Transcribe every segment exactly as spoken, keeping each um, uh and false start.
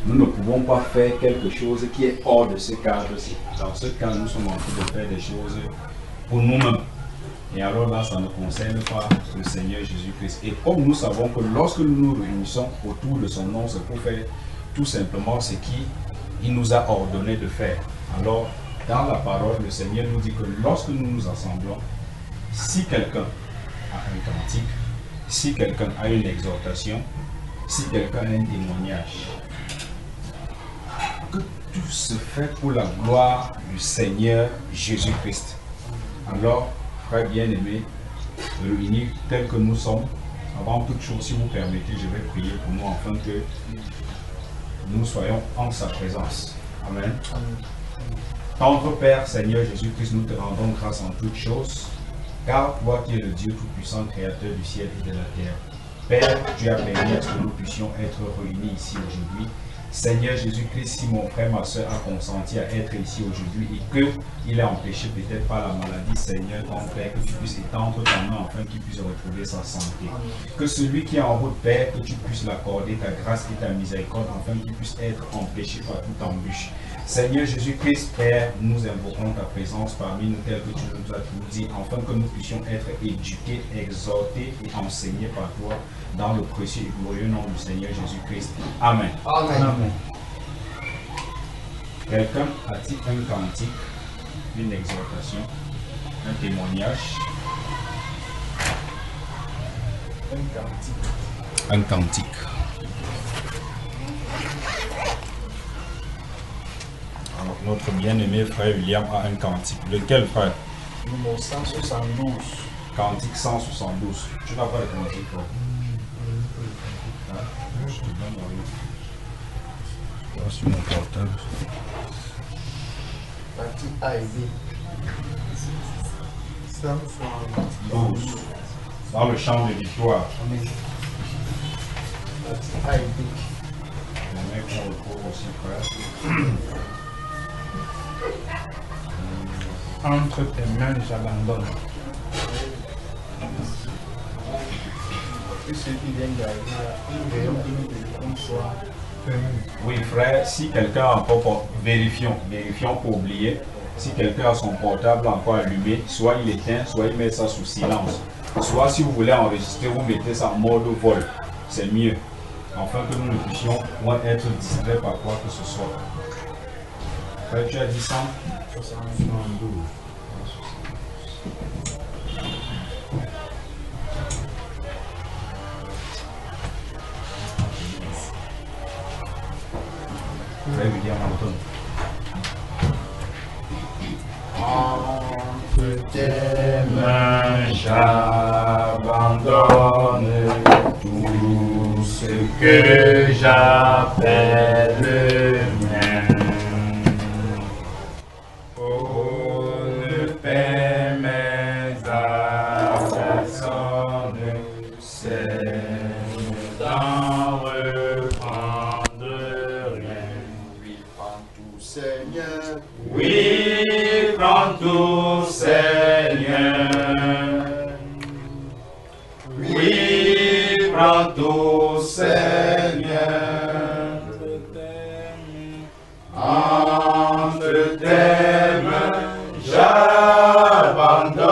nous ne pouvons pas faire quelque chose qui est hors de ce cadre-ci. Dans ce cas, nous sommes en train de faire des choses pour nous-mêmes. Et alors là, ça ne concerne pas le Seigneur Jésus-Christ. Et comme nous savons que lorsque nous nous réunissons autour de son nom, c'est pour faire tout simplement ce qu'il nous a ordonné de faire. Alors, dans la parole, le Seigneur nous dit que lorsque nous nous assemblons, si quelqu'un a un cantique, si quelqu'un a une exhortation, si quelqu'un a un témoignage, que tout se fait pour la gloire du Seigneur Jésus-Christ. Alors, frères bien-aimés, réunis tels que nous sommes, avant toute chose, si vous permettez, je vais prier pour nous afin que nous soyons en sa présence. Amen. Tendre Père, Seigneur Jésus-Christ, nous te rendons grâce en toutes choses, car toi qui es le Dieu Tout-Puissant, Créateur du ciel et de la terre. Père, tu as permis à ce que nous puissions être réunis ici aujourd'hui. Seigneur Jésus-Christ, si mon frère, ma soeur a consenti à être ici aujourd'hui et qu'il est empêché peut-être par la maladie, Seigneur, ton Père, que tu puisses étendre ta main afin qu'il puisse retrouver sa santé. Que celui qui est en route, Père, que tu puisses l'accorder ta grâce et ta miséricorde afin qu'il puisse être empêché par toute embûche. Seigneur Jésus-Christ, Père, nous invoquons ta présence parmi nous telle que tu nous as tout dit, afin que nous puissions être éduqués, exhortés et enseignés par toi dans le précieux et glorieux nom du Seigneur Jésus-Christ. Amen. Amen. Amen. Quelqu'un a-t-il un cantique, une exhortation, un témoignage? Un cantique. Un cantique. Alors, notre bien-aimé frère William a un cantique. Lequel, frère? Numéro cent soixante-douze. Cantique cent soixante-douze. Tu n'as pas le cantique, frère? Hein? Je te donne la sur mon portable. Partie A et B. cent douze. Dans le champ de victoire. Partie A et B. Le mec qu'on retrouve aussi, frère. Entre tes mains, j'abandonne. Et ceux qui viennent d'arriver, nous soit. Oui, frère, si quelqu'un a encore, vérifions, vérifions pour oublier. Si quelqu'un a son portable encore allumé, soit il éteint, soit il met ça sous silence. Soit si vous voulez enregistrer, vous mettez ça en mode vol. C'est mieux. Afin que nous ne puissions moins être distraits par quoi que ce soit. Frère, tu as dit cent soixante-douze. Frère William Anton. Entre tes mains, j'abandonne tout ce que j'appelle mien. Oh, ne permets à personne, c'est d'en reprendre rien. Oui, prends tout, Seigneur. Oui, prends tout, Seigneur. Oui, prends tout, Seigneur. Entre tes mains, j'abandonne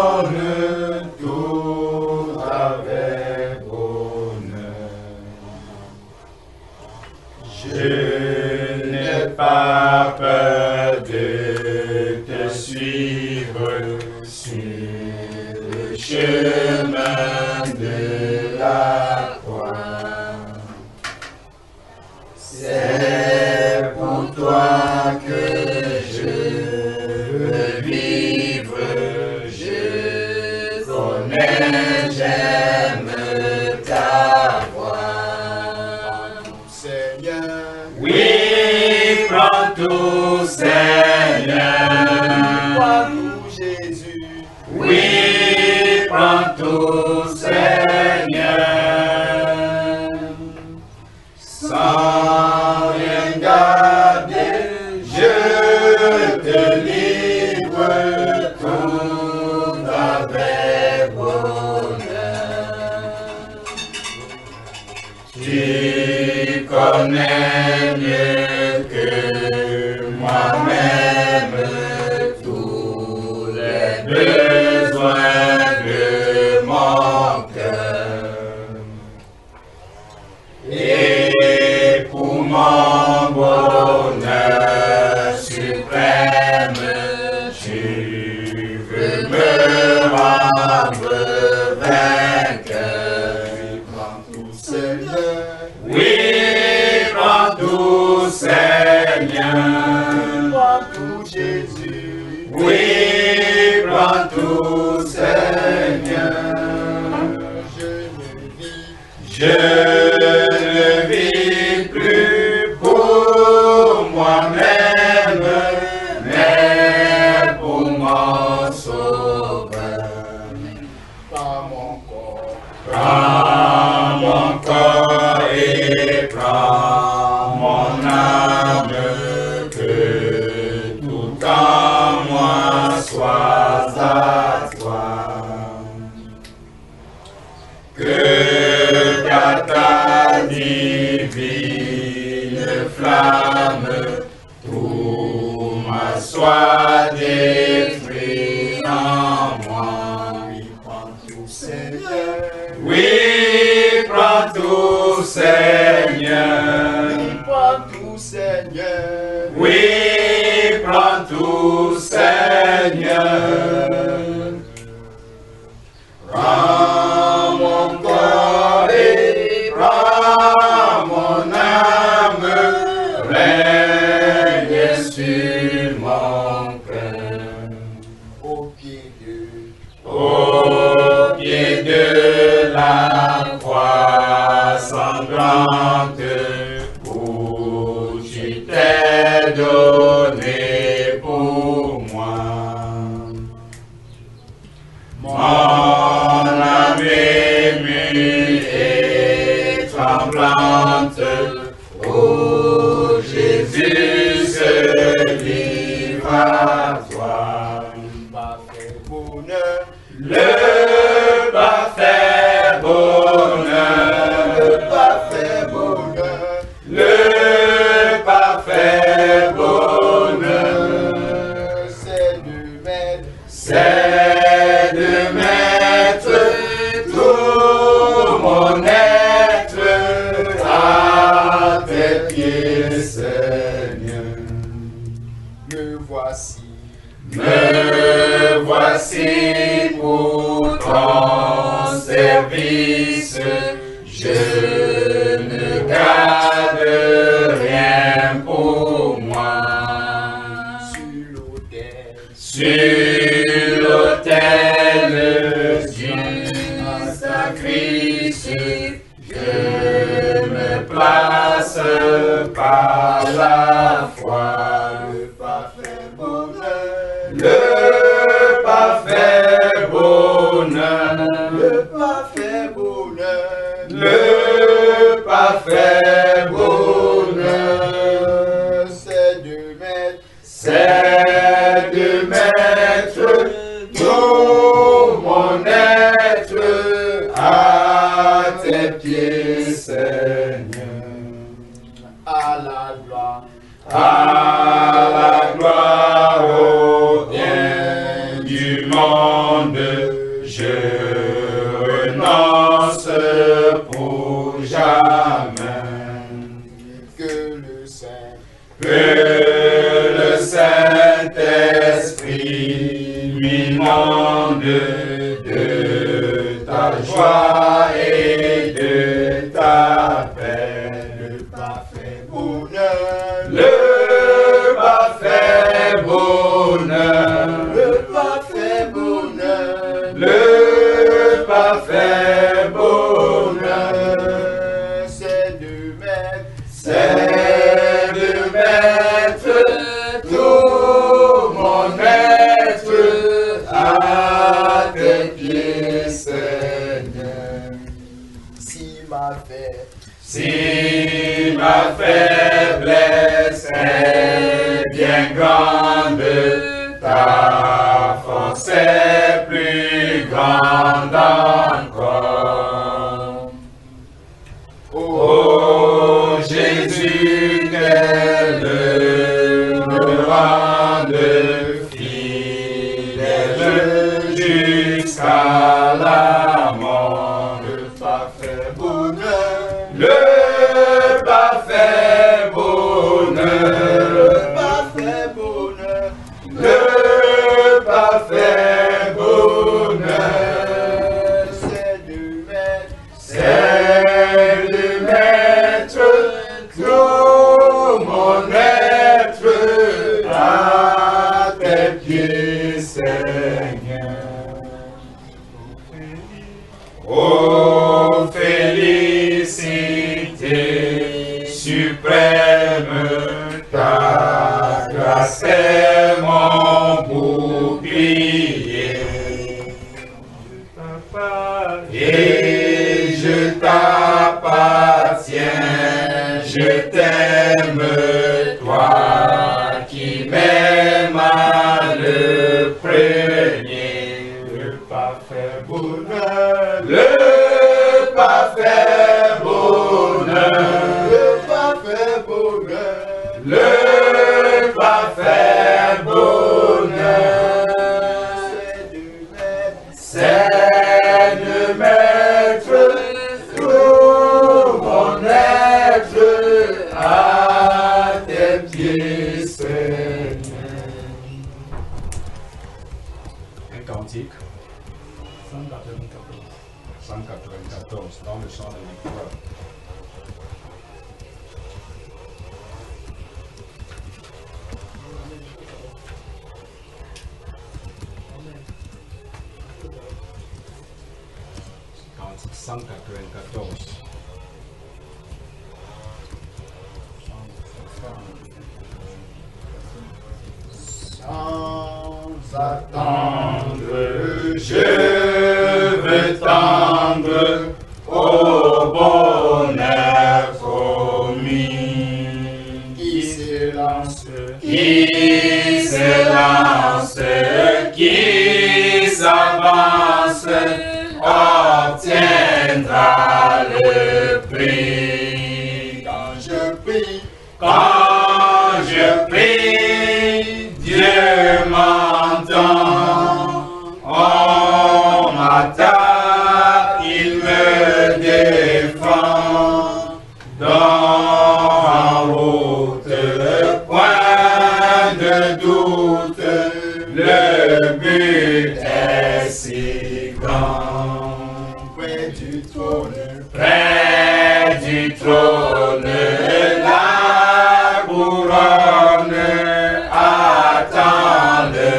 tout avec bonheur. Je n'ai pas peur de te suivre sur le chemin de la croix. C'est pour toi que je veux vivre, je connais, j'aime ta voix. Seigneur, oui, prends tout, Seigneur. Prends tout, Jésus. Oui, prends tout, Seigneur. Sans rien garder, je te livre tout avec bonheur. Tu connais connais mieux que moi-même tous les besoins de mon cœur. Et pour mon bonheur suprême, tu veux me rendre vainqueur. Oui, prends tout, Seigneur. Prends tout, Jésus. Oui, prends tout, Seigneur. Je ne vis plus pour moi-même, mais pour mon Sauveur. Prends mon corps. Prends mon corps et prends mon âme, que tout en moi soit à toi. Que ta divine flamme, tout ma soit détruit en moi. Oui, prends tout, Seigneur. Oui, prends tout, Seigneur. Oui, prends tout, Seigneur. Oui, prends tout, Seigneur. Prends mon corps et prends mon âme, règne sur mon cœur. Au pied de, au pied de la croix sanglante, où tu t'es donné pour moi. Mon âme émue et tremblante, oh Jésus se livre à toi. Le parfait bonheur, le parfait bonheur, le parfait bonheur, c'est de mettre, c'est de mettre tout mon être à tes pieds, Seigneur. Me voici, me voici pour ton service, je ne garde rien pour moi. Sur l'autel, sur l'autel du sacrifice, je me place par la foi. Le parfait bonheur, le parfait bonheur, le parfait bonheur, le parfait bonheur, c'est de mettre, c'est de mettre tout mon être à tes pieds, Seigneur. À la gloire, à la gloire au bien du monde, je renonce pour jamais. Que le Saint, que le Saint-Esprit m'inonde de ta joie et de ta paix. Le parfait bonheur, le parfait bonheur, le parfait bonheur, le parfait bonheur, c'est de mettre, c'est de mettre tout mon être à tes pieds, Seigneur. Si ma faiblesse, si ma faiblesse est ta grâce est mon bouclier. Et je t'appartiens, je t'aime, toi qui m'aimes le premier, le parfait bonheur, le parfait bonheur, le parfait bonheur, le parfait bonheur, c'est de mettre tout mon être à tes pieds, Seigneur. Un cantique. cent quatre-vingt-quatorze, dans le chant de l'Étoile. Cantique cent quatre-vingt-quatorze. Sans attendre, je veux tendre au bonheur promis, qui s'élance, qui s'élance, qui s'avance, obtiendra le prix. Quand je prie, quand je prie, Dieu m'entend. On m'attaque, il me défend. Dans route, point de doute, le but est si grand. Près du trône, près du trône, la couronne attend le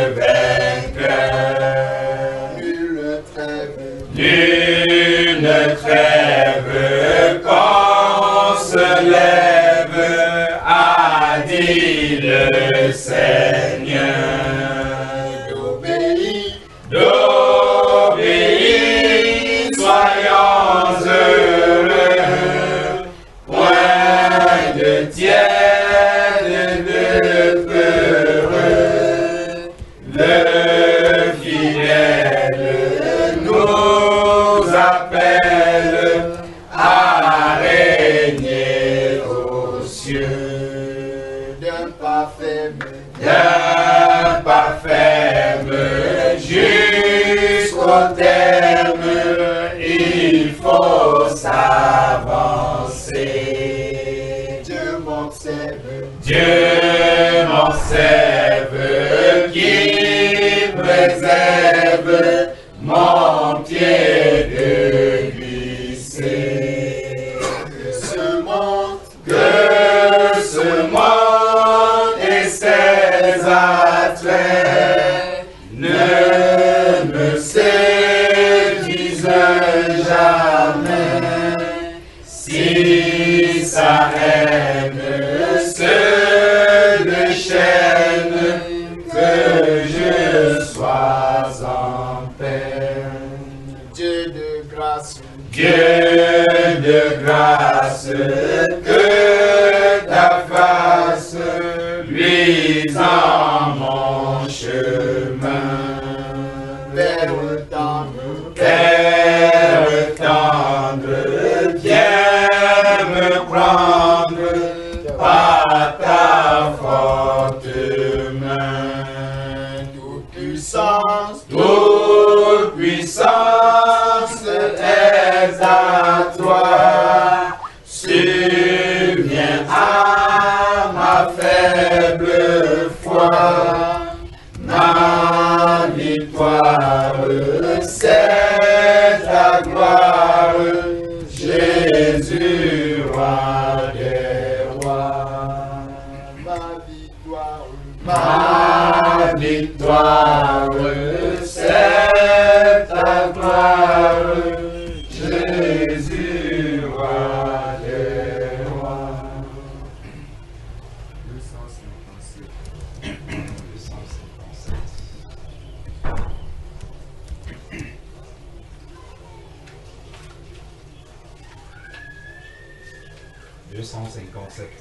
vainqueur. Nulle trêve, nulle trêve, qu'on se lève, a dit le Seigneur. D'obéir, d'obéir, soyons heureux, point de tiède, de peureux, le fidèle nous appelle à régner aux cieux. D'un parfait, d'un parfait jusqu'au terme, il faut s'avancer. Dieu m'observe, Dieu m'observe, qui préserve mon pied de glisser. Que ce monde, que ce monde et ses attraits ne me séduisent jamais. Si sa haine se déchaîne, que je sois en peine. Dieu de grâce, Dieu de grâce, que ta face luise en mon chemin. Père tendre, Père tendre, viens me prendre par ta forte main. Toute puissance, toute puissance est à toi. Subviens à ma faible foi. Ma victoire, c'est ta gloire, Jésus, roi des rois. Ma victoire, ma victoire, c'est ta gloire, Jésus, roi des rois. cent cinquante-sept.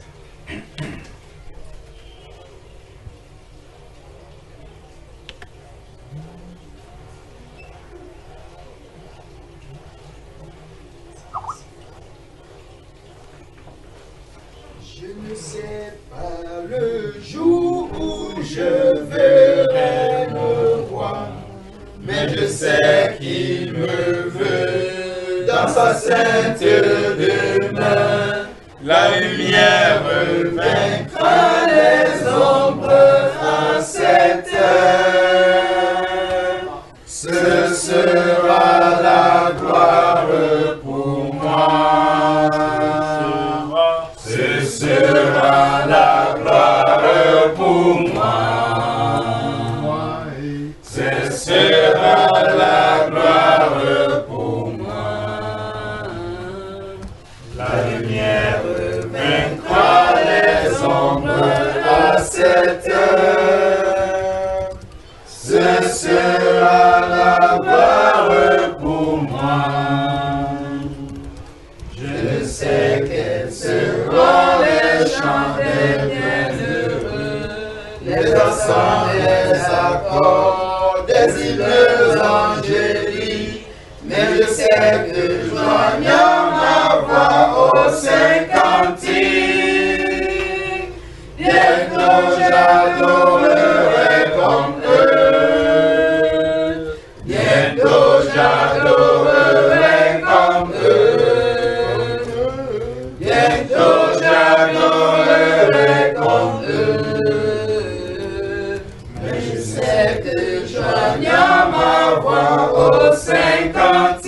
Je ne sais pas le jour où je verrai le roi, mais je sais qu'il me veut dans sa sainte demeure. La lumière vaincra les ombres à cette heure. Ce sera la gloire pour moi. Ce sera la gloire pour moi. Ce sera la gloire pour moi. La lumière vaincra les ombres à cette heure. Ce sera la gloire pour moi. Je sais quels seront les chants des bienheureux, les accents, les accords des hymnes angéliques, mais je sais que joignant ma voix au saint cantique, bientôt j'adorerai comme eux, bientôt j'adorerai comme eux, bientôt j'adorerai comme eux, mais je sais que joignant ma voix au saint cantique,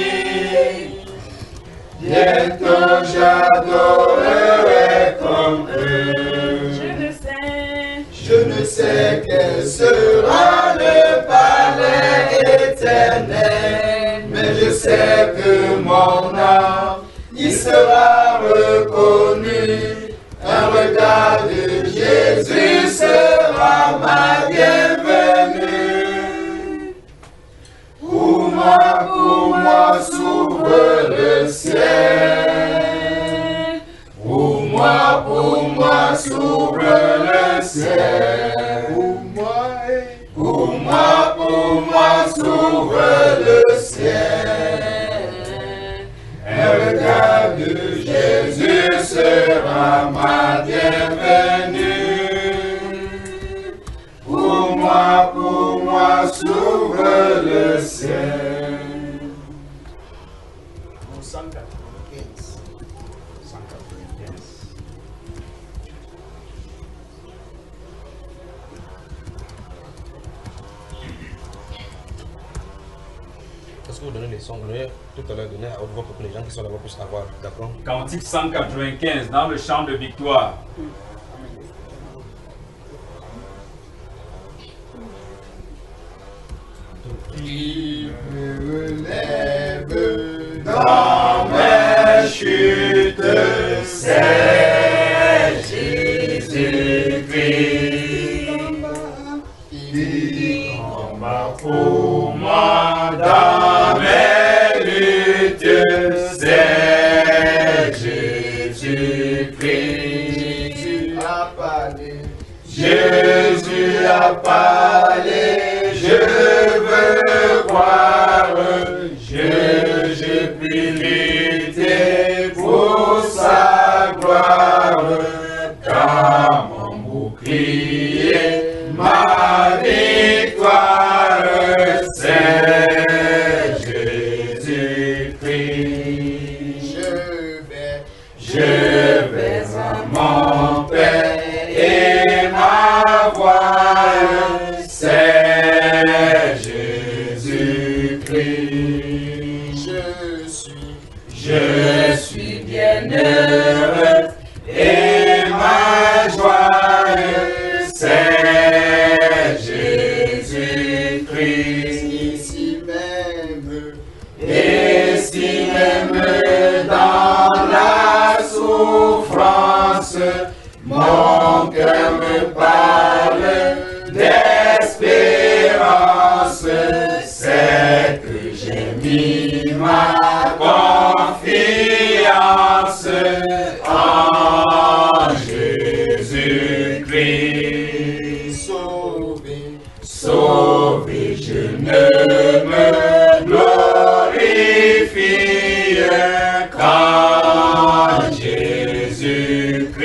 bientôt j'adorerai comme eux. Je ne sais, Je ne sais quel sera le palais éternel, mais je sais que mon âme y sera reconnue. Un regard de Jésus sera ma bienvenue. Pour moi, pour moi s'ouvre le ciel. Pour moi, pour moi s'ouvre le ciel. Pour moi, pour moi, pour moi s'ouvre le ciel. Un regard de Jésus sera ma bienvenue. Pour moi, pour moi s'ouvre le ciel. cent quatre-vingt-quinze. cent quatre-vingt-quinze. Est-ce que vous donnez les sons, vous donnez tout à l'heure donné à haute voix pour que les gens qui sont là-bas puissent avoir, d'accord? Cantique cent quatre-vingt-quinze dans le chant de victoire. Qui me relève dans mes chutes, c'est Jésus-Christ. Il combat pour moi dans mes luttes, c'est Jésus-Christ. Jésus a parlé, Jésus a parlé, je veux croire, je, je puis lutter pour sa gloire, car mon bouclier, ma victoire, c'est Jésus-Christ. Je vais, je vais à mon Père et ma voix, c'est Jésus-Christ. Je suis, je suis bien heureux et ma joie, c'est Jésus-Christ. Ici même, ici même dans la souffrance, mon cœur me parle d'espérance, c'est que j'ai mis ma confiance en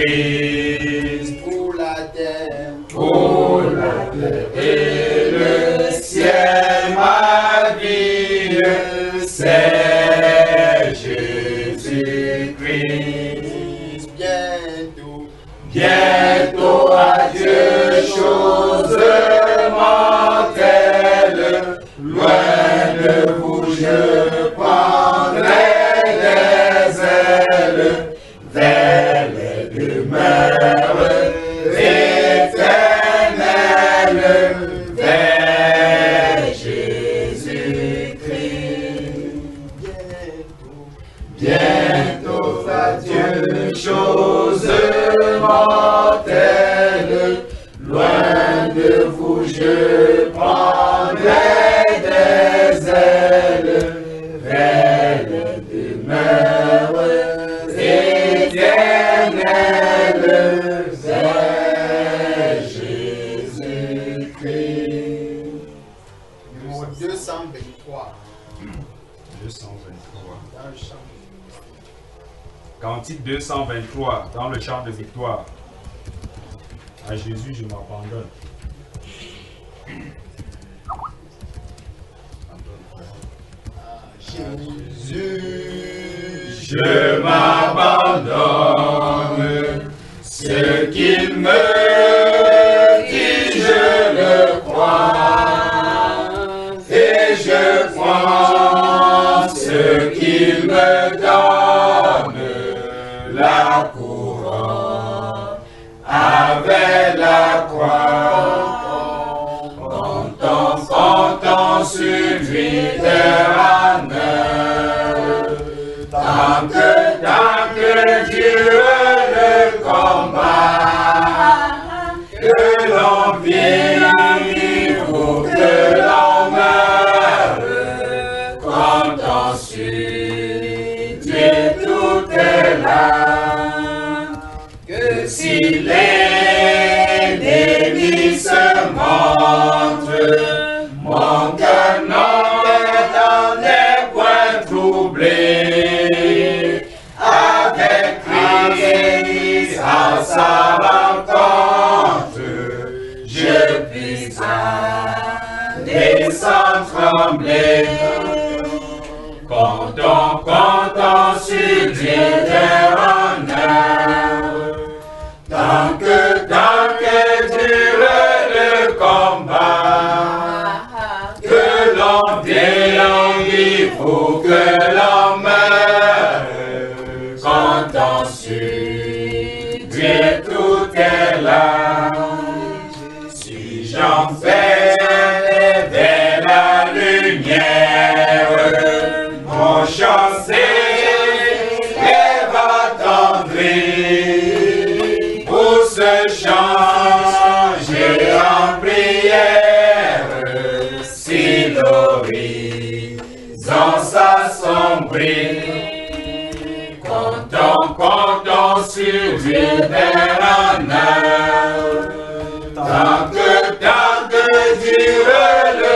Christ. Pour la terre, Pour la terre et le ciel, ma vie, c'est Jésus-Christ. bientôt, Bientôt, adieu, choses mortelles, loin de vous, je prendrai des ailes vers les demeures éternelles, vers Jésus-Christ. Bientôt, adieu, choses mortelles, loin de vous, je prendrai des ailes vers les demeures éternelles, vers Jésus-Christ. numéro deux cent vingt-trois. deux cent vingt-trois. Dans le chant. Cantique deux cent vingt-trois, dans le chant de victoire. À Jésus, je m'abandonne. Jésus, Je m'abandonne, ce qu'il me dit, je le crois, et je prends ce qu'il me donne, la couronne avec la croix. Comptant, comptant sur lui terre en heure, tant que, tant que dure le combat, que l'on vive ou que l'on meure, comptant sur Dieu tout est là, que si l'ennemi se montre, mon cœur n'en est point troublé. Avec Christ à sa rencontre, je puis aller sans trembler. Comptons, comptons sur Dieu des honneurs, tant que, tant que dure le combat, que l'on vive ou que l'on meure, comptons sur Dieu, tout est là. Si j'en fais vers la lumière, mon chant s'élève attendri pour se changer en prière. Si l'horizon s'assombrit, comptons, comptons sur lui vers honneur. Tant que, tant que dure le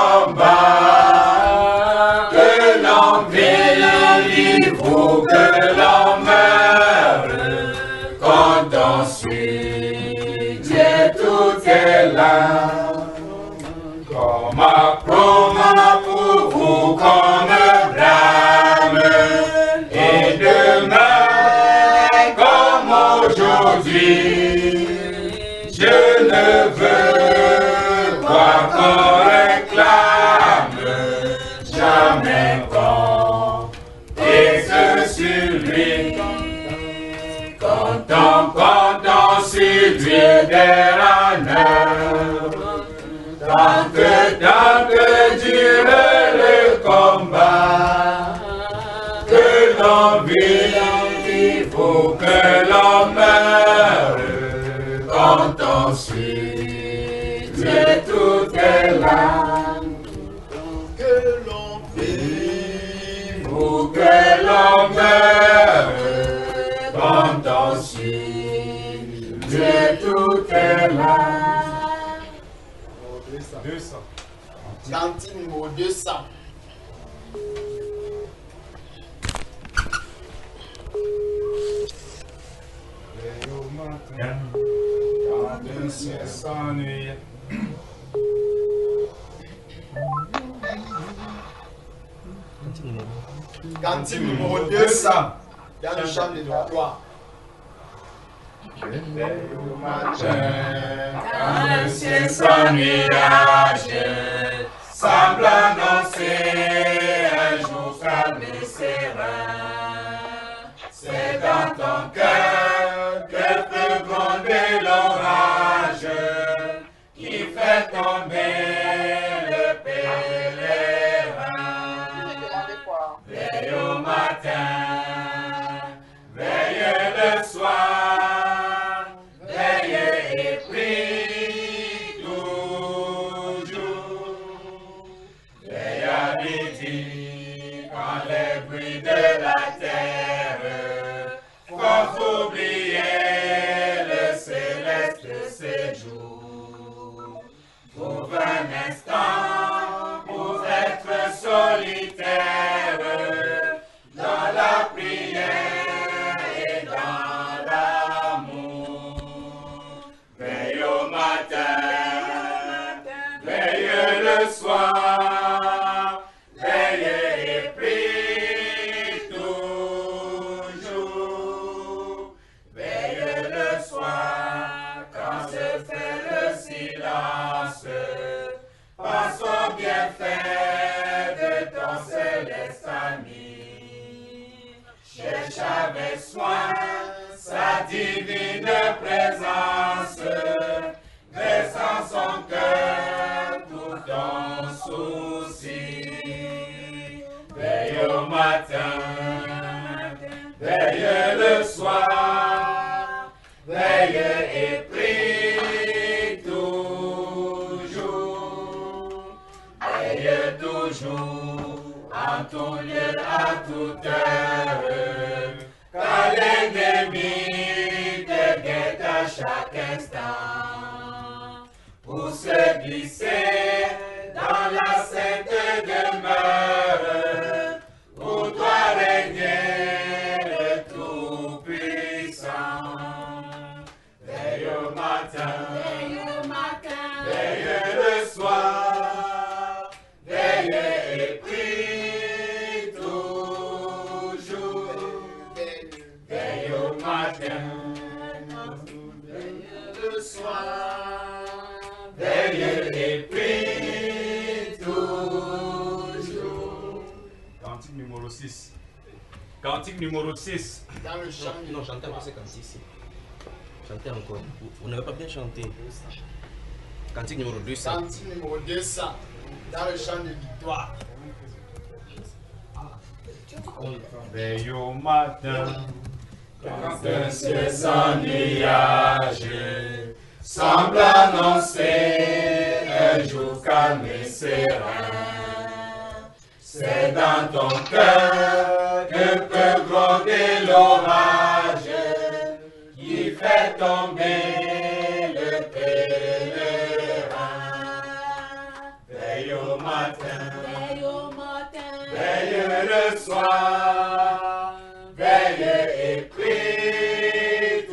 combat, que l'on vive ou que l'on meure, comptons sur Dieu, tout est là. Comme comment pour vous, comme blâme, et demain comme aujourd'hui, je ne veux pas qu'on réclame, jamais compter sur lui. Comptons, comptons sur Dieu des honneurs, tant que, tant que dure le combat, que l'on vive ou que l'on meure, comptons sur Dieu, tout est là. que l'on vive Ou que l'on meure, comptons sur Dieu, tout est là. deux cents. Cantique numéro deux cents. Alléluia. matin, quand le ciel s'ennuie. Cantique numéro deux cents. Dans le chant de victoire. Je veille au matin, quand le ciel s'ennuage, semble annoncer un jour calme et serein. C'est dans ton cœur que peut gronder l'orage qui fait tomber le pèlerin. Veille au matin, veille le soir, veille et prie toujours. Veille à midi, quand les bruits de la terre font oublier le céleste séjour. Trouve un instant pour être solitaire dans la prière et dans l'amour. Veille au matin, veille le soir, veille et prie toujours. Veille le soir, quand se fait le silence, pense au bienfait de ton céleste ami. Cherche avec soin sa divine présence, versant son cœur tout ton souci. Veille au matin, veille le soir, veille et prie toujours. Veille toujours, en tout lieu, à toute heure, car l'ennemi te guette à chaque instant, pour se glisser dans la sainte demeure, pour toi régner le Tout-Puissant. Veille au matin, veille le soir, veille et prie toujours. Veille au matin, veille le soir, veille et prie toujours. Cantique numéro six. Cantique numéro six. Dans le chant de Non, chantez après, c'est comme ici. Chantez encore. Vous, vous n'avez pas bien chanté. Cantique numéro deux cents. Cantique numéro deux cents. Dans le chant de victoire. Veille au matin, Quand le ciel sans nuage semble annoncer un jour calme et serein, c'est dans ton cœur que peut gronder l'orage qui fait tomber le pèlerin. Veille au matin, veille le soir, veille et prie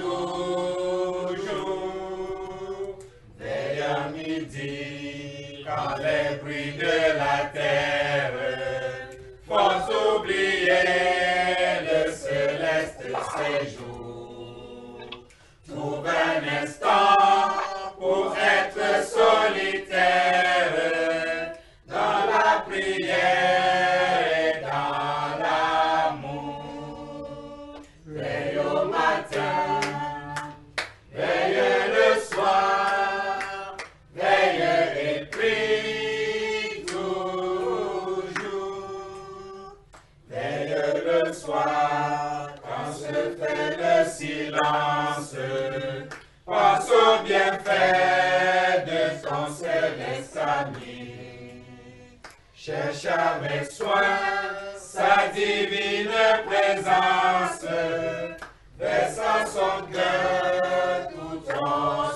toujours. Veille à midi, quand les bruits de la terre font oublier le céleste séjour. Trouve un instant pour être solitaire dans la prière et dans l'amour. Veille au matin, veille le soir, veille et prie toujours. Veille le soir, quand se fait le silence, pense au bienfait de ton céleste ami. Cherche avec soin sa divine présence, versant son cœur tout ton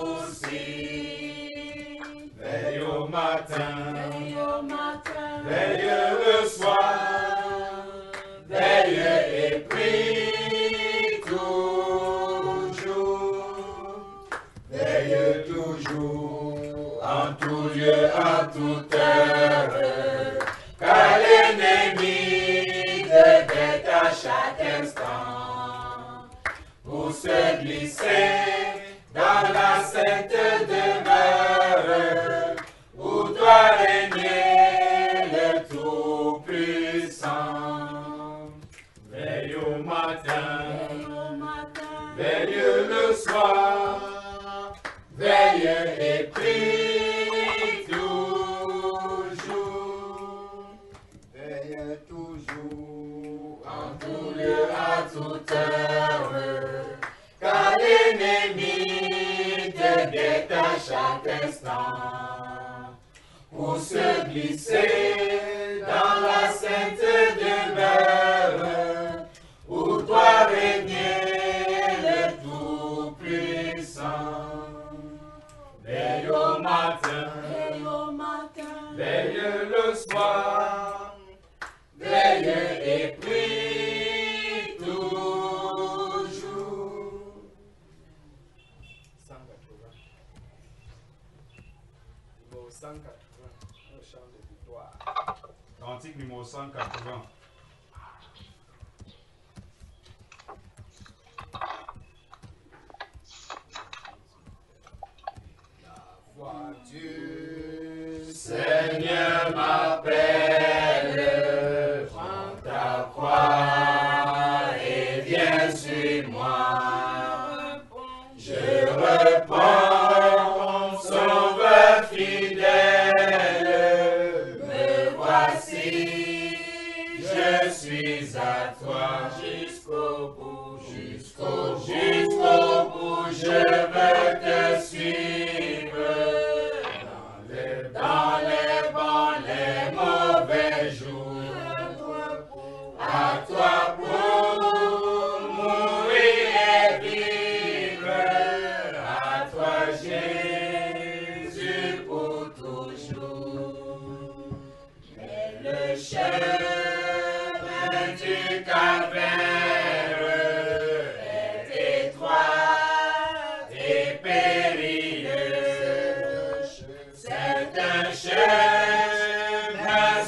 souci. Veille au matin, veille le soir, veille et prie toujours. veille toujours, en tout lieu, en toute heure, car l'ennemi te guette à chaque instant, pour se glisser dans la sainte demeure, où doit régner le Tout-Puissant. Veille au matin, veille le soir, veille et prie toujours. Veille toujours, en tout lieu, à toute heure, car l'ennemi te guette à chaque instant, pour se glisser dans la sainte demeure, où doit régner le Tout-Puissant. Veille au matin, veille le soir, veille et prie toujours. cent quatre-vingts. Numéro cent quatre-vingts, un chant de victoire. Cantique numéro cent quatre-vingts. Voix du Seigneur m'appelle, prends ta croix et viens sur moi. Je réponds, Sauveur fidèle, me voici, je suis à toi jusqu'au bout, jusqu'au jusqu'au bout, je veux te suivre. Dans les bons, les mauvais jours, à toi pour mourir et vivre, à toi Jésus pour toujours. Mais le chemin du calvaire est étroit et périlleux. C'est un chemin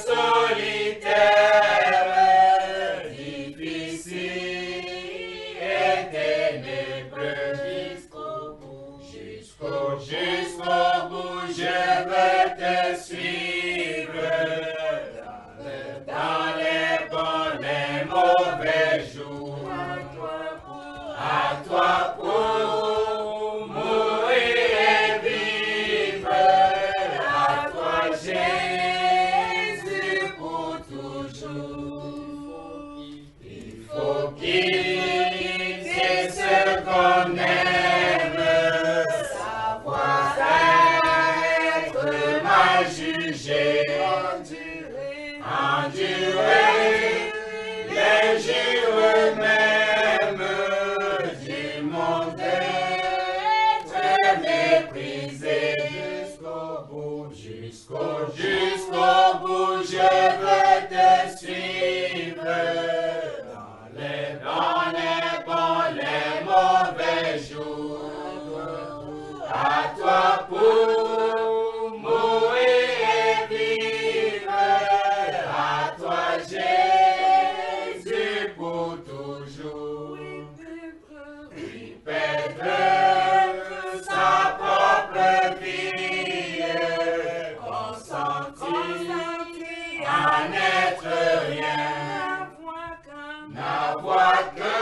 solitaire, difficile et ténébreux. Jusqu'au bout, jusqu'au jusqu'au bout, je veux te suivre. Dans les bons, les mauvais jours, à toi pour mourir et vivre. Jésus pour toujours. Il faut quitter ce qu'on aime, savoir être mal jugé, endurer les jours mêmes du monde, être méprisé jusqu'au bout, jusqu'au jusqu'au bout, je veux te suivre. Dans les, dans les bons, les mauvais jours, à toi pour mourir et vivre, à toi Jésus pour toujours. Oui, perdre sa propre vie, consenti à n'être rien, n'avoir que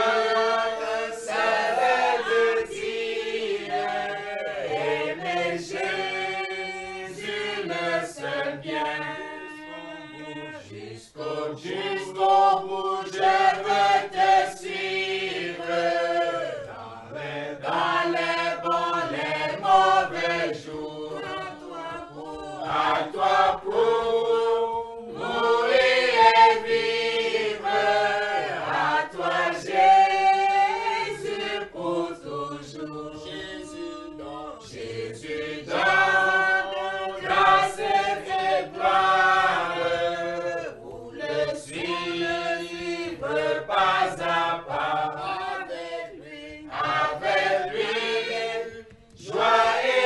celle de dire, aimer Jésus le seul bien. Jusqu'au jusqu'au bout, je veux te suivre. Dans les, dans les bons, les mauvais jours, à toi pour mourir et vivre, à toi Jésus pour toujours. Jésus donne, Jésus donne grâce et gloire, pour le suivre pas à pas. Avec lui, avec lui, joie et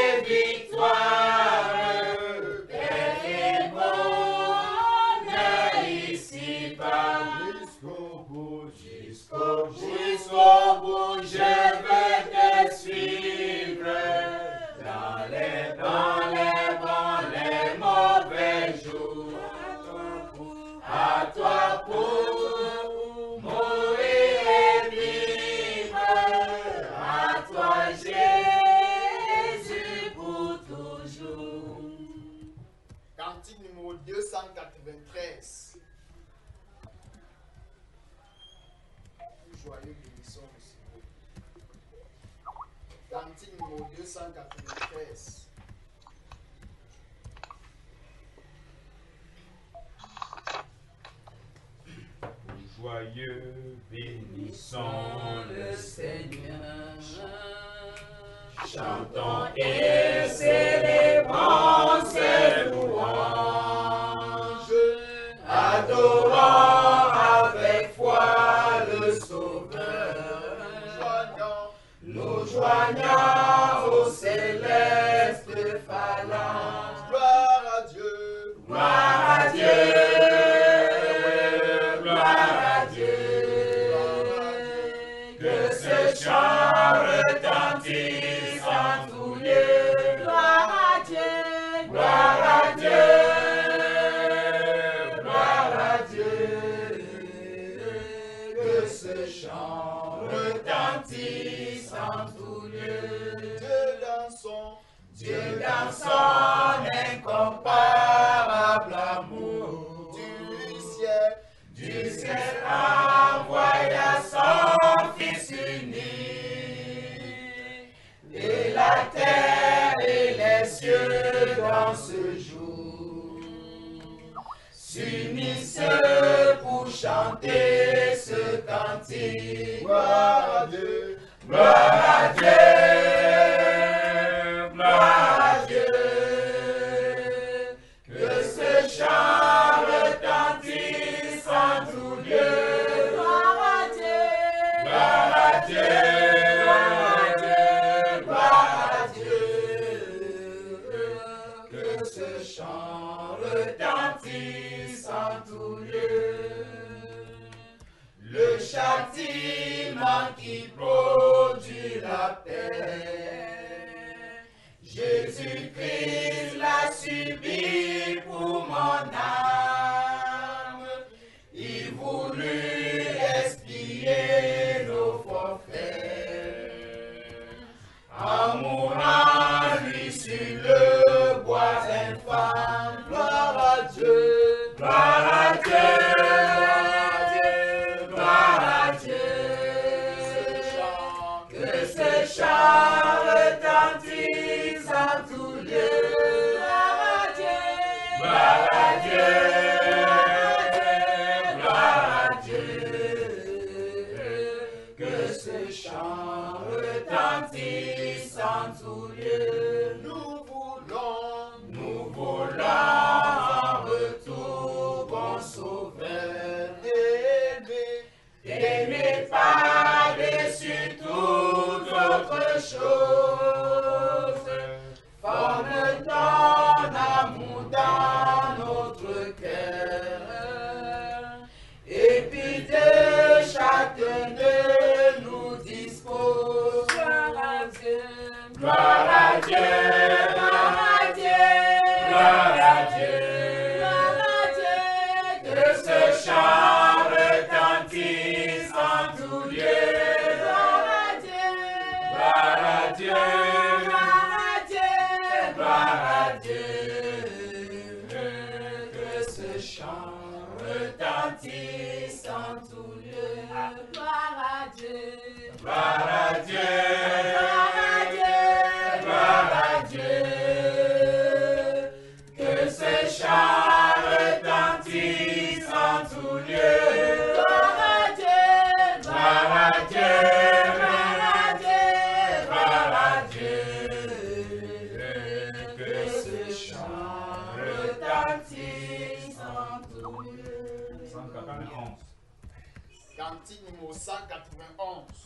deux cent quatre-vingt-treize. Joyeux, bénissons le Seigneur. Chantons et célébrons ses louanges, adorons avec foi le Sauveur, nous joignons aux célestes phalanges. Gloire à Dieu, Gloire à Dieu, gloire à Dieu, que ce chant retentisse en tout lieu. Gloire à Dieu, gloire à Dieu, gloire à Dieu, que ce chant retentisse en tout lieu. Dieu dans son, Dieu dans son incomparable amour, du ciel, du ciel envoya son Fils unique, et la terre et les cieux dans ce jour s'unissent pour chanter ce cantique. gloire à Dieu, Gloire à Dieu, gloire à Dieu, que ce chant retentisse en tout lieu. Gloire à Dieu, gloire à Dieu, gloire à Dieu, que ce chant retentisse en tout lieu. Le châtiment qui produit la paix, Jésus-Christ l'a subi pour mon âme. Il voulut expier nos forfaits, en mourant lui sur le bois infâme. Gloire à Dieu, gloire à Dieu, gloire à Dieu, que ce chant retentisse en tout lieu. Gloire à Dieu, gloire à Dieu, gloire à Dieu, que ce chant retentisse en tout lieu. nous voulons, Nous voulons en retour, bon Sauveur, aimer, aimé par-dessus toute autre chose. Forme ton amour dans notre cœur, et puis de chacun de nous dispose. Gloire à Dieu, gloire à Dieu, gloire à Dieu, gloire à Dieu, gloire à Dieu, que ce chant retentisse en tout lieu. Gloire à Dieu, gloire à Dieu, gloire à Dieu, gloire à Dieu, que ce chant retentisse en tout lieu. Gloire à Dieu, gloire à Dieu, gloire à Dieu, gloire à Dieu, que ce chant retentisse en tout lieu. Gloire à Dieu, gloire à Dieu, gloire à Dieu, gloire à Dieu, que ce chant retentisse en tout lieu. cent quatre-vingt-onze. cantique numéro cent quatre-vingt-onze.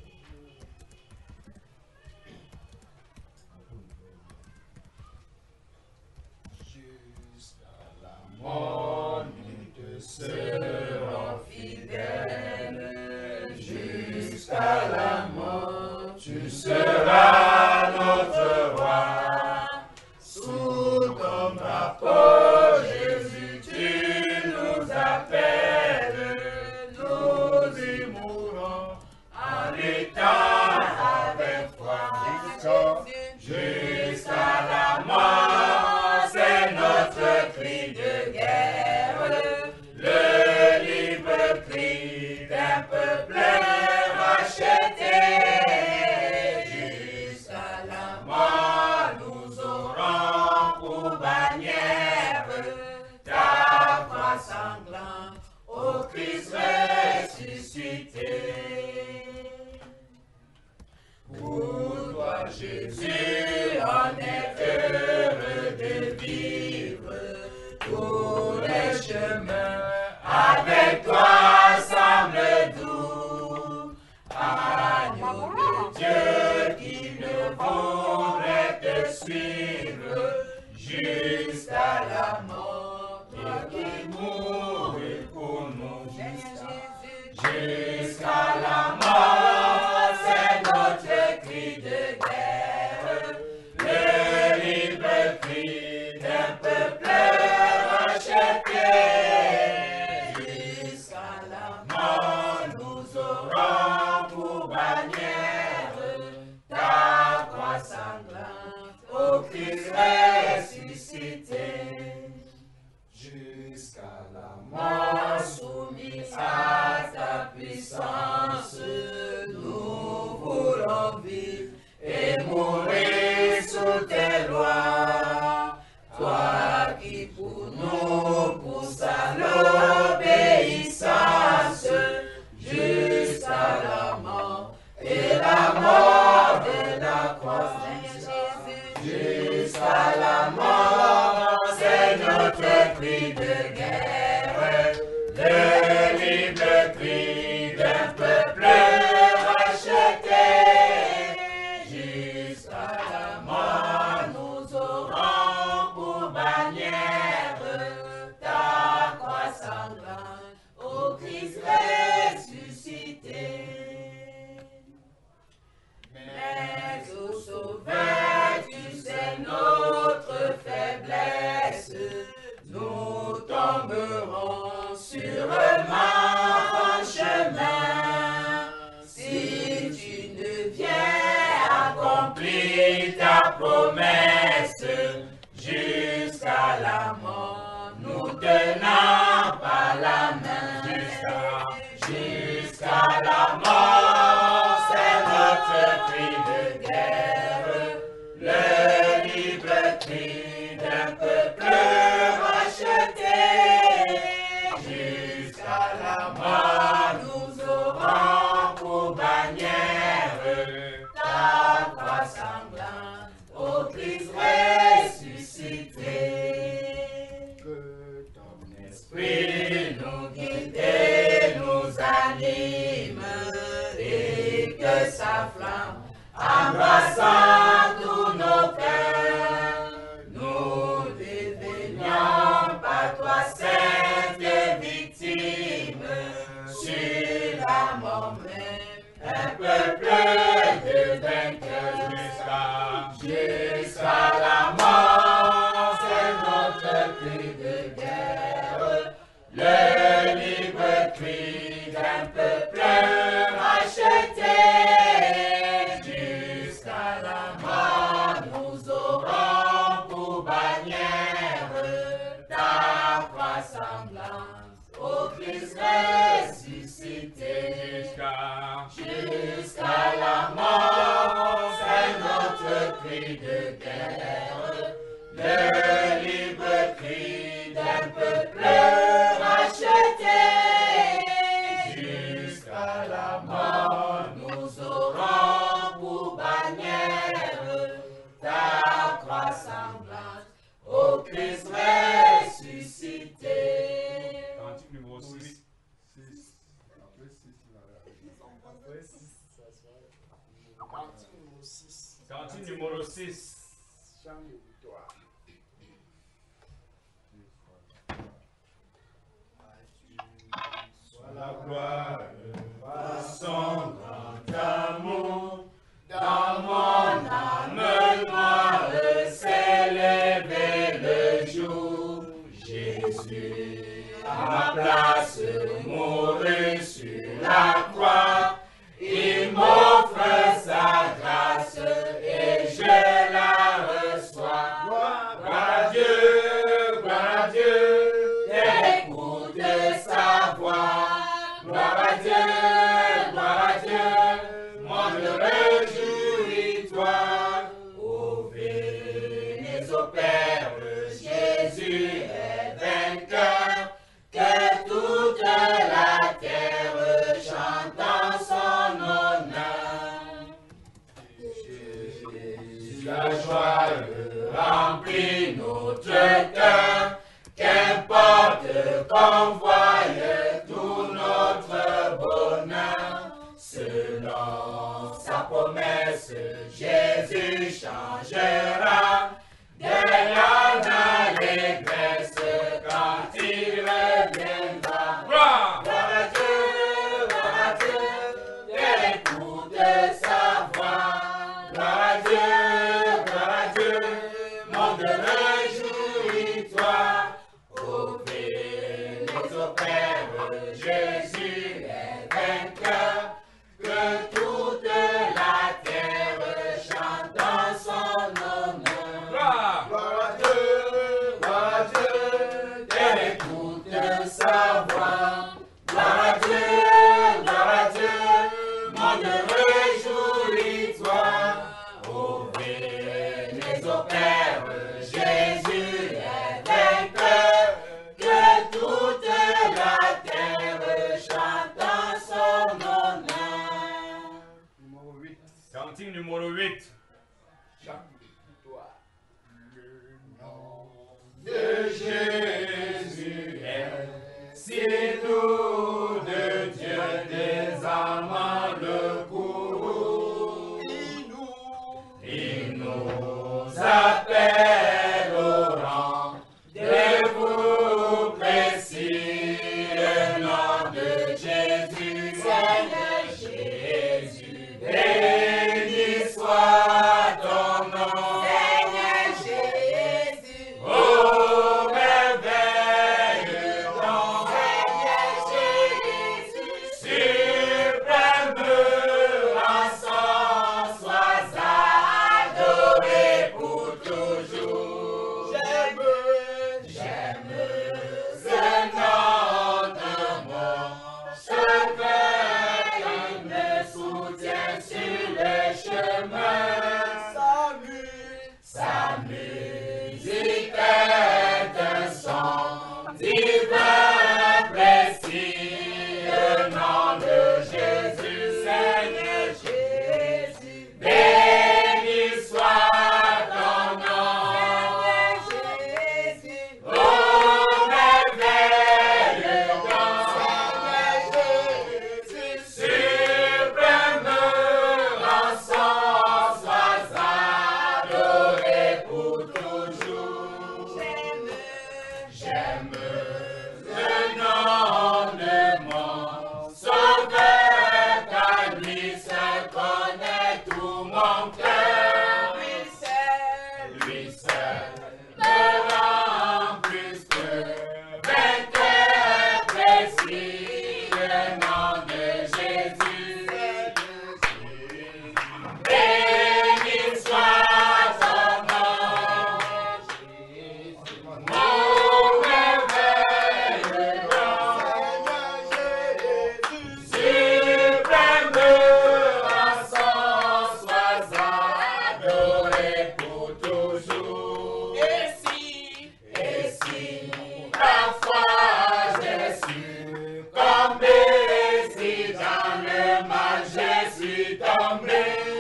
Jusqu'à la mort, nous te serons fidèles. Jusqu'à la mort, tu seras notre roi. Sous ton drapeau, Jésus, tu nous appelles. Nous y mourrons. Alléluia. Jésus, on est heureux de vivre tous les chemins. Avec toi semble doux, agneau de Dieu qui ne voudrait te suivre jusqu'à la mort, toi qui mourus pour nous jusqu'à la mort, c'est notre cri de guerre, le libre cri d'un peuple racheté. Jusqu'à la mort, nous aurons pour bannière ta croix sanglante, ô Christ ressuscité. Jusqu'à la mort, soumis à ta puissance, nous voulons vivre et mourir sous tes lois. Toi qui pour nous pousse à l'obéissance jusqu'à la mort et la mort de la croix. Jusqu'à la mort, c'est notre cri de guerre, le libre cri d'un peuple racheté. Jusqu'à la mort, nous aurons pour bannière ta croix sanglante, ô Christ ressuscité. Mais ô Sauveur, tu sais notre faiblesse, nous tomberons sûrement en chemin. Si tu ne viens accomplir ta promesse jusqu'à la mort, nous tenons par la main. Jusqu'à la mort, c'est notre cri de guerre, le libre cri d'un peuple racheté. Jusqu'à la mort, nous aurons pour bannière ta croix sanglante, ô Christ ressuscité. Que ton esprit nous guide et nous anime, et que sa flamme embrassant tous nos cœurs, nous devenions par toi sainte victime sur la mort même, un peuple de vainqueurs. Jusqu'à la mort, c'est notre cri de guerre, le libre cri d'un peuple racheté. Jusqu'à la mort, nous aurons pour bannière ta croix sanglante, ô Christ ressuscité. Jusqu'à la mort, c'est notre cri de guerre, le libre cri d'un peuple racheté. Jusqu'à la mort, nous aurons pour bannière ta croix sanglante, ô Christ ressuscité. Cantique numéro six. Cantique numéro six. Chant de victoire. Sois la gloire par son grand amour, dans mon âme noire s'est levé le jour. Jésus, à ma place, mourut sur la croix. Il m'offre sa grâce et je la reçois. Gloire à Dieu, gloire à Dieu, écoute sa voix. Gloire à Dieu, gloire à la joie remplit notre cœur, qu'importe qu'on voie tout notre bonheur. Selon sa promesse, Jésus changera des larmes à l'allégresse quand il reviendra. Gloire à Dieu, gloire à Dieu, écoute sa voix. Gloire à Dieu, gloire à Dieu, monde réjouis-toi. Ouvrez notre Père, Jésus est vainqueur. Que toute la terre chante en son honneur. Gloire à Dieu, gloire à Dieu, écoute sa voix. Gloire à Dieu, gloire à Dieu, monde réjouis-toi. Ouvrez les eaux, Père, Jésus est vainqueur. Que toute la terre chante en son honneur. Cantique numéro huit. De Jésus est si doux, de Dieu des amants le courroux. Il nous appelle au rang de vous précis, le nom de Jésus, Seigneur Jésus. Béni soit ton nom, Seigneur Jésus. Oh, merveille ton Seigneur Jésus. Suprême rançon, sois adoré pour toujours. J'aime, j'aime ce nom de mon sauveur qui me soutient sur le chemin. Sa musique est un son divin précis, le nom de Jésus, Seigneur Jésus. Béni soit ton nom, Seigneur Jésus. Oh, merveille ton Seigneur Jésus. Suprême rançon, sois adoré pour toujours. J'aime, j'aime le nom de mon sauveur, car lui seul connaît tout mon cœur. Lui seul, lui seul me rend plus que vainqueur précis, le nom de Jésus. Béni soit ton nom, mon merveilleux nom, suprême rançon, sois adoré pour toujours. Et si, et si, parfois j'ai succombé, si dans le mal je suis tombé,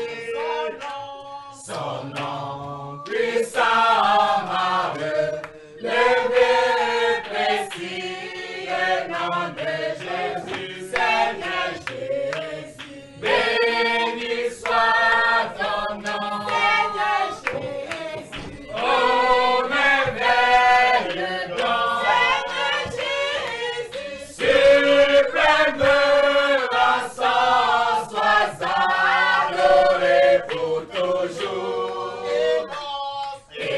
son nom puissant m'a relevé précis, le nom de Jésus, Seigneur Jésus. Béni soit ton nom, Seigneur Jésus. Oh, merveilleux nom, Seigneur Jésus. Suprême rançon, sois adoré pour toujours. Et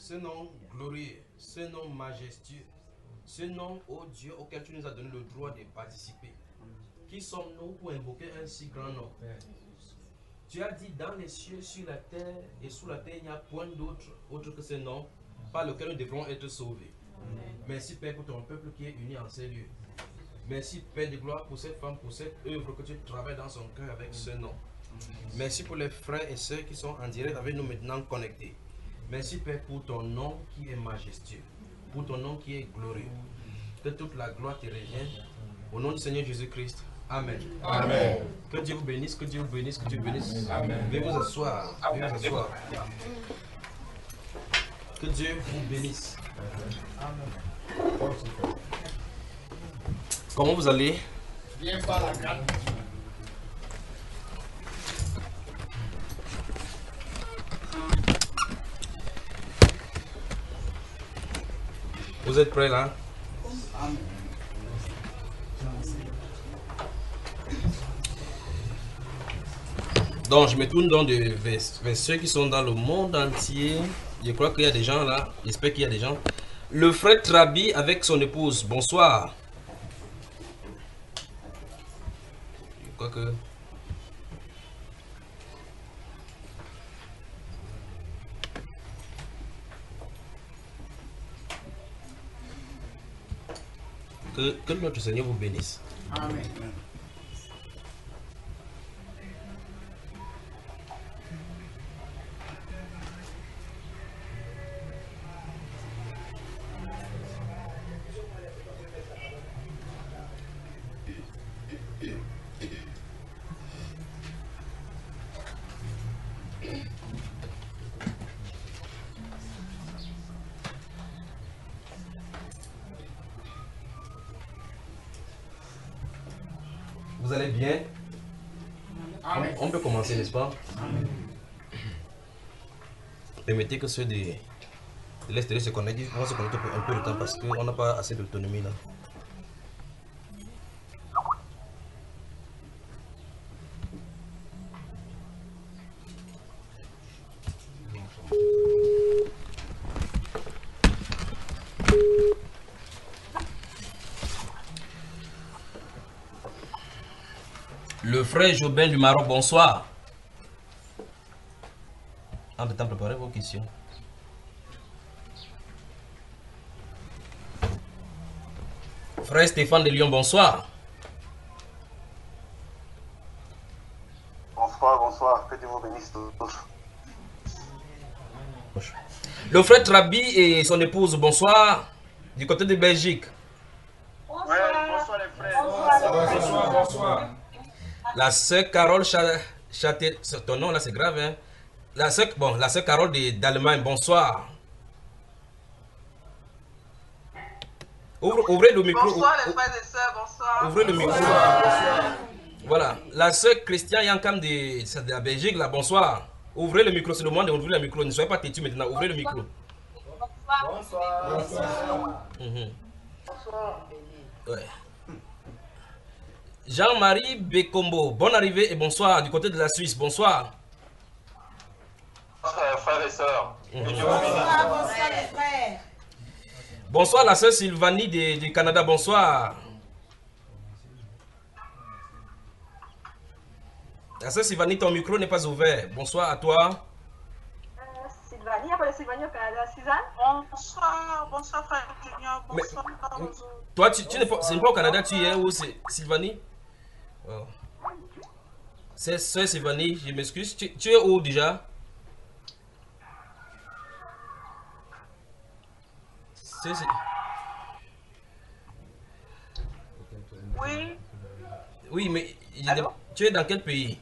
ce nom glorieux, ce nom majestueux, ce nom, ô Dieu, auquel tu nous as donné le droit de participer. Qui sommes-nous pour invoquer un si grand nom? Tu as dit dans les cieux, sur la terre et sous la terre, il n'y a point d'autre autre que ce nom par lequel nous devrons être sauvés. Merci Père pour ton peuple qui est uni en ces lieux. Merci Père de gloire pour cette femme, pour cette œuvre que tu travailles dans son cœur avec ce nom. Merci pour les frères et sœurs qui sont en direct avec nous maintenant connectés. Merci Père pour ton nom qui est majestueux, pour ton nom qui est glorieux. Que toute la gloire te revienne. Au nom du Seigneur Jésus-Christ. Amen. Amen. Que Dieu vous bénisse, que Dieu vous bénisse, que Dieu vous bénisse. Amen. Veuillez vous asseoir. Veuillez vous asseoir. Que Dieu vous bénisse. Comment vous allez? Viens par la grâce. Vous êtes prêts là? Donc je me tourne dans de vers, vers ceux qui sont dans le monde entier. Je crois qu'il y a des gens là. J'espère qu'il y a des gens. Le frère Trabi avec son épouse. Bonsoir. Je crois que... Que, que notre Seigneur vous bénisse. Amen. Vous allez bien? Amen. On peut commencer, n'est-ce pas? Amen. Permettez que ceux de, de l'extérieur se connectent. On va se connecter pour un peu de temps parce qu'on n'a pas assez d'autonomie là. Le frère Jobin du Maroc, bonsoir. En temps, préparez vos questions. Frère Stéphane de Lyon, bonsoir. Bonsoir, bonsoir, que Dieu vous bénisse tous. Le frère Trabi et son épouse, bonsoir. Du côté de Belgique. Bonsoir, ouais, bonsoir les frères. Bonsoir, bonsoir, bonsoir. La sœur Carole Châtel, ton nom là c'est grave hein. La sœur, bon, la sœur Carole d'Allemagne, bonsoir. Ouvre, ouvrez le micro. Bonsoir les frères et sœurs, bonsoir. Ouvrez le micro. Bonsoir. Bonsoir. Voilà, la sœur Christian Yankam de, de la Belgique là, bonsoir. Ouvrez le micro, c'est le moment d'ouvrir le micro. Ne soyez pas têtu maintenant, ouvrez le micro. Bonsoir. Bonsoir. Bonsoir. Mmh. Bonsoir. Ouais. Jean-Marie Bekombo, bonne arrivée et bonsoir du côté de la Suisse, bonsoir. Bonsoir frères et sœurs. Mmh. Bonsoir, bonsoir les frères. Bonsoir la sœur Sylvanie du, du Canada, bonsoir. La sœur Sylvanie, ton micro n'est pas ouvert. Bonsoir à toi. Euh, Sylvanie, après Sylvanie au Canada, Suzanne. Bonsoir, bonsoir frère Junior, bonsoir. Mais, toi, tu, tu n'es pas, pas au Canada, tu es où, c'est Sylvanie? Oh. C'est sœur Sylvanie, je m'excuse. Tu, tu es où déjà? Oui. Oui, mais tu es dans quel pays?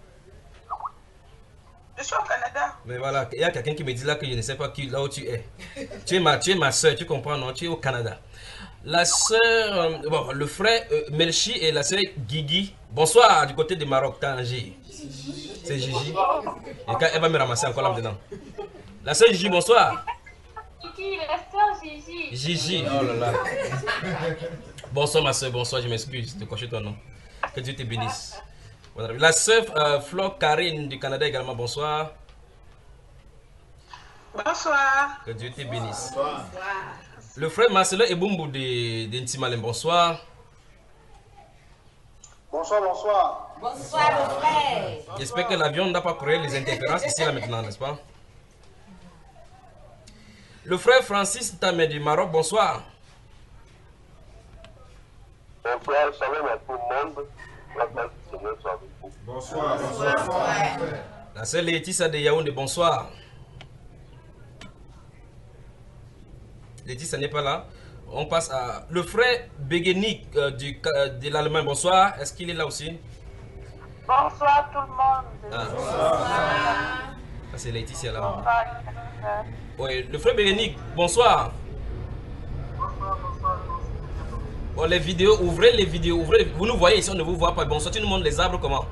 Je suis au Canada. Mais voilà, il y a quelqu'un qui me dit là que je ne sais pas qui, là où tu es. Tu es ma, tu es ma soeur, tu comprends, non? Tu es au Canada. La soeur, euh, bon, le frère euh, Melchi et la soeur Guigui. Bonsoir du côté du Maroc, Tanger. C'est Gigi. Et quand elle va me ramasser encore là maintenant. La soeur Gigi, bonsoir. Gigi, la soeur Gigi. Gigi, oh là là. Bonsoir ma soeur, bonsoir, je m'excuse de cocher ton nom. Que Dieu te bénisse. La soeur euh, Flore Karine du Canada également, bonsoir. Bonsoir. Que Dieu te bénisse. Bonsoir. Le frère Marcelo Ebumbu de, de Ntimalem, bonsoir. Bonsoir, bonsoir. Bonsoir, le frère. J'espère que l'avion n'a pas créé les interférences ici là maintenant, n'est-ce pas? Le frère Francis Tamé du Maroc, bonsoir. Bonsoir, shalom à tout le monde. Bonsoir, bonsoir. La sœur Laetitia de Yaoundé, bonsoir. Laetitia n'est pas là. On passe à le frère Béguénic euh, du, euh, de l'Allemagne, bonsoir. Est-ce qu'il est là aussi? Bonsoir tout le monde. Ah. Bonsoir. Ah, c'est Laetitia là. Bonsoir. Oui, le frère Béguénic, bonsoir. Bon, les vidéos, ouvrez les vidéos, ouvrez les... Vous nous voyez ici, on ne vous voit pas. Bonsoir, tu nous montres les arbres comment?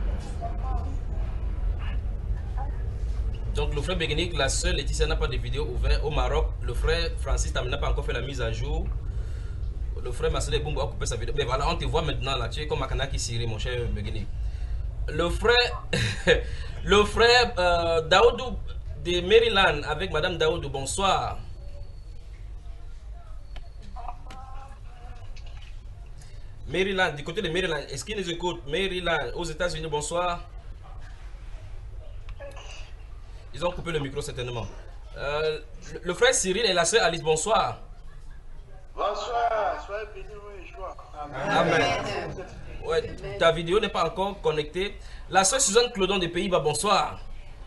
Donc le frère Béguénic, la sœur Laetitia n'a pas de vidéo ouverte au Maroc. Le frère Francis Tam n'a pas encore fait la mise à jour. Le frère Marcel Boumbo a coupé sa vidéo. Mais voilà, on te voit maintenant là. Tu es comme Makana qui Siri, mon cher Béguénic. Le frère, le frère euh, Daoudou de Maryland avec Madame Daoudou, bonsoir. Maryland, du côté de Maryland, est-ce qu'ils nous écoutent? Maryland, aux États-Unis, bonsoir. Ils ont coupé le micro certainement. Euh, le, le frère Cyril et la sœur Alice, bonsoir. Bonsoir, soyez bénis, oui, joie. Amen. Amen. Ouais, ta vidéo n'est pas encore connectée. La sœur Suzanne Clodon des Pays-Bas, bonsoir.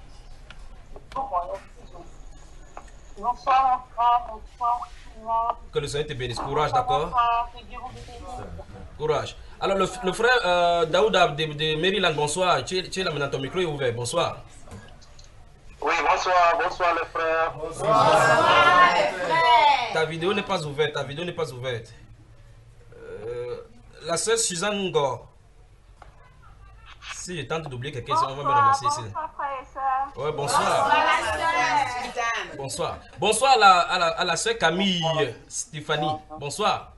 Bonsoir, mon frère, bonsoir. Que le Seigneur te bénisse. Courage, d'accord? Courage. Alors, le, le frère euh, Daouda de, de Maryland, bonsoir. Tu es, tu es là maintenant, ton micro est ouvert. Bonsoir. Oui, bonsoir, bonsoir les frères. Bonsoir, bonsoir les frères. Ta vidéo n'est pas ouverte, ta vidéo n'est pas ouverte. Euh, la sœur Suzanne Ngor. Si je tente d'oublier quelqu'un, on va me ramasser ici. Bonsoir, frère et soeur. Ouais, bonsoir. Bonsoir, Bonsoir. Bonsoir à la, à la, à la sœur Camille Stéphanie. Bonsoir.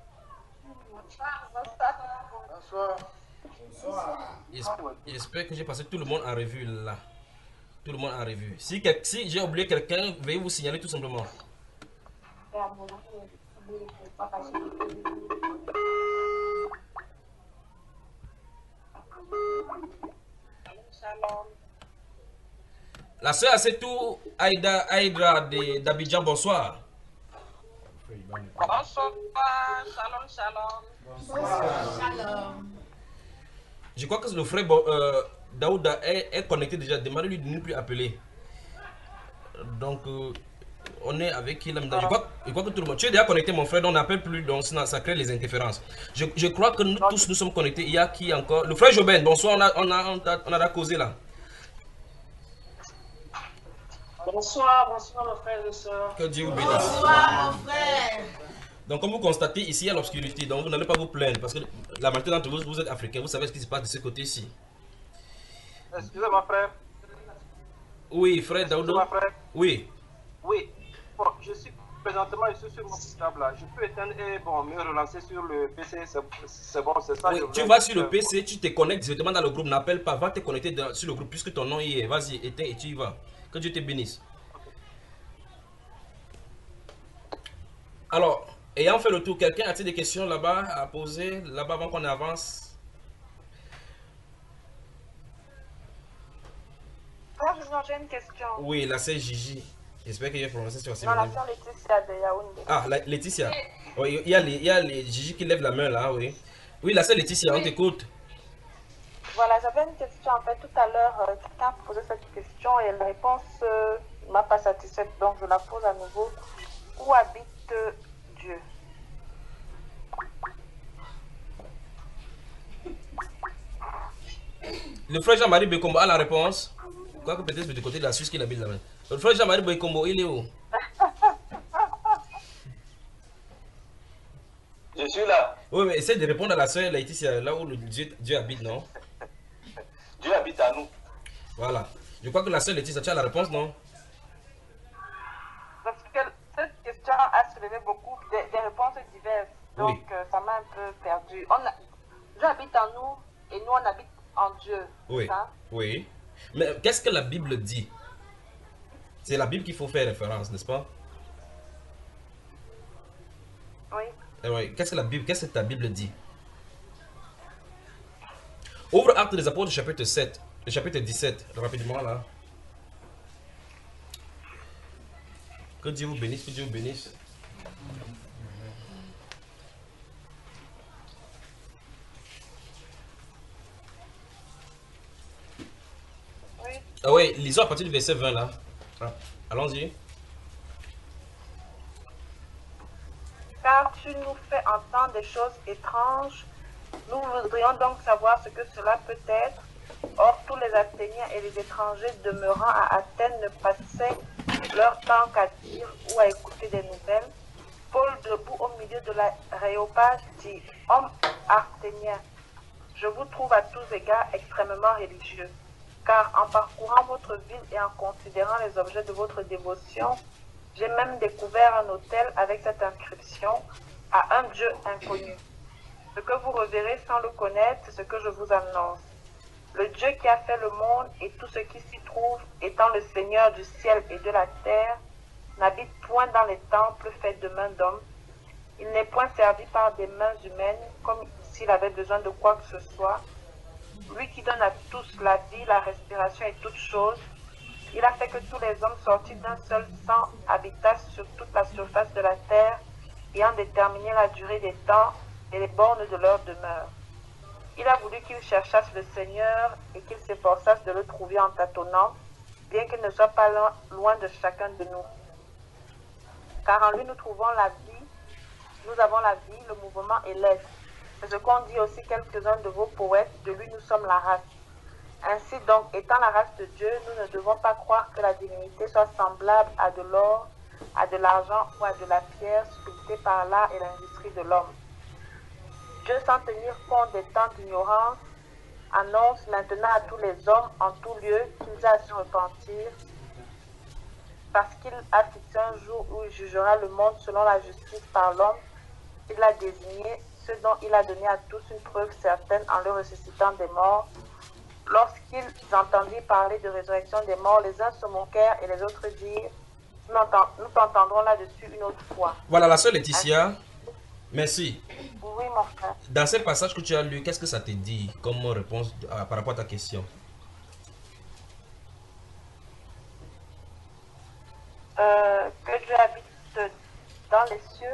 Bonsoir. J'espère que j'ai passé tout le monde en revue là. Tout le monde en revue. Si, si j'ai oublié quelqu'un, veuillez vous signaler tout simplement. La sœur Assetou Aïda Aïdra d'Abidjan, bonsoir. Bonsoir, shalom, shalom. Bonsoir, shalom. Je crois que le frère euh, Daouda est, est connecté déjà. Demandez-lui de ne plus appeler. Donc, euh, on est avec qui là maintenant? Je crois, je crois que tout le monde. Tu es déjà connecté, mon frère, donc on n'appelle plus, donc ça crée les interférences. Je, je crois que nous tous nous sommes connectés. Il y a qui encore? Le frère Joben, bonsoir, on a, on a, on a, on a causé là. Bonsoir, bonsoir, mon frère et soeur. Que Dieu vous bénisse. Bonsoir, mon frère. Donc, comme vous constatez, ici, il y a l'obscurité. Donc, vous n'allez pas vous plaindre. Parce que la majorité d'entre vous, vous êtes africains. Vous savez ce qui se passe de ce côté-ci. Excusez-moi, frère. Oui, frère Daoudo. frère. Oui. Oui. Bon, je suis présentement je suis sur mon portable là. Je peux éteindre et bon, me relancer sur le P C. C'est bon, c'est ça. Oui, tu vas sur le P C, tu te connectes directement dans le groupe. N'appelle pas, va te connecter dans, sur le groupe puisque ton nom y est. Vas-y, éteins et tu y vas. Que Dieu te bénisse. Alors, ayant fait le tour, quelqu'un a-t-il des questions là-bas à poser, là-bas avant qu'on avance? Frère, j'ai une question. Oui, la sœur Gigi. J'espère que j'ai prononcé sur Non, la sœur Laetitia de Yaoundé. Ah, la, Laetitia. Oui, il y a les, il y a les Gigi qui lèvent la main là, oui. Oui, la sœur Laetitia, on t'écoute. Voilà, j'avais une question. En fait, tout à l'heure, euh, quelqu'un posait cette question et la réponse ne euh, m'a pas satisfaite. Donc, je la pose à nouveau. Où habite euh, Dieu? Le frère Jean-Marie Bekombo a la réponse. Quoique peut-être du côté de la Suisse qu'il habite là-bas. Le frère Jean-Marie Bekombo, il est où? Je suis là. Oui, mais essaie de répondre à la sœur Laetitia, là où le Dieu, Dieu habite, non? Dieu habite à nous. Voilà. Je crois que la sœur Laetitia, tu as la réponse, non? Parce que cette question a soulevé beaucoup de, des réponses diverses. Donc, Oui. euh, ça m'a un peu perdu. On a, Dieu habite en nous et nous, on habite en Dieu. Oui. Ça? Oui. Mais qu'est-ce que la Bible dit? C'est la Bible qu'il faut faire référence, n'est-ce pas? Oui. Eh ouais. Qu'est-ce que la Bible, qu'est-ce que ta Bible dit? Ouvre Actes des Apôtres, chapitre sept, le chapitre dix-sept, rapidement là. Que Dieu vous bénisse, que Dieu vous bénisse. Oui. Ah ouais, lisons à partir du verset vingt là. Ah, allons-y. Car tu nous fais entendre des choses étranges. Nous voudrions donc savoir ce que cela peut être. Or, tous les Athéniens et les étrangers demeurant à Athènes ne passaient leur temps qu'à dire ou à écouter des nouvelles. Paul, debout au milieu de l'aréopage, dit: Hommes athéniens, je vous trouve à tous égards extrêmement religieux, car en parcourant votre ville et en considérant les objets de votre dévotion, j'ai même découvert un autel avec cette inscription: à un Dieu inconnu. Ce que vous reverrez sans le connaître, c'est ce que je vous annonce. Le Dieu qui a fait le monde et tout ce qui s'y trouve, étant le Seigneur du ciel et de la terre, n'habite point dans les temples faits de mains d'hommes. Il n'est point servi par des mains humaines, comme s'il avait besoin de quoi que ce soit. Lui qui donne à tous la vie, la respiration et toutes choses, il a fait que tous les hommes sortis d'un seul sang habitassent sur toute la surface de la terre, ayant déterminé la durée des temps et les bornes de leur demeure. Il a voulu qu'ils cherchassent le Seigneur et qu'ils s'efforçassent de le trouver en tâtonnant, bien qu'il ne soit pas loin de chacun de nous. Car en lui nous trouvons la vie, nous avons la vie, le mouvement et l'être. C'est ce qu'ont dit aussi quelques-uns de vos poètes: de lui nous sommes la race. Ainsi donc, étant la race de Dieu, nous ne devons pas croire que la divinité soit semblable à de l'or, à de l'argent ou à de la pierre sculptée par l'art et l'industrie de l'homme. Dieu, sans tenir compte des temps d'ignorance, annonce maintenant à tous les hommes en tout lieu qu'ils aient à se repentir, parce qu'il a fixé un jour où il jugera le monde selon la justice par l'homme. Il a désigné ce dont il a donné à tous une preuve certaine en le ressuscitant des morts. Lorsqu'ils entendirent parler de résurrection des morts, les uns se moquèrent et les autres dirent: nous t'entendrons là-dessus une autre fois. Voilà, la sœur Laetitia. Merci. Oui, mon frère. Dans ce passage que tu as lu, qu'est-ce que ça te dit comme réponse à, par rapport à ta question? Euh, que Dieu habite dans les cieux.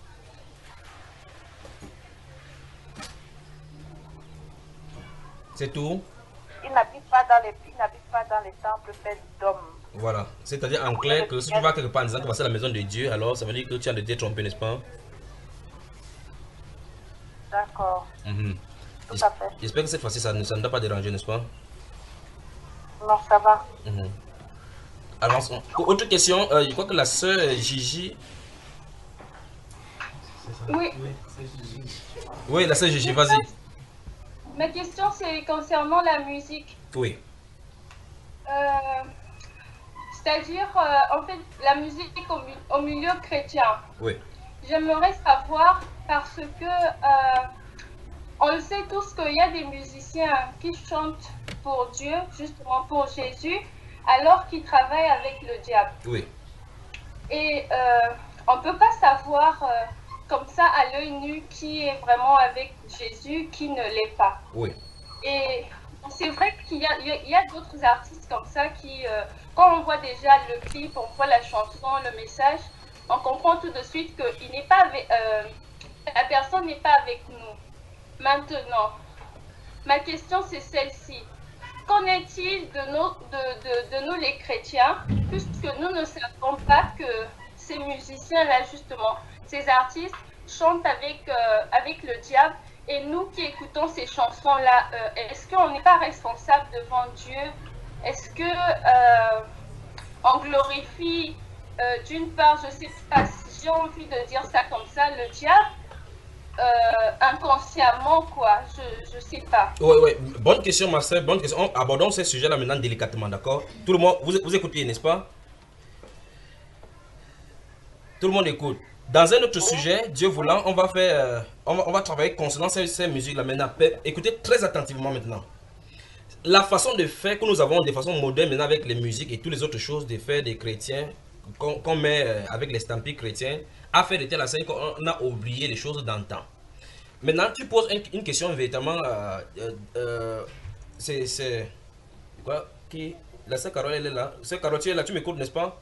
C'est tout? Il n'habite pas dans les, il n'habite pas dans les temples faits d'hommes. Voilà. C'est-à-dire en clair que si tu vas quelque part en disant que c'est la maison de Dieu, alors ça veut dire que tu as de Dieu trompé, n'est-ce pas? D'accord. Mm-hmm. Tout à fait. J'espère que cette fois-ci, ça, ça ne doit pas déranger, n'est-ce pas? Non, ça va. Mm-hmm. Alors, on... autre question, euh, je crois que la sœur Gigi... Oui. Oui, la sœur Gigi, vas-y. Ma question, c'est concernant la musique. Oui. Euh, C'est-à-dire, euh, en fait, la musique au, au milieu chrétien. Oui. J'aimerais savoir, parce que euh, on le sait tous qu'il y a des musiciens qui chantent pour Dieu, justement pour Jésus, alors qu'ils travaillent avec le diable. Oui. Et euh, on ne peut pas savoir euh, comme ça à l'œil nu qui est vraiment avec Jésus, qui ne l'est pas. Oui. Et c'est vrai qu'il y a, il y a d'autres artistes comme ça qui, euh, quand on voit déjà le clip, on voit la chanson, le message, on comprend tout de suite que il n'est pas avec, euh, la personne n'est pas avec nous. Maintenant, ma question c'est celle-ci. Qu'en est-il de nous, de, de, de nous les chrétiens, puisque nous ne savons pas que ces musiciens-là, justement, ces artistes, chantent avec, euh, avec le diable, et nous qui écoutons ces chansons-là, euh, est-ce qu'on n'est pas responsable devant Dieu? Est-ce que euh, on glorifie euh, d'une part, je sais pas si j'ai envie de dire ça comme ça, le diable, euh, inconsciemment, quoi, je, je sais pas. Oui, oui, bonne question, ma soeur, bonne question. Abordons ce sujet-là maintenant délicatement, d'accord? Tout le monde, vous, vous écoutez, n'est-ce pas? Tout le monde écoute. Dans un autre sujet, Dieu voulant, on va faire, euh, on, va, on va travailler concernant ces, ces musiques-là maintenant. Écoutez très attentivement maintenant. la façon de faire que nous avons de façon moderne maintenant avec les musiques et toutes les autres choses de faire des chrétiens, qu'on qu'on met euh, avec les stampilles chrétiens, a fait de telle enseigne qu'on a oublié les choses d'antan. Maintenant, tu poses une, une question véritablement. Euh, euh, euh, c'est. Quoi? Qui? La sœur Carole, elle est là. Sœur Carole, tu es là, tu m'écoutes, n'est-ce pas?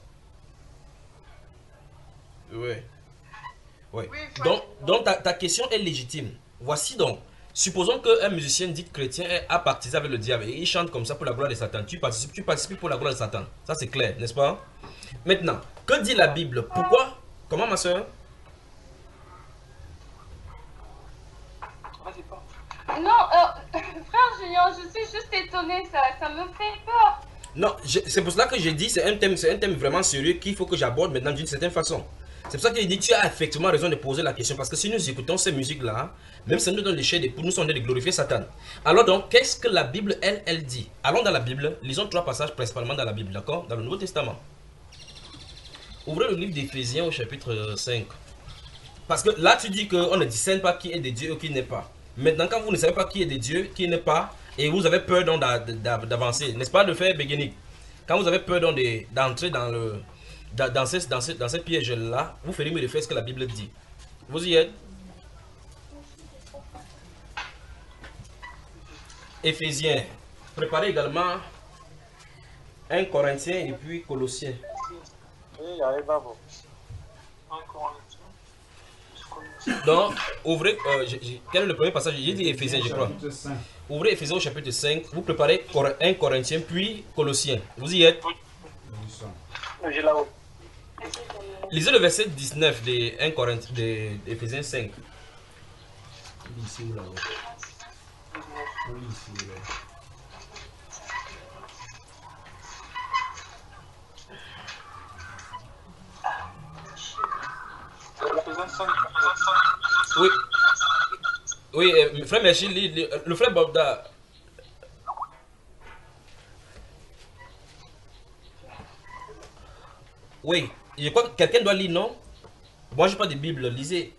Oui. Oui. Donc, donc ta, ta question est légitime. Voici donc. Supposons qu'un musicien dit chrétien a partisé avec le diable et il chante comme ça pour la gloire de Satan. Tu participes, tu participes pour la gloire de Satan. Ça, c'est clair, n'est-ce pas? Maintenant, que dit la Bible? Pourquoi? Comment, ma soeur? Non, euh, frère Julien, je suis juste étonnée, ça, ça me fait peur. Non, c'est pour cela que j'ai dit c'est un thème, c'est un thème vraiment sérieux qu'il faut que j'aborde maintenant d'une certaine façon. C'est pour ça que j'ai dit tu as effectivement raison de poser la question parce que si nous écoutons ces musiques-là, même si nous donnons les chaînes, nous sommes en train de glorifier Satan. Alors donc, qu'est-ce que la Bible, elle, elle dit? Allons dans la Bible, lisons trois passages principalement dans la Bible, d'accord? Dans le Nouveau Testament. Ouvrez le livre d'Éphésiens au chapitre cinq. Parce que là, tu dis qu'on ne discerne pas qui est de Dieu ou qui n'est pas. Maintenant, quand vous ne savez pas qui est de Dieu, qui n'est pas, et vous avez peur donc d'avancer, n'est-ce pas, de faire béguinique. Quand vous avez peur donc d'entrer dans le dans, dans, ce, dans, ce, dans ce piège-là, vous ferez mieux de faire ce que la Bible dit. Vous y êtes? Éphésiens. Préparez également un Corinthien et puis Colossiens. Oui, arrive à vous. Donc, ouvrez, euh, j, j, quel est le premier passage? J'ai dit Éphésiens, je crois. Ouvrez Éphésiens au chapitre cinq, vous préparez un Corinthien puis Colossiens. Vous y êtes? J'ai là-haut. Lisez le verset dix-neuf de un Corinthien, de Éphésiens cinq. Ici ou là-haut? Ici ou là. Oui. Oui, euh, frère Merci, le frère Bobda. Oui, je crois que quelqu'un doit lire, non? Moi, je n'ai pas de Bible, lisez.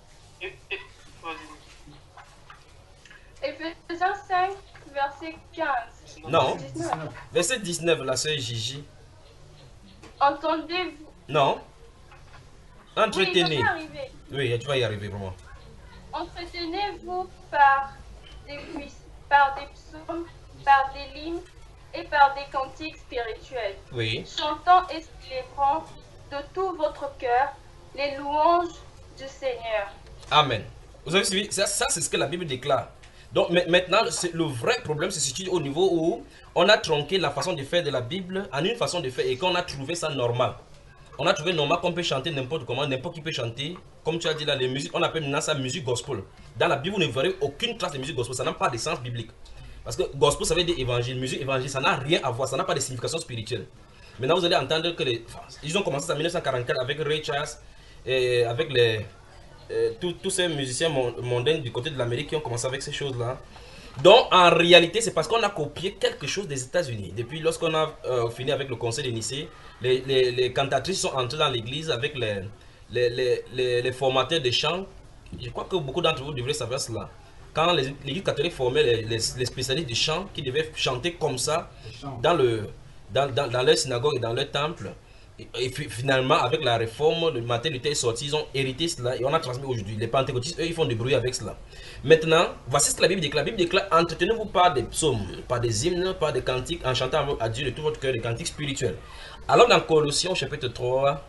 Éphésiens cinq, verset quinze. Non, dix-neuf. verset dix-neuf, la sœur Gigi. Entendez-vous? Non. Entretenez. Oui, arriver. Oui, tu vas y arriver vraiment. Entretenez-vous par des, par des psaumes, par des hymnes et par des cantiques spirituels. Oui. Chantant et célébrant de tout votre cœur les louanges du Seigneur. Amen. Vous avez suivi? Ça, ça c'est ce que la Bible déclare. Donc maintenant, le vrai problème se situe au niveau où on a tronqué la façon de faire de la Bible en une façon de faire et qu'on a trouvé ça normal. On a trouvé normal qu'on peut chanter n'importe comment, n'importe qui peut chanter. Comme tu as dit là, les musiques, on appelle maintenant ça musique gospel. Dans la Bible, vous ne verrez aucune trace de musique gospel, ça n'a pas de sens biblique. Parce que gospel, ça veut dire évangile, musique évangile, ça n'a rien à voir, ça n'a pas de signification spirituelle. Maintenant, vous allez entendre que les... Ils ont commencé en mille neuf cent quarante-quatre avec Ray Charles, et avec les... Euh, tous ces musiciens mondains du côté de l'Amérique qui ont commencé avec ces choses-là. Donc, en réalité, c'est parce qu'on a copié quelque chose des États-Unis. Depuis lorsqu'on a euh, fini avec le conseil de Nicée, les, les, les cantatrices sont entrées dans l'église avec les, les, les, les, les formateurs de chants. Je crois que beaucoup d'entre vous devraient savoir cela. Quand l'église catholique formait les, les, les spécialistes de chant qui devaient chanter comme ça dans, le, dans, dans, dans leur synagogue et dans leur temple. Et finalement, avec la réforme, le Martin Luther est sorti, ils ont hérité cela et on a transmis aujourd'hui. Les pentecôtistes, eux, ils font du bruit avec cela. Maintenant, voici ce que la Bible déclare. La Bible déclare, entretenez-vous par des psaumes, par des hymnes, par des cantiques, en chantant à Dieu de tout votre cœur, des cantiques spirituels. Alors dans Colossiens, chapitre trois,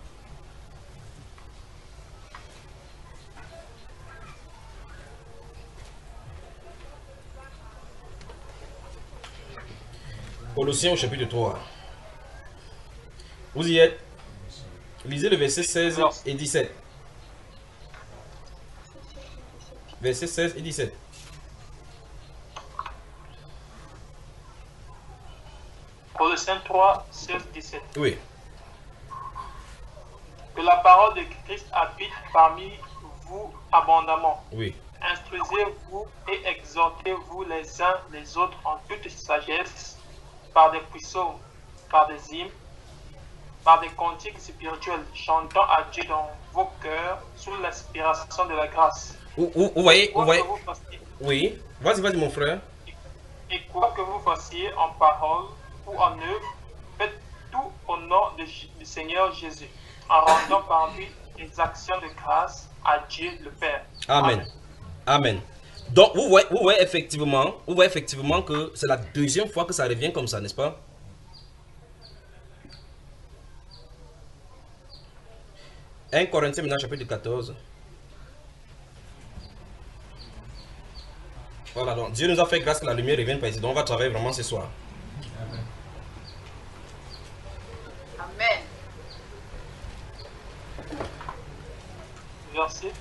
Colossiens au chapitre trois. Vous y êtes? Lisez le verset seize et dix-sept. Verset seize et dix-sept. Colossiens trois, seize, dix-sept. Oui. Que la parole de Christ habite parmi vous abondamment. Oui. Instruisez-vous et exhortez-vous les uns les autres en toute sagesse, par des psaumes, par des hymnes, par des cantiques spirituels, chantant à Dieu dans vos cœurs sous l'inspiration de la grâce. Vous, vous, vous voyez, vous voyez. Oui. Vas-y, vas-y, mon frère. Et quoi que vous fassiez en parole ou en œuvre, faites tout au nom de, du Seigneur Jésus, en rendant par lui des actions de grâce à Dieu le Père. Amen. Amen. Amen. Donc, vous voyez, vous voyez effectivement, vous voyez effectivement que c'est la deuxième fois que ça revient comme ça, n'est-ce pas? un Corinthiens maintenant, chapitre quatorze. Voilà, donc Dieu nous a fait grâce que la lumière revienne par ici. Donc on va travailler vraiment ce soir. Amen. Verset.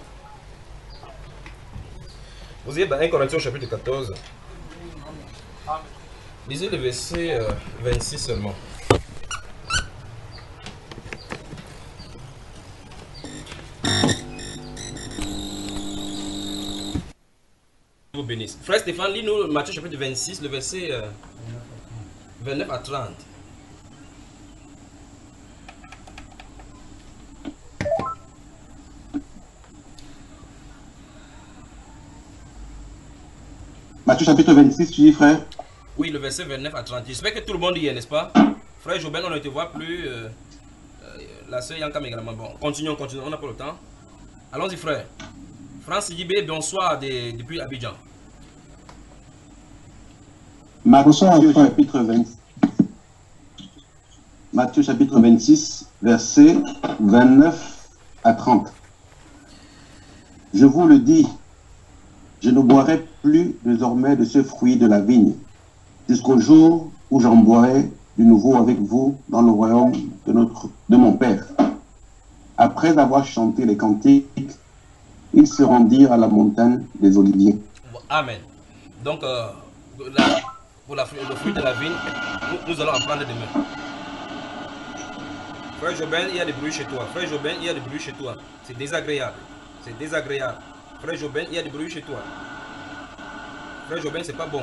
Vous êtes dans un Corinthiens chapitre quatorze. Amen. Lisez le verset euh, vingt-six seulement. Vous bénisse. Frère Stéphane, lis-nous Matthieu chapitre vingt-six, le verset euh, vingt-neuf à trente. Matthieu chapitre vingt-six, tu dis frère? Oui, le verset vingt-neuf à trente. J'espère que tout le monde y est, n'est-ce pas? Frère Jobin, on ne te voit plus. Euh, euh, la sœur Yankam également. Bon, continuons, continuons, on n'a pas le temps. Allons-y, frère. France Yibé, bonsoir de, depuis Abidjan. Matthieu chapitre vingt-six. Matthieu chapitre vingt-six, versets vingt-neuf à trente. Je vous le dis, je ne boirai plus désormais de ce fruit de la vigne, jusqu'au jour où j'en boirai de nouveau avec vous dans le royaume de, notre, de mon Père. Après avoir chanté les cantiques, ils se rendirent à la montagne des Oliviers. Amen. Donc, euh, la, pour la, le fruit de la vigne, nous, nous allons apprendre demain. Frère Jobin, il y a des bruits chez toi. Frère Jobin, il y a des bruits chez toi. C'est désagréable. C'est désagréable. Frère Jobin, il y a des bruits chez toi. Frère Jobin, c'est pas bon.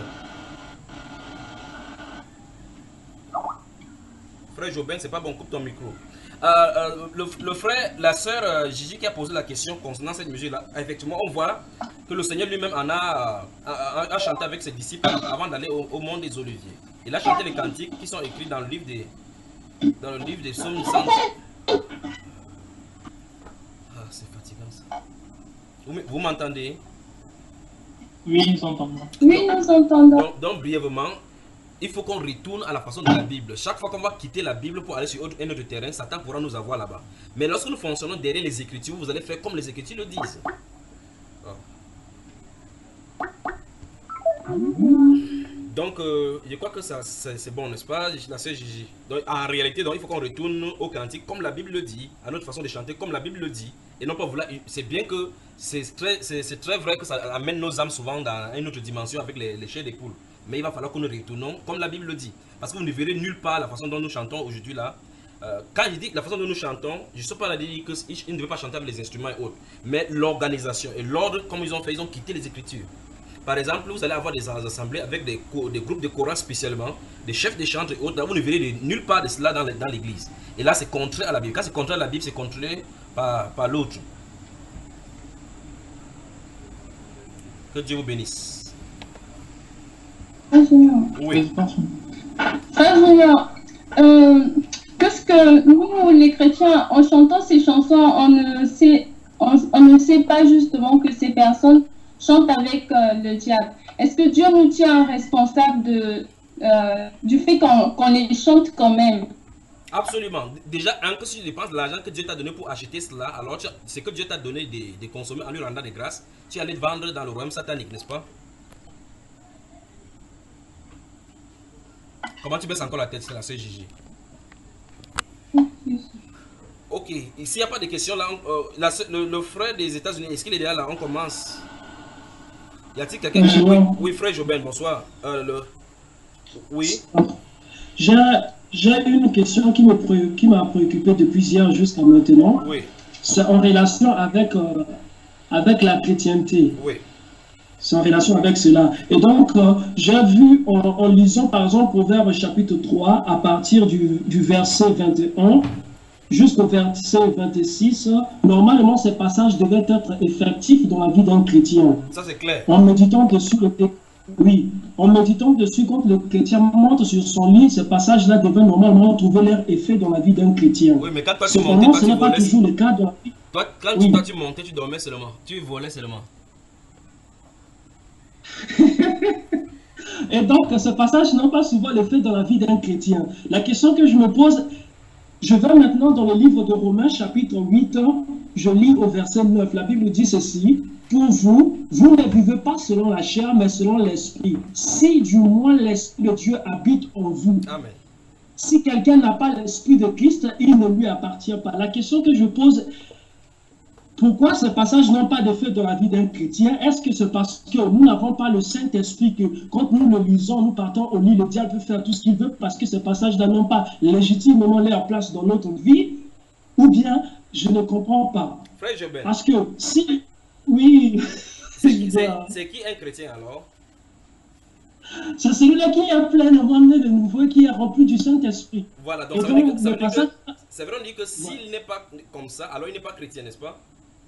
Frère Jobin, c'est pas bon. Coupe ton micro. Euh, euh, le, le frère, la sœur euh, Gigi qui a posé la question concernant cette mesure-là, effectivement, on voit que le Seigneur lui-même en a, a, a, a chanté avec ses disciples avant d'aller au, au monde des Oliviers. Il a chanté les cantiques qui sont écrits dans le livre des, dans le livre des psaumes cent. Ah, c'est fatigant ça. Vous, vous m'entendez? Oui, nous entendons. Oui, nous entendons. Donc, donc, brièvement, il faut qu'on retourne à la façon de la Bible. Chaque fois qu'on va quitter la Bible pour aller sur un autre terrain, Satan pourra nous avoir là-bas. Mais lorsque nous fonctionnons derrière les Écritures, vous allez faire comme les Écritures le disent. Oh. Donc, euh, je crois que ça c'est bon, n'est-ce pas, la sœur Gigi? Donc, en réalité, donc, il faut qu'on retourne au cantique comme la Bible le dit, à notre façon de chanter comme la Bible le dit. Et non pas vouloir. C'est bien que c'est très, très vrai que ça amène nos âmes souvent dans une autre dimension avec les, les chairs des poules. Mais il va falloir que nous retournons comme la Bible le dit. Parce que vous ne verrez nulle part la façon dont nous chantons aujourd'hui là. Euh, quand je dis la façon dont nous chantons, je ne suis pas là de dire qu'ils ne veulent pas chanter avec les instruments et autres. Mais l'organisation et l'ordre, comme ils ont fait, ils ont quitté les Écritures. Par exemple, vous allez avoir des assemblées avec des, des groupes de chorales spécialement, des chefs de chants et autres. Là, vous ne verrez de, nulle part de cela dans l'église. Et là, c'est contraire à la Bible. Quand c'est contraire à la Bible, c'est contraire par, par l'autre. Que Dieu vous bénisse. Frère Junior. Oui. Frère Junior, euh, qu'est-ce que nous, les chrétiens, en chantant ces chansons, on ne sait, on, on ne sait pas justement que ces personnes chantent avec euh, le diable. Est-ce que Dieu nous tient responsable de, euh, du fait qu'on qu'on les chante quand même? Absolument. Déjà, un que si tu dépenses l'argent que Dieu t'a donné pour acheter cela, alors c'est que Dieu t'a donné de, de consommer en lui rendant des grâces, tu allais te vendre dans le royaume satanique, n'est-ce pas? Comment tu baisses encore la tête, c'est la sœur Gigi? Ok, s'il n'y a pas de questions là, euh, la, le, le frère des États-Unis, est-ce qu'il est déjà là? On commence. Y a-t-il quelqu'un qui... Oui, oui, frère Jobin, bonsoir. Euh, le... Oui. J'ai une question qui m'a qui préoccupé depuis hier jusqu'à maintenant. Oui. C'est en relation avec, euh, avec la chrétienté. Oui. C'est en relation avec cela. Et donc, euh, j'ai vu en, en lisant par exemple Proverbe chapitre trois, à partir du, du verset vingt et un jusqu'au verset vingt-six, normalement ces passages devaient être effectifs dans la vie d'un chrétien. Ça c'est clair. En méditant dessus le texte. Oui, en méditant dessus, quand le chrétien monte sur son lit, ce passage-là devait normalement trouver leur effet dans la vie d'un chrétien. Oui, mais quand toi tu Cependant, montais, ce toi, n'est tu pas volais. toujours le cas dans la vie. Toi, quand Oui. tu, toi, tu montais, tu dormais seulement. Tu volais seulement. Et donc, ce passage n'a pas souvent l'effet dans la vie d'un chrétien. La question que je me pose, je vais maintenant dans le livre de Romains, chapitre huit, je lis au verset neuf. La Bible dit ceci: pour vous, vous ne vivez pas selon la chair, mais selon l'esprit. Si du moins l'esprit de Dieu habite en vous. Amen. Si quelqu'un n'a pas l'esprit de Christ, il ne lui appartient pas. La question que je pose, pourquoi ces passages n'ont pas d'effet dans la vie d'un chrétien? Est-ce que c'est parce que nous n'avons pas le Saint-Esprit que quand nous le lisons, nous partons au lit, le diable peut faire tout ce qu'il veut parce que ces passages n'ont pas légitimement leur place dans notre vie? Ou bien, je ne comprends pas. Frère Jobin. Parce que si... Oui... C'est qui, c'est qui un chrétien alors? C'est celui-là qui est pleinement né de nouveau, qui est rempli du Saint-Esprit. Voilà, donc Et ça veut dire donc, que, ça le veut dire passage... que, ça veut dire que s'il n'est pas comme ça, alors il n'est pas chrétien, n'est-ce pas?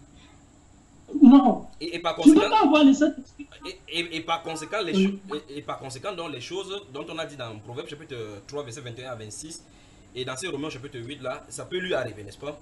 Non. Et, et par Tu ne conséquent, peux pas avoir le Saint-Esprit. et, et, et par conséquent, les Oui. cho- et, et par conséquent, donc, les choses dont on a dit dans Proverbe chapitre trois, verset vingt et un à vingt-six, et dans ces Romains chapitre huit, là, ça peut lui arriver, n'est-ce pas?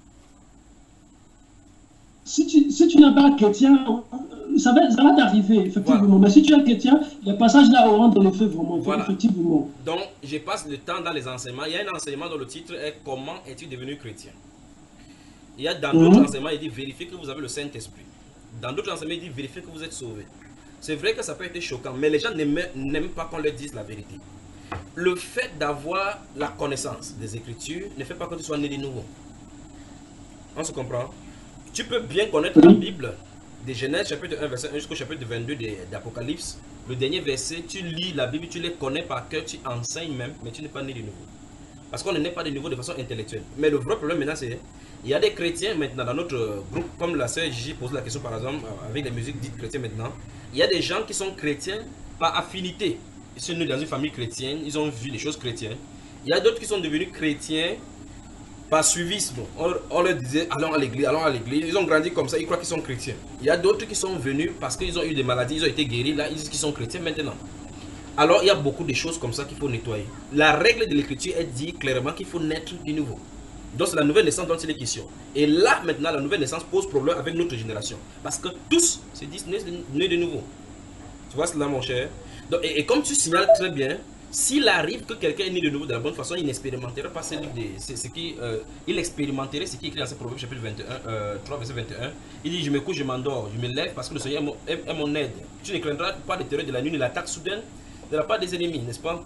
Si tu, si tu n'es pas chrétien, ça va, ça va t'arriver, effectivement. Voilà. Mais si tu es chrétien, les passages-là auront de l'effet vraiment, Voilà. effectivement. Donc, je passe le temps dans les enseignements. Il y a un enseignement dont le titre est « Comment es-tu devenu chrétien ?» Il y a dans Mhm. d'autres enseignements, il dit « Vérifiez que vous avez le Saint-Esprit ». Dans d'autres enseignements, il dit « Vérifiez que vous êtes sauvés ». C'est vrai que ça peut être choquant, mais les gens n'aiment n'aiment pas qu'on leur dise la vérité. Le fait d'avoir la connaissance des Écritures ne fait pas que tu sois né de nouveau. On se comprend? Tu peux bien connaître la Bible, de Genèse chapitre un, verset un jusqu'au chapitre vingt-deux de- d'Apocalypse. Le dernier verset, tu lis la Bible, tu les connais par cœur, tu enseignes même, mais tu n'es pas né de nouveau. Parce qu'on n'est pas de nouveau de façon intellectuelle. Mais le vrai problème maintenant, c'est il y a des chrétiens maintenant dans notre groupe, comme la sœur Gigi pose la question par exemple, avec les musiques dites chrétiennes maintenant. Il y a des gens qui sont chrétiens par affinité. Ils sont nés dans une famille chrétienne, ils ont vu des choses chrétiennes. Il y a d'autres qui sont devenus chrétiens par suivisme. On, on leur disait allons à l'église, allons à l'église. Ils ont grandi comme ça, ils croient qu'ils sont chrétiens. Il y a d'autres qui sont venus parce qu'ils ont eu des maladies, ils ont été guéris, là ils disent qu'ils sont chrétiens maintenant. Alors il y a beaucoup de choses comme ça qu'il faut nettoyer. La règle de l'écriture est dit clairement qu'il faut naître de nouveau. Donc c'est la nouvelle naissance dont il est question. Et là maintenant la nouvelle naissance pose problème avec notre génération. Parce que tous se disent nés de, nés de nouveau. Tu vois cela mon cher? Donc, et, et comme tu signales très bien, s'il arrive que quelqu'un est né de nouveau de la bonne façon, il n'expérimenterait pas ce qui, euh, il expérimenterait ce qui est écrit dans ce Proverbe chapitre vingt et un, euh, trois, verset vingt et un. Il dit, je me couche, je m'endors, je me lève parce que le Seigneur est mon, est, est mon aide. Tu ne craindras pas les terreurs de la nuit, ni l'attaque soudaine de la part des ennemis, n'est-ce pas?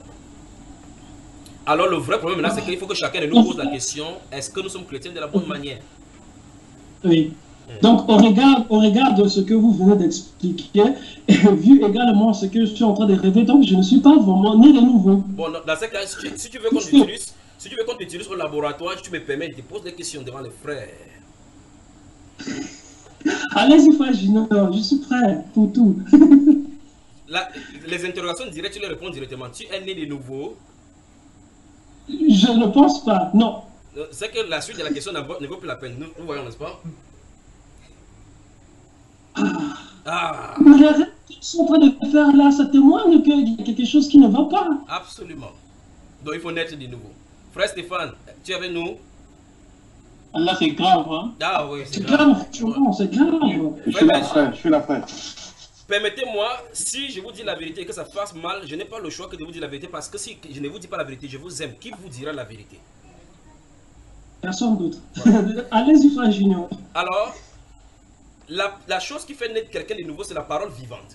Alors le vrai problème maintenant, c'est qu'il faut que chacun de nous pose la question, est-ce que nous sommes chrétiens de la bonne manière? Oui. Donc, au regard, au regard de ce que vous venez d'expliquer, et vu également ce que je suis en train de rêver, donc je ne suis pas vraiment né de nouveau. Bon, dans ce cas, si tu, si tu veux qu'on t'utilise, si tu veux qu'on t'utilise au laboratoire, tu me permets, je te pose des questions devant les frères. Allez-y, frère Junior, je suis prêt pour tout. La, les interrogations directes, tu les réponds directement. Tu es né de nouveau? Je ne pense pas, non. C'est que la suite de la question ne vaut, ne vaut plus la peine. Nous, nous voyons, n'est-ce pas? Ah. Mais les rêves qu'ils sont en train de faire là, ça témoigne qu'il y a quelque chose qui ne va pas. Absolument. Donc il faut naître de nouveau. Frère Stéphane, tu es avec nous? Là, c'est grave, hein? Ah oui, c'est grave. grave c'est grave. Je suis là, frère, je suis là, frère. Permettez-moi, si je vous dis la vérité et que ça fasse mal, je n'ai pas le choix que de vous dire la vérité parce que si je ne vous dis pas la vérité, je vous aime. Qui vous dira la vérité? Personne d'autre. Voilà. Allez-y, frère Junior. Alors, la, la chose qui fait naître quelqu'un de nouveau, c'est la parole vivante.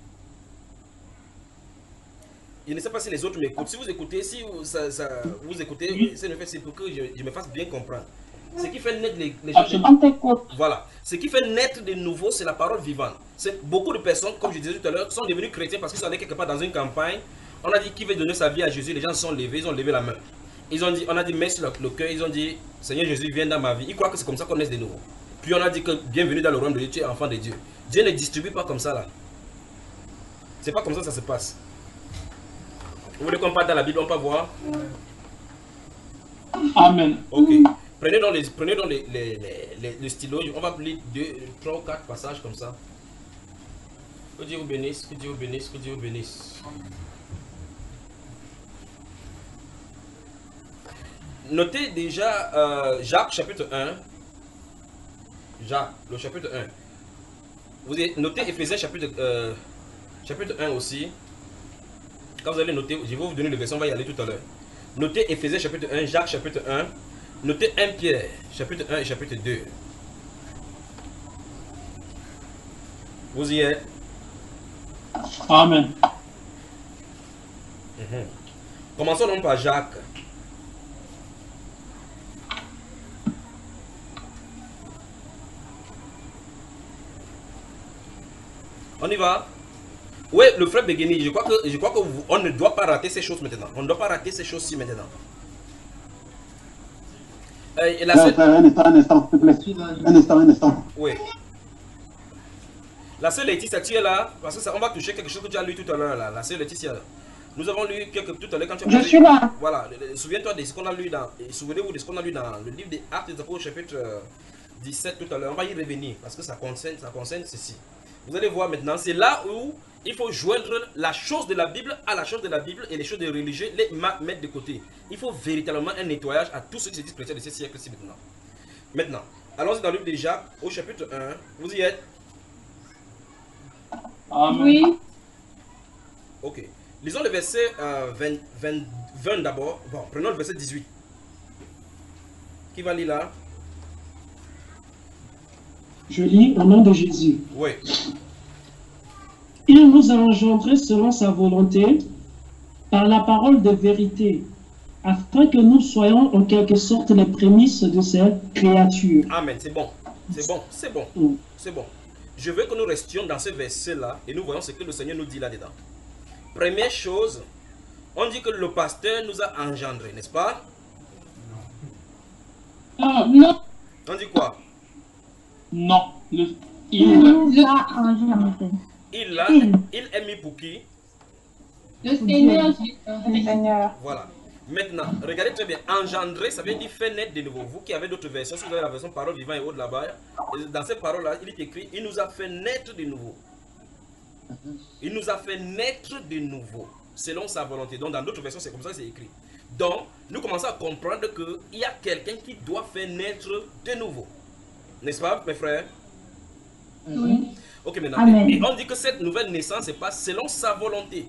Je ne sais pas si les autres m'écoutent. Si vous écoutez, si vous, ça, ça, vous écoutez, c'est pour que je, je me fasse bien comprendre. Ce qui fait naître les, les gens. De... Voilà. Ce qui fait naître de nouveau, c'est la parole vivante. Beaucoup de personnes, comme je disais tout à l'heure, sont devenues chrétiens parce qu'ils sont allés quelque part dans une campagne. On a dit qui veut donner sa vie à Jésus. Les gens se sont levés, ils ont levé la main. Ils ont dit, on a dit, mets sur le, le cœur, ils ont dit, Seigneur Jésus, viens dans ma vie. Ils croient que c'est comme ça qu'on naît de nouveau. Puis on a dit que bienvenue dans le royaume de Dieu, tu es enfant de Dieu. Dieu ne distribue pas comme ça là. C'est pas comme ça que ça se passe. Vous voulez qu'on parte dans la Bible, on peut voir? Amen. Ok. Prenez donc, les, prenez donc les, les, les, les, le stylo, on va lire deux, trois ou quatre passages comme ça. Que Dieu vous bénisse, que Dieu vous bénisse, que Dieu vous bénisse. Notez déjà euh, Jacques chapitre un. Jacques, le chapitre un. Vous avez noté Éphésiens chapitre, euh, chapitre un aussi. Quand vous allez noter, je vais vous donner le verset, on va y aller tout à l'heure. Notez Éphésiens chapitre un, Jacques chapitre un. Notez un Pierre chapitre un et chapitre deux. Vous y êtes? Amen. Mm-hmm. Commençons donc par Jacques. On y va? Oui, le frère Begeni, je crois que, je crois que vous, on ne doit pas rater ces choses maintenant. On ne doit pas rater ces choses-ci maintenant. Euh, et la seule... Un instant, un instant, s'il te plaît. Un instant, un instant. Oui. La sœur Laetitia, tu es là, parce que ça, on va toucher quelque chose que tu as lu tout à l'heure là. La sœur Laetitia, nous avons lu quelque, tout à l'heure quand tu as Je parlé, suis là. Voilà, souviens-toi de ce qu'on a lu dans, souvenez-vous de ce qu'on a lu dans le livre des Actes des Apôtres chapitre dix-sept tout à l'heure. On va y revenir parce que ça concerne, ça concerne ceci. Vous allez voir maintenant, c'est là où il faut joindre la chose de la Bible à la chose de la Bible et les choses de religieux, les mettre de côté. Il faut véritablement un nettoyage à tous ceux qui se disent chrétiens de ce siècle-ci maintenant. Maintenant, allons-y dans le livre de Jacques au chapitre un. Vous y êtes? Amen. Oui. Ok. Lisons le verset euh, vingt, vingt, vingt d'abord. Bon, prenons le verset dix-huit. Qui va lire là? Je lis au nom de Jésus. Oui. Il nous a engendrés selon sa volonté, par la parole de vérité, afin que nous soyons en quelque sorte les prémices de cette créature. Amen, c'est bon. C'est bon, c'est bon. Mm. C'est bon. Je veux que nous restions dans ce verset-là et nous voyons ce que le Seigneur nous dit là-dedans. Première chose, on dit que le pasteur nous a engendrés, n'est-ce pas? Ah, non. On dit quoi? Non. Le, Il il, nous a engendrés. Il l'a, Il. il est mis pour qui? Le Seigneur Le Seigneur. Voilà. Maintenant, regardez très bien. Engendrer, ça veut dire faire naître de nouveau. Vous qui avez d'autres versions, si vous avez la version parole vivant et autres là-bas, dans cette parole-là, il est écrit, il nous a fait naître de nouveau. Il nous a fait naître de nouveau, selon sa volonté. Donc, dans d'autres versions, c'est comme ça que c'est écrit. Donc, nous commençons à comprendre qu'il y a quelqu'un qui doit faire naître de nouveau. N'est-ce pas, mes frères? Oui. Ok, maintenant. Amen. Et on dit que cette nouvelle naissance se passe selon sa volonté.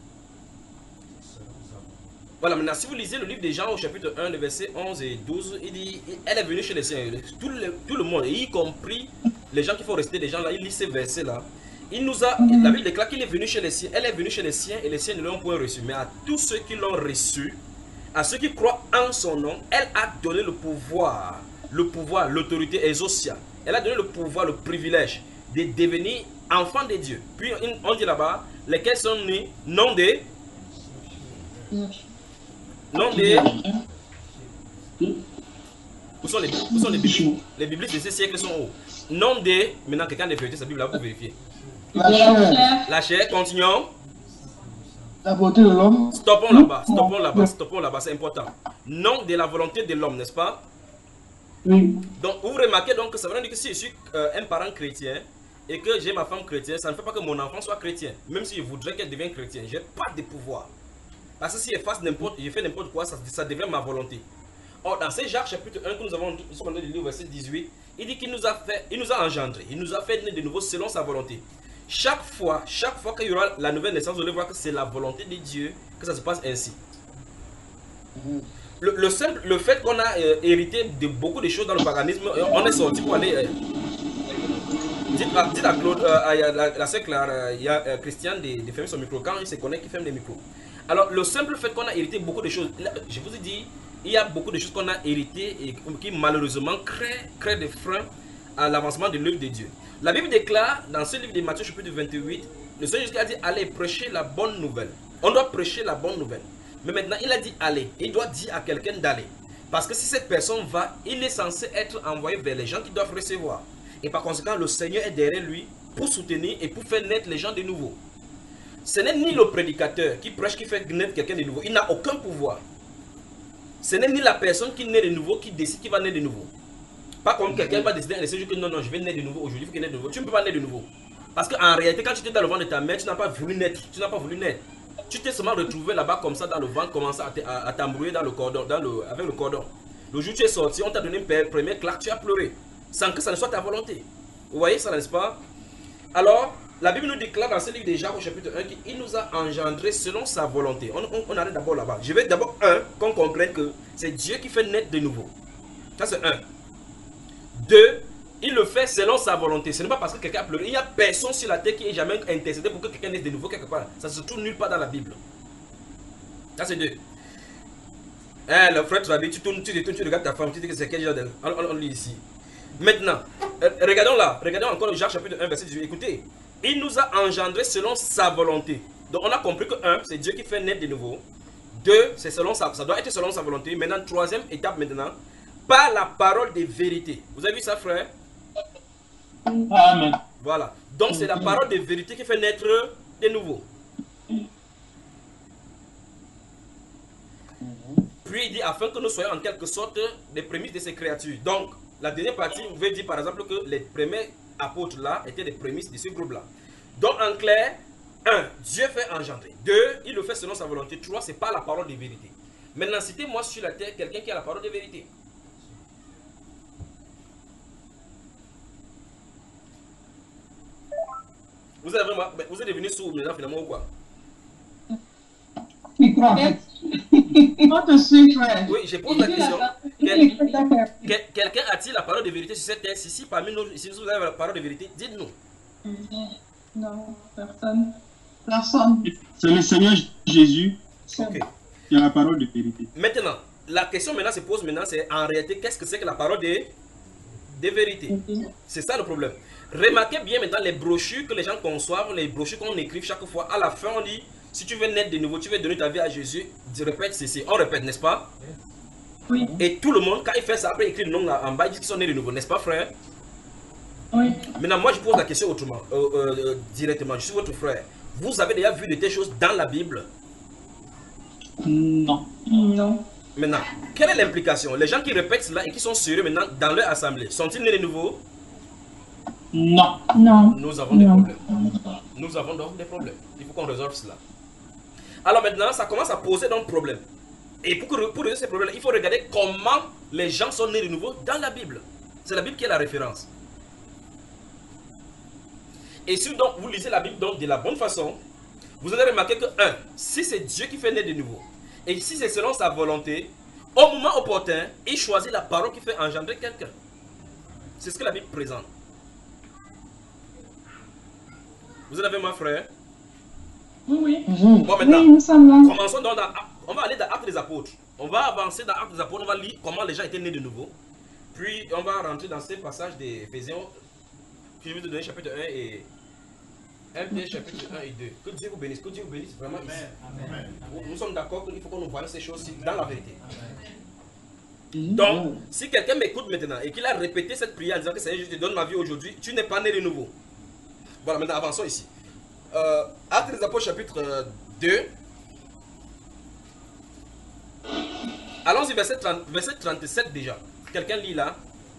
Voilà, maintenant, si vous lisez le livre des Jean au chapitre un, le verset onze et douze, il dit, elle est venue chez les siens, tout le, tout le monde, y compris les gens qui font rester des gens là, il lit ces versets-là. Il nous a, la Bible déclare qu'il est venu chez les siens, elle est venue chez les siens et les siens ne l'ont point reçu. Mais à tous ceux qui l'ont reçu, à ceux qui croient en son nom, elle a donné le pouvoir, le pouvoir, l'autorité exaucia. Elle a donné le pouvoir, le privilège de devenir enfants de Dieu. Puis on dit là-bas, lesquels sont nés, non des... Non des... Où sont les, où sont les biblistes? Les biblistes de ce siècle sont où? Non des... Maintenant, quelqu'un a feuilleté sa Bible là pour vérifier. La chair. La chair, continuons. La volonté de l'homme. Stoppons là-bas, stoppons là-bas, stoppons là-bas, c'est important. Non de la volonté de l'homme, n'est-ce pas? oui. Donc, vous remarquez donc que ça veut dire que si je suis euh, un parent chrétien et que j'ai ma femme chrétienne, ça ne fait pas que mon enfant soit chrétien. Même si je voudrais qu'elle devienne chrétienne, je n'ai pas de pouvoir. Parce que si je, fasse n'importe, je fais n'importe quoi, ça, ça devient ma volonté. Or, dans ce Jacques chapitre un que nous avons lu au verset dix-huit, il dit qu'il nous a fait, il nous a engendrés, il nous a fait naître de nouveau selon sa volonté. Chaque fois, chaque fois qu'il y aura la nouvelle naissance, vous allez voir que c'est la volonté de Dieu que ça se passe ainsi. Le, le, simple, le fait qu'on a euh, hérité de beaucoup de choses dans le paganisme, euh, on est sorti pour aller... Euh, dites, à, dites à Claude, euh, à la, la sœur Claire, euh, il y a euh, Christian de, de fermer son micro. Quand il se connecte, il ferme les micros. Alors, le simple fait qu'on a hérité beaucoup de choses, là, je vous ai dit, il y a beaucoup de choses qu'on a héritées et qui malheureusement créent, créent des freins à l'avancement de l'œuvre de Dieu. La Bible déclare, dans ce livre de Matthieu chapitre vingt-huit, le Seigneur Jésus a dit, allez prêcher la bonne nouvelle. On doit prêcher la bonne nouvelle. Mais maintenant, il a dit aller. Il doit dire à quelqu'un d'aller. Parce que si cette personne va, il est censé être envoyé vers les gens qui doivent recevoir. Et par conséquent, le Seigneur est derrière lui pour soutenir et pour faire naître les gens de nouveau. Ce n'est ni le prédicateur qui prêche qui fait naître quelqu'un de nouveau. Il n'a aucun pouvoir. Ce n'est ni la personne qui naît de nouveau qui décide qui va naître de nouveau. Pas comme quelqu'un va décider un jour que non, non, je vais naître de nouveau aujourd'hui, il faut qu'il naisse de nouveau. Tu ne peux pas naître de nouveau. Parce qu'en réalité, quand tu étais dans le ventre de ta mère, tu n'as pas voulu naître. Tu n'as pas voulu naître. Tu t'es seulement retrouvé là-bas comme ça dans le ventre, commencer à t'embrouiller dans le cordon, dans le, avec le cordon. Le jour où tu es sorti, on t'a donné une première claque, tu as pleuré. Sans que ça ne soit ta volonté. Vous voyez ça, n'est-ce pas? Alors, la Bible nous déclare dans ce livre de Jacques au chapitre un qu'il nous a engendrés selon sa volonté. On, on, on arrête d'abord là-bas. Je vais d'abord, un, qu'on comprenne que c'est Dieu qui fait naître de nouveau. Ça c'est un. Deux, il le fait selon sa volonté. Ce n'est pas parce que quelqu'un a pleuré. Il n'y a personne sur la terre qui ait jamais intercédé pour que quelqu'un naisse de nouveau quelque part. Ça se trouve nulle part dans la Bible. Ça c'est deux. Eh, le frère, tu vas dire, tu tournes, tu détournes, tu regardes ta femme, tu dis que c'est quel genre de... On, on, on lit ici. Maintenant, euh, regardons là, regardons encore Jacques chapitre un, verset dix-huit. Écoutez, il nous a engendrés selon sa volonté. Donc on a compris que un, c'est Dieu qui fait naître de nouveau. Deux, c'est selon sa, ça doit être selon sa volonté. Maintenant, troisième étape maintenant, par la parole de vérité. Vous avez vu ça, frère? Amen. Voilà. Donc c'est la parole de vérité qui fait naître de nouveau. Puis il dit afin que nous soyons en quelque sorte les prémices de ces créatures. Donc la dernière partie, vous pouvez dire par exemple que les premiers apôtres là étaient les prémices de ce groupe là. Donc en clair, un, Dieu fait engendrer. Deux, il le fait selon sa volonté. Trois, c'est pas la parole de vérité. Maintenant, citez-moi sur la terre quelqu'un qui a la parole de vérité. Vous êtes vraiment, vous êtes devenu sourd maintenant finalement ou quoi? On te suit, frère. Oui, je pose la question. Quel, quel, Quelqu'un a-t-il la parole de vérité sur cette terre? Si, si parmi nous, si vous avez la parole de vérité, dites-nous. Non, personne. Personne. C'est le Seigneur Jésus okay. qui a la parole de vérité. Maintenant, la question maintenant se pose maintenant, c'est en réalité, qu'est-ce que c'est que la parole de, de vérité? C'est ça le problème. Remarquez bien maintenant les brochures que les gens conçoivent, les brochures qu'on écrit chaque fois. À la fin, on dit, si tu veux naître de nouveau, tu veux donner ta vie à Jésus, répète ceci. On répète, n'est-ce pas? Oui. Et tout le monde, quand il fait ça, après il écrit le nom là en bas, il dit qu'ils sont nés de nouveau, n'est-ce pas, frère? Oui. Maintenant, moi je pose la question autrement, euh, euh, directement. Je suis votre frère. Vous avez déjà vu de telles choses dans la Bible? Non. Non. Maintenant, quelle est l'implication? Les gens qui répètent cela et qui sont sérieux maintenant dans leur assemblée, sont-ils nés de nouveau? Non. Non. Nous avons des problèmes. Nous avons donc des problèmes. Il faut qu'on résolve cela. Alors maintenant, ça commence à poser donc problème. Et pour, que, pour résoudre ces problèmes, il faut regarder comment les gens sont nés de nouveau dans la Bible. C'est la Bible qui est la référence. Et si donc vous lisez la Bible donc de la bonne façon, vous allez remarquer que un, si c'est Dieu qui fait naître de nouveau, et si c'est selon sa volonté, au moment opportun, il choisit la parole qui fait engendrer quelqu'un. C'est ce que la Bible présente. Vous en avez ma frère? Oui, oui. Bon, maintenant, oui, nous sommes là. Commençons donc dans, on va aller dans Actes des Apôtres. On va avancer dans Actes des Apôtres, on va lire comment les gens étaient nés de nouveau. Puis on va rentrer dans ces passages d'Éphésiens, que je vais te donner chapitre un et un Pierre chapitre un et deux. Que Dieu vous bénisse, que Dieu vous bénisse vraiment ici. Amen. Nous sommes d'accord qu'il faut qu'on nous voie ces choses dans la vérité. Donc, si quelqu'un m'écoute maintenant et qu'il a répété cette prière en disant que Seigneur, je te donne ma vie aujourd'hui, tu n'es pas né de nouveau. Voilà, maintenant avançons ici. Euh, Actes des Apôtres chapitre deux. Allons-y, verset, verset trente-sept déjà. Quelqu'un lit là.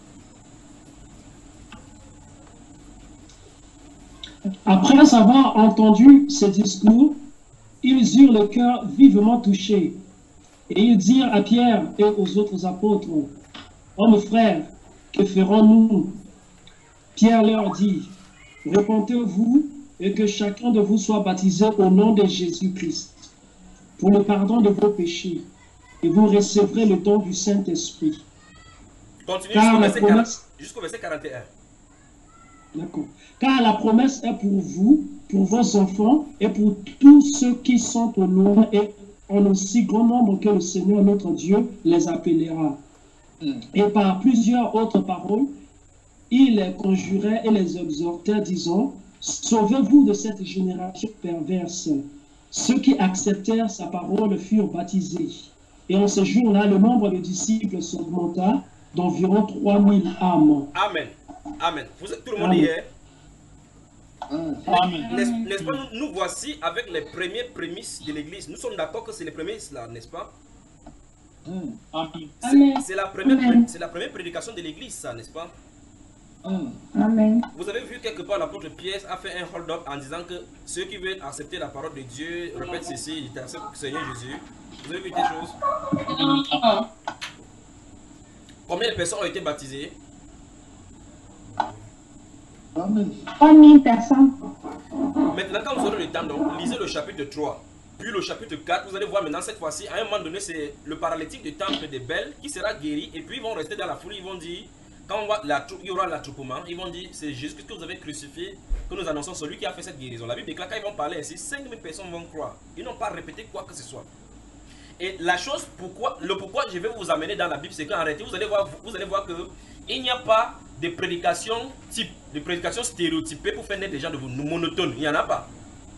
Après avoir entendu ces discours, ils eurent le cœur vivement touché. Et ils dirent à Pierre et aux autres apôtres, « Hommes frères, que ferons-nous » Pierre leur dit, « Repentez-vous et que chacun de vous soit baptisé au nom de Jésus-Christ pour le pardon de vos péchés, et vous recevrez le don du Saint-Esprit. » Continue jusqu'au verset, promesse... jusqu'au verset quarante et un. D'accord. Car la promesse est pour vous, pour vos enfants et pour tous ceux qui sont au loin et en aussi grand nombre que le Seigneur notre Dieu les appellera. Mm. Et par plusieurs autres paroles, il les conjurait et les exhortait, disant, sauvez-vous de cette génération perverse. Ceux qui acceptèrent sa parole furent baptisés. Et en ce jour-là, le nombre de disciples s'augmenta d'environ trois mille âmes. Amen. Amen. Vous êtes tout le monde hier? N'est-ce pas, nous, nous voici avec les premières prémices de l'église. Nous sommes d'accord que c'est les prémices là, n'est-ce pas? C'est la, première, la première prédication de l'église, ça, n'est-ce pas? Amen. Vous avez vu quelque part l'apôtre Pierre a fait un hold-up en disant que ceux qui veulent accepter la parole de Dieu répètent ceci, ils acceptent le Seigneur Jésus. Vous avez vu des choses? Combien de personnes ont été baptisées? trois mille personnes. Maintenant, quand vous aurez le temps, donc, lisez le chapitre trois. Puis le chapitre quatre, vous allez voir maintenant cette fois-ci, à un moment donné, c'est le paralytique du temple de Bel qui sera guéri. Et puis ils vont rester dans la foule, ils vont dire, quand on va, la, il y aura l'attroupement, ils vont dire, c'est Jésus que vous avez crucifié, que nous annonçons celui qui a fait cette guérison. La Bible déclare quand ils vont parler ainsi, cinq mille personnes vont croire. Ils n'ont pas répété quoi que ce soit. Et la chose, pourquoi, le pourquoi je vais vous amener dans la Bible, c'est qu'en réalité, vous allez voir, vous allez voir que il n'y a pas de prédication type, de prédication stéréotypée pour faire naître des gens de vous monotones. Il n'y en a pas.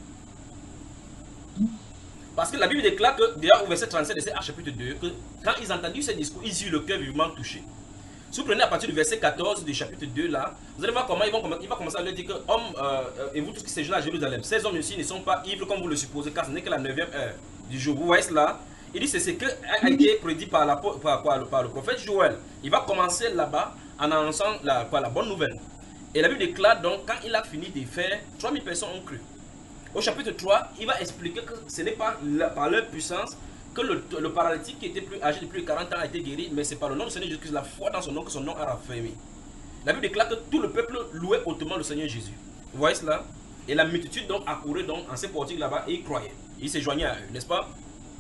Parce que la Bible déclare que, déjà au verset trente-sept de ce chapitre deux, que quand ils ont entendu ce discours, ils eurent le cœur vivement touché. Si vous prenez à partir du verset quatorze du chapitre deux là, vous allez voir comment ils vont, il va commencer à leur dire que, hommes, euh, et vous tous qui séjournez à Jérusalem, ces hommes ici ne sont pas ivres comme vous le supposez, car ce n'est que la neuvième heure du jour. Vous voyez cela? Il dit c'est ce qui a été prédit par, la, par, par, par le prophète Joël. Il va commencer là-bas en annonçant la, par la bonne nouvelle. Et la Bible déclare donc, quand il a fini de faire, trois mille personnes ont cru. Au chapitre trois, il va expliquer que ce n'est pas la, par leur puissance que le, le paralytique qui était plus âgé de plus de quarante ans a été guéri, mais c'est par le nom du Seigneur Jésus-Christ, la foi dans son nom, que son nom a raffermi. La Bible déclare que tout le peuple louait hautement le Seigneur Jésus. Vous voyez cela? Et la multitude donc accourait donc en ces portiques là-bas et ils croyaient. Ils se joignaient à eux, n'est-ce pas?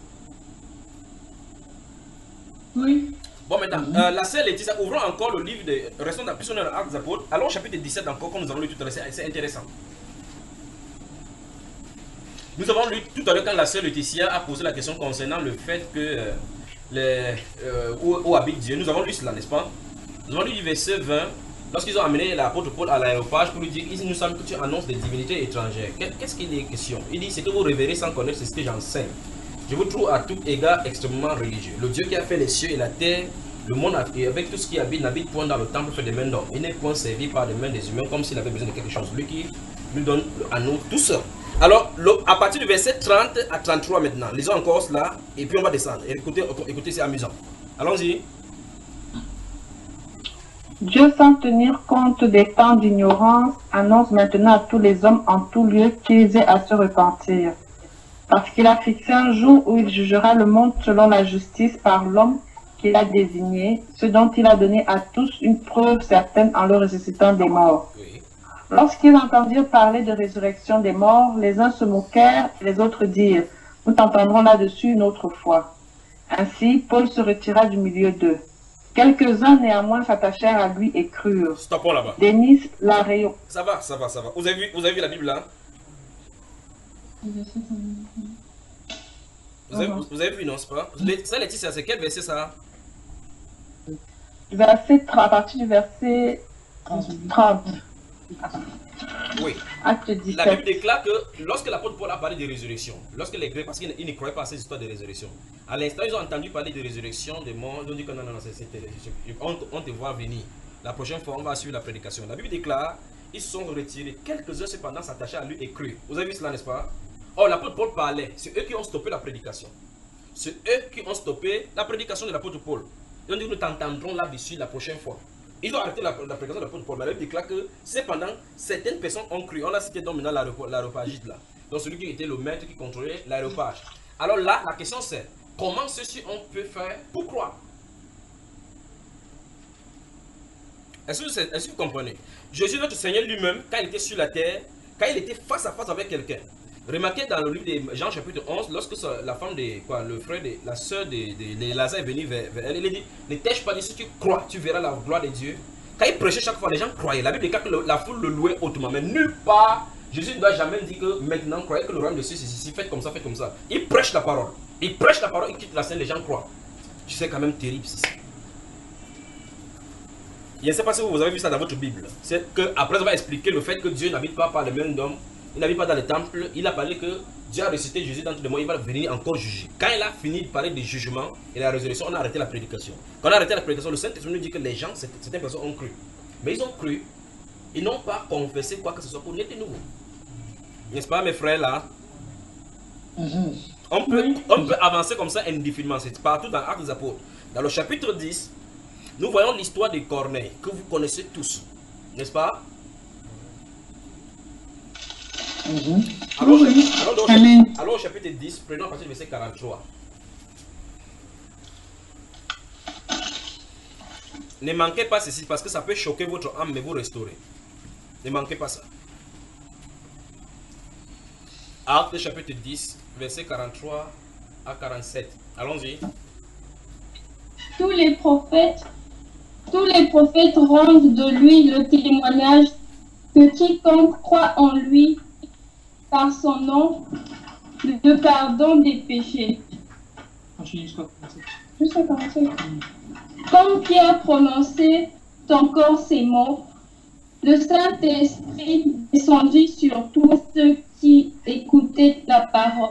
Oui. Bon, maintenant, mm-hmm. euh, la sœur Laetitia, ouvrons encore le livre de. Restons dans plus dans l'Acte des Apôtres. Allons au chapitre dix-sept encore, comme nous avons lu tout à l'heure. C'est intéressant. Nous avons lu tout à l'heure quand la sœur Laetitia a posé la question concernant le fait que. Euh, les, euh, où, où habite Dieu. Nous avons lu cela, n'est-ce pas? Nous avons lu du verset vingt. Lorsqu'ils ont amené l'apôtre Paul à l'aéropage pour lui dire, il nous semble que tu annonces des divinités étrangères. Qu'est-ce qu'il est question? Il dit, c'est que vous révérez sans connaître, c'est ce que j'enseigne. Je vous trouve à tout égard extrêmement religieux. Le Dieu qui a fait les cieux et la terre, le monde et avec tout ce qui habite, n'habite point dans le temple fait des mains d'hommes. Il n'est point servi par des mains des humains comme s'il avait besoin de quelque chose. Lui qui nous donne à nous tout seul. Alors, le, à partir du verset trente à trente-trois maintenant, lisons encore cela et puis on va descendre. Et écoutez, écoutez, c'est amusant. Allons-y. Dieu, sans tenir compte des temps d'ignorance, annonce maintenant à tous les hommes en tout lieu qu'ils aient à se repentir. Parce qu'il a fixé un jour où il jugera le monde selon la justice par l'homme qu'il a désigné, ce dont il a donné à tous une preuve certaine en le ressuscitant des morts. Oui. Lorsqu'ils entendirent parler de résurrection des morts, les uns se moquèrent et les autres dirent, nous t'entendrons là-dessus une autre fois. Ainsi, Paul se retira du milieu d'eux. Quelques-uns néanmoins s'attachèrent à lui et crurent. Stoppons là-bas. Denis Laréon. Ça va, ça va, ça va. Vous avez vu, vous avez vu la Bible là? Vous avez, vous avez vu, non, c'est pas? Ça, Laetitia, c'est quel verset ça? Verset à partir du verset trente. Oui. Acte dix-sept. La Bible déclare que lorsque l'apôtre Paul a parlé de résurrection, lorsque les Grecs, parce qu'ils ne croyaient pas à ces histoires de résurrection, à l'instant ils ont entendu parler de résurrection des morts, ils ont dit que non, non, non, c'était on, on te voit venir. La prochaine fois, on va suivre la prédication. La Bible déclare, ils se sont retirés. Quelques-uns cependant s'attachaient à lui et crurent. Vous avez vu cela, n'est-ce pas? Or, l'apôtre Paul parlait. C'est eux qui ont stoppé la prédication. C'est eux qui ont stoppé la prédication de l'apôtre Paul. Ils ont dit, nous t'entendrons là-dessus la prochaine fois. Ils ont arrêté la, la prédication de l'apôtre Paul. La Bible déclare que, cependant, certaines personnes ont cru. On a cité donc maintenant l'aéropagite là. Donc, celui qui était le maître qui contrôlait l'aéropage. Alors là, la question c'est, comment ceci on peut faire pour croire? Est-ce que, est, est-ce que vous comprenez? Jésus, notre Seigneur lui-même, quand il était sur la terre, quand il était face à face avec quelqu'un, remarquez dans le livre de Jean chapitre onze, lorsque la femme de quoi, le frère de la soeur de, de, de Lazare est venue vers, vers elle, il dit, ne t'ai-je pas dit, si tu crois, tu verras la gloire de Dieu. Quand il prêchait chaque fois, les gens croyaient. La Bible déclare que le, la foule le louait hautement, mais nulle part, Jésus ne doit jamais dire que maintenant, croyez que le royaume de Dieu, c'est ici, faites comme ça, faites comme ça. Il prêche la parole. Il prêche la parole, il quitte la scène, les gens croient. C'est quand même terrible, c'est ça. Je ne sais pas si vous avez vu ça dans votre Bible. C'est qu'après, on va expliquer le fait que Dieu n'habite pas par les mains d'hommes. Il n'habite pas dans le temple. Il a parlé que Dieu a ressuscité Jésus dans tous les mois. Il va venir encore juger. Quand il a fini de parler du jugement et de la résurrection, on a arrêté la prédication. Quand on a arrêté la prédication, le Saint-Esprit nous dit que les gens, certaines personnes ont cru. Mais ils ont cru. Ils n'ont pas confessé quoi que ce soit pour naître de nouveau. N'est-ce pas, mes frères, là? Mm-hmm. on, peut, on peut avancer comme ça indéfiniment. C'est partout dans l'Acte des Apôtres. Dans le chapitre dix, nous voyons l'histoire de Corneille, que vous connaissez tous. N'est-ce pas? Mm-hmm. Allons, Oui. allons, donc, Amen. allons au chapitre dix, prenons à partir du verset quarante-trois. Ne manquez pas ceci parce que ça peut choquer votre âme mais vous restaurer. Ne manquez pas ça. Actes chapitre dix, verset quarante-trois à quarante-sept. Allons-y. Tous les prophètes, tous les prophètes rendent de lui le témoignage que quiconque croit en lui par son nom, le pardon des péchés. Jusqu'à quarante-sept. Comme Pierre prononçait encore ces mots, le Saint-Esprit descendit sur tous ceux qui écoutaient la parole.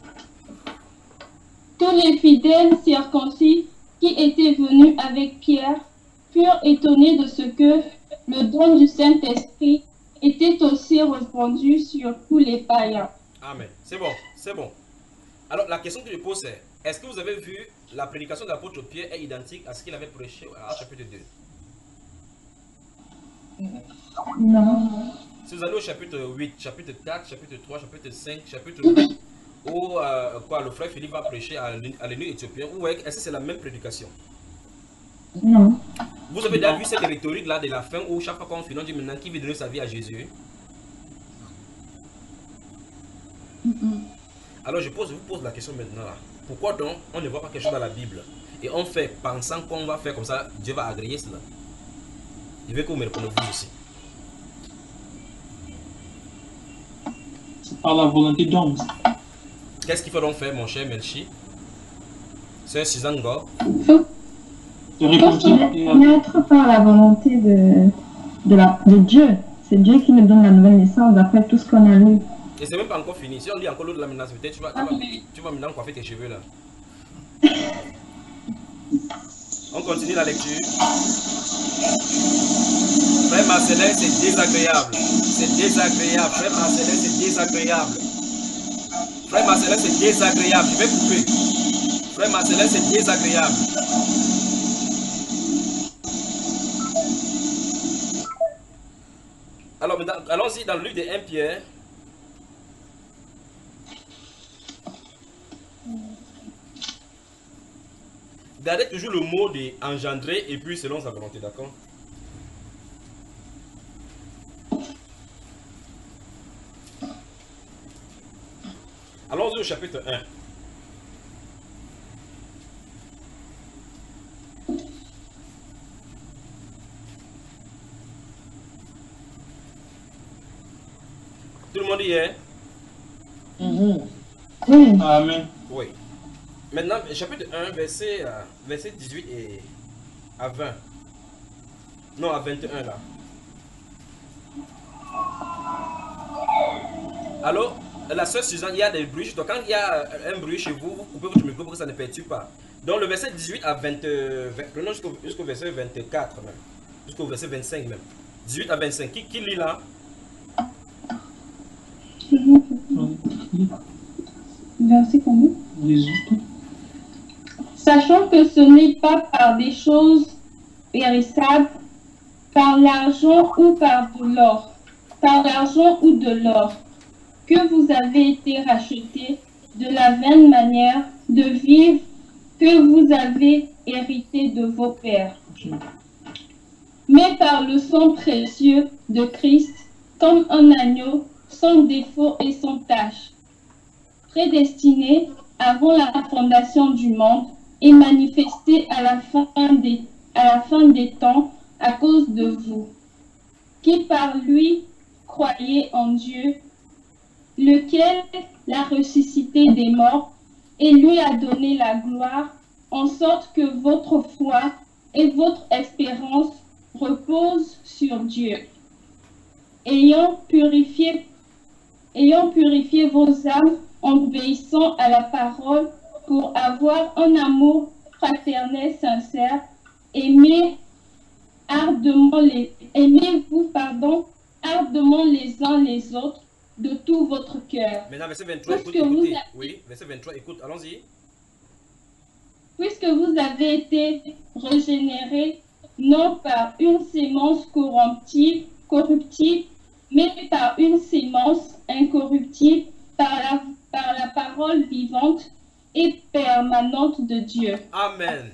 Tous les fidèles circoncis qui étaient venus avec Pierre furent étonnés de ce que le don du Saint-Esprit était aussi répandu sur tous les païens. Amen. C'est bon, c'est bon. Alors la question que je pose c'est, est-ce que vous avez vu la prédication de l'apôtre Pierre est identique à ce qu'il avait prêché à chapitre deux? Non. Si vous allez au chapitre huit, chapitre quatre, chapitre trois, chapitre cinq, chapitre huit, où euh, quoi, le frère Philippe va prêcher à l'élu éthiopien, ou est-ce que c'est la même prédication? Non. Vous avez déjà vu cette rhétorique là de la fin où chaque fois qu'on finit on dit maintenant qui veut donner sa vie à Jésus? Mm-mm. Alors je, pose, je vous pose la question maintenant là. Pourquoi donc on ne voit pas quelque chose dans la Bible et on fait pensant qu'on va faire comme ça, Dieu va agréer cela? Je veux que vous me répondiez vous aussi. C'est par la volonté d'homme. Qu'est-ce qu'il faut donc faire mon cher Melchi? C'est Suzanne Gore. Il faut naître par la volonté de, de, la, de Dieu. C'est Dieu qui nous donne la nouvelle naissance d'après tout ce qu'on a lu. Et c'est même pas encore fini. Si on lit encore l'autre de la menace, peut-être tu vas, tu, vas, tu vas maintenant coiffer tes cheveux là. On continue la lecture. Frère Marcelin, c'est désagréable. C'est désagréable. Frère Marcelin, c'est désagréable. Frère Marcelin, c'est désagréable. Je vais couper. Frère Marcelin, c'est désagréable. Alors, allons-y dans le livre de Premier Pierre. Gardez toujours le mot de engendrer et puis selon sa volonté, d'accord? Allons-y au chapitre un. Tout le monde y est? Mm-hmm. Oui. Amen. Oui. Maintenant, chapitre un, verset, euh, verset dix-huit et à vingt. Non, à vingt et un là. Alors, la soeur Suzanne, il y a des bruits. Donc, quand il y a un bruit chez vous, vous coupez votre micro pour que ça ne perturbe pas. Donc, le verset dix-huit à vingt, vingt prenons jusqu'au jusqu'au verset vingt-quatre même. Jusqu'au verset vingt-cinq même. dix-huit à vingt-cinq. Qui, qui lit là? Verset combien? dix-huit. Sachant que ce n'est pas par des choses périssables, par l'argent ou par de l'or, par l'argent ou de l'or, que vous avez été rachetés de la vaine manière de vivre que vous avez hérité de vos pères, mais par le sang précieux de Christ, comme un agneau sans défaut et sans tache, prédestiné avant la fondation du monde et manifesté à la fin des, à la fin des temps à cause de vous, qui par lui croyez en Dieu, lequel l'a ressuscité des morts et lui a donné la gloire, en sorte que votre foi et votre espérance reposent sur Dieu. Ayant purifié, ayant purifié vos âmes en obéissant à la parole pour avoir un amour fraternel sincère, aimez ardemment les, aimez-vous, pardon, ardemment les uns les autres de tout votre cœur. Maintenant, verset vingt-trois, écoute, Puisque vous écoutez. avez- Oui, verset vingt-trois, écoute, allons-y. Puisque vous avez été régénérés non par une sémence corruptible, corruptible, mais par une sémence incorruptible, par la, par la parole vivante et permanente de Dieu. Amen.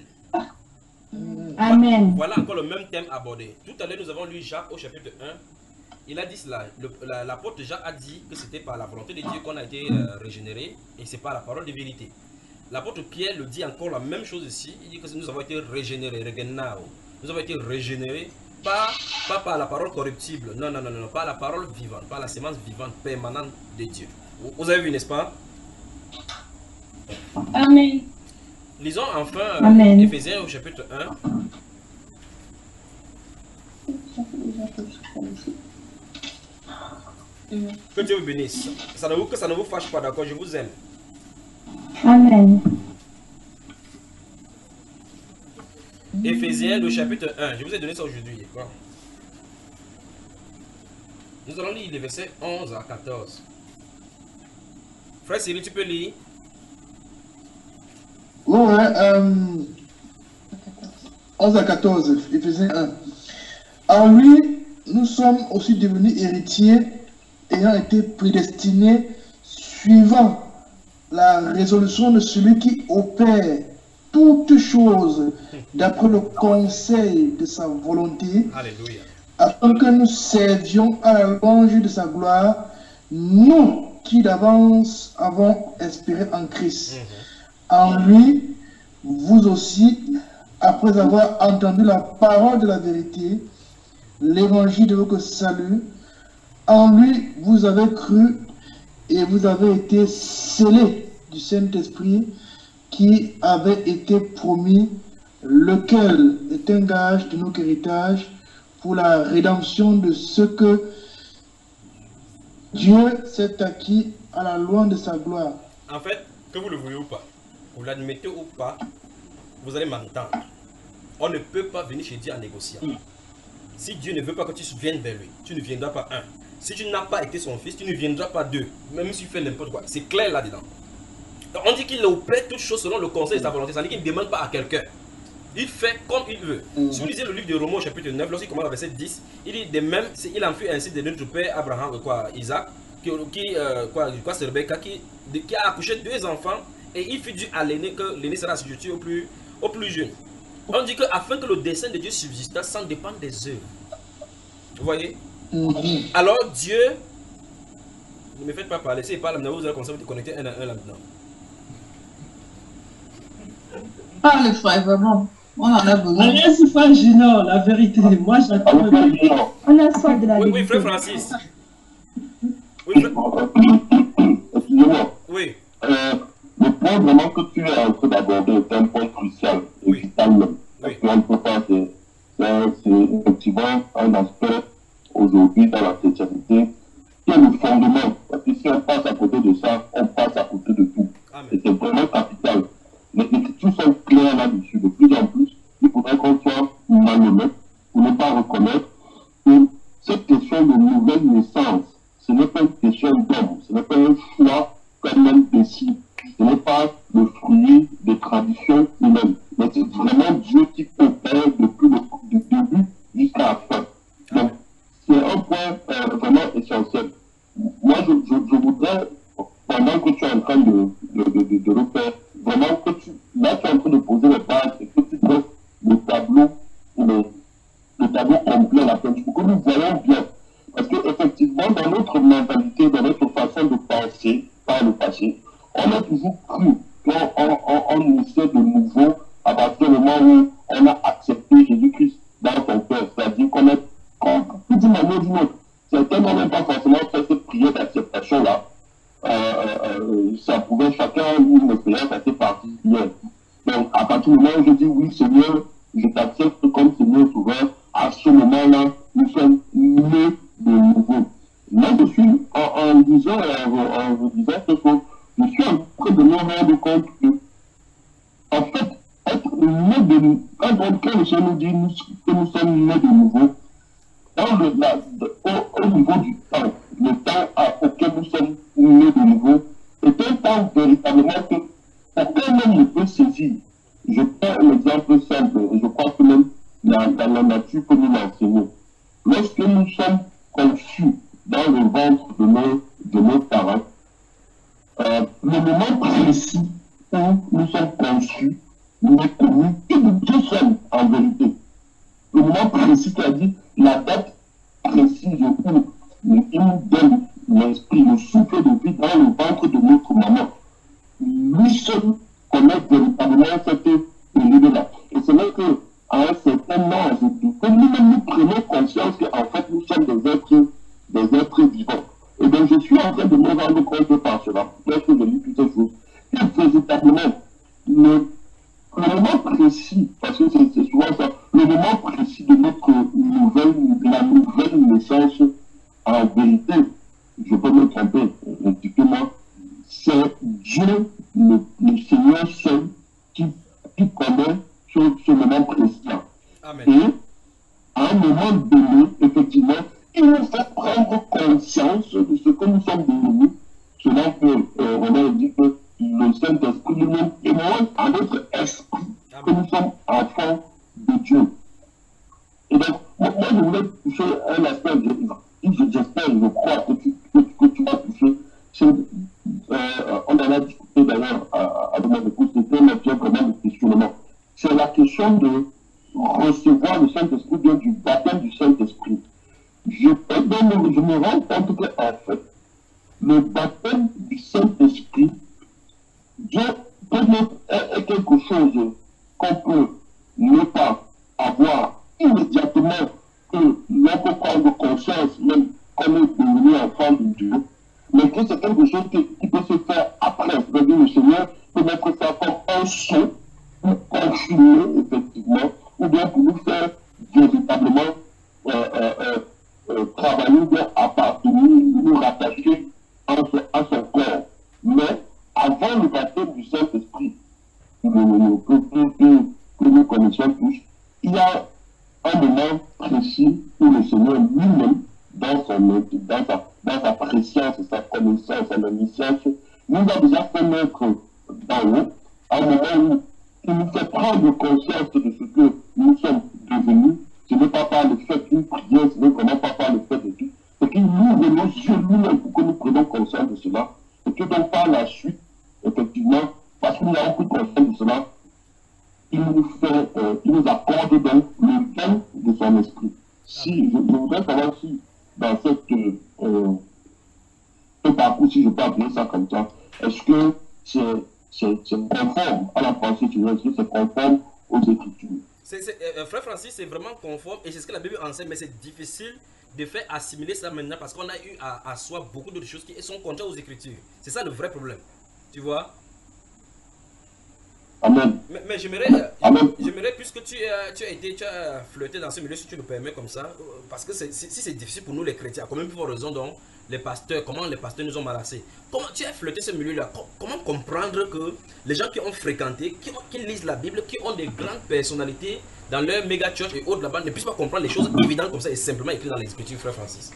Amen. Voilà encore le même thème abordé. Tout à l'heure, nous avons lu Jacques au chapitre un. Il a dit cela. L'apôtre Jacques a dit que c'était par la volonté de Dieu qu'on a été euh, régénéré et c'est par la parole de vérité. L'apôtre Pierre le dit encore la même chose ici. Il dit que nous avons été régénérés. Nous avons été régénérés pas, pas par la parole corruptible. Non, non, non, non, par la parole vivante, par la sémence vivante permanente de Dieu. Vous, vous avez vu, n'est-ce pas? Amen. Lisons enfin Amen. Éphésiens au chapitre un. Que Dieu vous bénisse. Ça ne vous, que ça ne vous fâche pas, d'accord? Je vous aime. Amen. Éphésiens, le chapitre un. Je vous ai donné ça aujourd'hui. Nous allons lire les versets onze à quatorze. Frère Cyril, tu peux lire? Oui, ouais, euh, onze à quatorze, Éphésiens un. En lui, nous sommes aussi devenus héritiers, ayant été prédestinés, suivant la résolution de celui qui opère toutes choses d'après le conseil de sa volonté. Alléluia. Afin que nous servions à la louange de sa gloire, nous qui d'avance avons espéré en Christ. Mm-hmm. En lui, vous aussi, après avoir entendu la parole de la vérité, l'évangile de votre salut, en lui vous avez cru et vous avez été scellés du Saint-Esprit qui avait été promis, lequel est un gage de notre héritage pour la rédemption de ce que Dieu s'est acquis à la loi de sa gloire. En fait, que vous le voyez ou pas, vous l'admettez ou pas, vous allez m'entendre. On ne peut pas venir chez Dieu en négociant. Si Dieu ne veut pas que tu viennes vers lui, tu ne viendras pas un. Si tu n'as pas été son fils, tu ne viendras pas deux. Même si tu fais n'importe quoi. C'est clair là-dedans. On dit qu'il opère toutes choses selon le conseil de sa volonté. Ça veut dire qu'il ne demande pas à quelqu'un. Il fait comme il veut. Mm. Si vous lisez le livre de Romains chapitre neuf, lorsqu'il commence à verset dix, il dit de même, il en fut ainsi de notre père Abraham, quoi, Isaac, qui, qui euh, quoi, quoi c'est Rebecca, qui, de, qui a accouché deux enfants, et il fut dû à l'aîné que l'aîné sera assujetti au plus, au plus jeune. On dit que afin que le dessein de Dieu subsiste sans dépendre des œuvres. Vous voyez? Mm-hmm. Alors Dieu, ne me faites pas parler, si il parle maintenant, vous allez commencer à vous connecter un à un là-dedans. Parle frère, vraiment. On en a besoin. Rien c'est pas gênant, la vérité. Moi j'attends le vérité. On a soif de la oui, vérité. oui, frère Francis. Oui, frère. Excusez-moi. Oui. Euh, le point vraiment que tu es en train d'aborder est un point crucial et oui. vital même. Parce qu'on ne peut pas, c'est effectivement un aspect aujourd'hui dans la chrétienté qui est le fondement. Parce que si on passe à côté de ça, on passe à côté de tout. Amen. Et c'est vraiment capital. Les écritures sont claires là-dessus. De plus en plus, il faudrait qu'on soit malhonnête pour ne pas reconnaître que cette question de nouvelle naissance, ce n'est pas une question d'homme, ce n'est pas un choix quand même décidé. Ce n'est pas le fruit des traditions humaines, mais c'est vraiment Dieu qui opère depuis le du début jusqu'à la fin. Donc, c'est un point euh, vraiment essentiel. Moi, je, je, je voudrais, pendant que tu es en train de, de, de, de, de le faire, vraiment que tu, là, tu es en train de poser les bases et que tu donnes le tableau, le, le tableau complet à la fin, pour que nous voyons bien. Parce qu'effectivement, dans notre mentalité, dans notre façon de penser, par le passé, on a toujours cru qu'on on, on, on essaie de nouveau à partir du moment où on a accepté Jésus-Christ dans son cœur. C'est-à-dire qu'on est, d'une manière ou d'une autre, certains n'ont même pas forcément fait cette prière d'acceptation-là. Euh, euh, ça pouvait chacun une expérience assez particulière. Donc, à partir du moment où je dis oui, Seigneur, je t'accepte comme Seigneur souverain, à ce moment-là, nous sommes nés de nouveau. Moi, je suis, en, en disant et en, en vous disant cette chose, je suis en train de me rendre compte que, en fait, être né de nouveau, quand, quand le Seigneur nous dit nous, que nous sommes nés de nouveau, dans le, la, de, au, au niveau du temps, le temps à, auquel nous sommes nés de nouveau, est un temps véritablement que aucun même ne peut saisir. Je prends un exemple simple, et je crois que même dans, dans conçus dans le ventre de nos, de nos parents, euh, le moment précis où nous sommes conçus n'est connu que de Dieu seul, en vérité. Le moment précis, c'est-à-dire la date précise où il nous donne l'esprit, le souffle de vie dans le ventre de notre maman. Lui seul connaît véritablement cette période-là. Et c'est là que, à un certain âge, que nous-mêmes nous prenons conscience qu'en fait nous sommes des êtres, des êtres vivants. Et bien je suis en train de me rendre compte par cela, lorsque je lis toutes ces choses, que véritablement, le, le moment précis, parce que c'est souvent ça, le moment précis de notre nouvelle, de la nouvelle naissance, en vérité, je peux me tromper, dites-moi, c'est Dieu, le, le Seigneur seul, qui, qui connaît ce, ce moment précis-là. Et à un moment donné, effectivement, il nous fait prendre conscience de ce que nous sommes devenus, selon que euh, on a dit que le Saint-Esprit lui-même témoigne à notre esprit que nous sommes enfants de Dieu. Et donc, moi, je voulais toucher un aspect, j'espère, je crois que tu, que, que tu vas toucher. Euh, on en a discuté d'ailleurs avec mon épouse, c'était un objet vraiment de questionnement. C'est la question de recevoir le Saint-Esprit, bien du baptême du Saint-Esprit. Je, je me rends compte qu'en fait, le baptême du Saint-Esprit, Dieu peut être quelque chose qu'on peut ne pas avoir immédiatement que l'on peut prendre conscience même qu'on est devenu enfant de Dieu, mais que c'est quelque chose qui, qui peut se faire après. C'est-à-dire le Seigneur peut mettre ça comme un son pour confirmer effectivement, ou bien pour nous faire véritablement euh, euh, euh, euh, travailler, ou bien appartenir, nous rattacher à son, à son corps. Mais avant le baptême du Saint-Esprit, que, que, que, que nous connaissons tous, il y a un moment précis où le Seigneur lui-même, dans, son, dans, sa, dans sa préscience, sa connaissance, sa omniscience, nous a déjà fait naître d'en haut, à un moment où il nous fait prendre conscience de ce que nous sommes devenus. Ce n'est pas par le fait d'une prière, ce n'est vraiment pas par le fait de tout. C'est qu'il ouvre nos yeux lui-même pour que nous prenions conscience de cela. Et que donc par la suite, effectivement, parce que nous avons pris conscience de cela, il nous fait, euh, il nous accorde donc le don de son esprit. Si, je, je voudrais savoir si, dans cette, euh, ce parcours, si je peux appeler ça comme ça, est-ce que c'est conforme à la pensée de Dieu, est-ce que c'est conforme aux Écritures? C'est, c'est, euh, frère Francis, c'est vraiment conforme et c'est ce que la Bible enseigne, mais c'est difficile de faire assimiler ça maintenant parce qu'on a eu à, à soi beaucoup d'autres choses qui sont contraires aux Écritures. C'est ça le vrai problème. Tu vois? Amen. Mais, mais j'aimerais, j'aimerais, puisque tu, euh, tu as été, tu as flirté dans ce milieu, si tu le permets comme ça, parce que c'est, si c'est difficile pour nous les chrétiens, à combien de raison donc les pasteurs, comment les pasteurs nous ont malassés. Comment tu as flirté ce milieu-là? Comment comprendre que les gens qui ont fréquenté, qui, ont, qui lisent la Bible, qui ont des grandes personnalités dans leur méga church et autres là-bas, ne puissent pas comprendre les choses évidentes comme ça et simplement écrites dans les Écritures, frère Francis?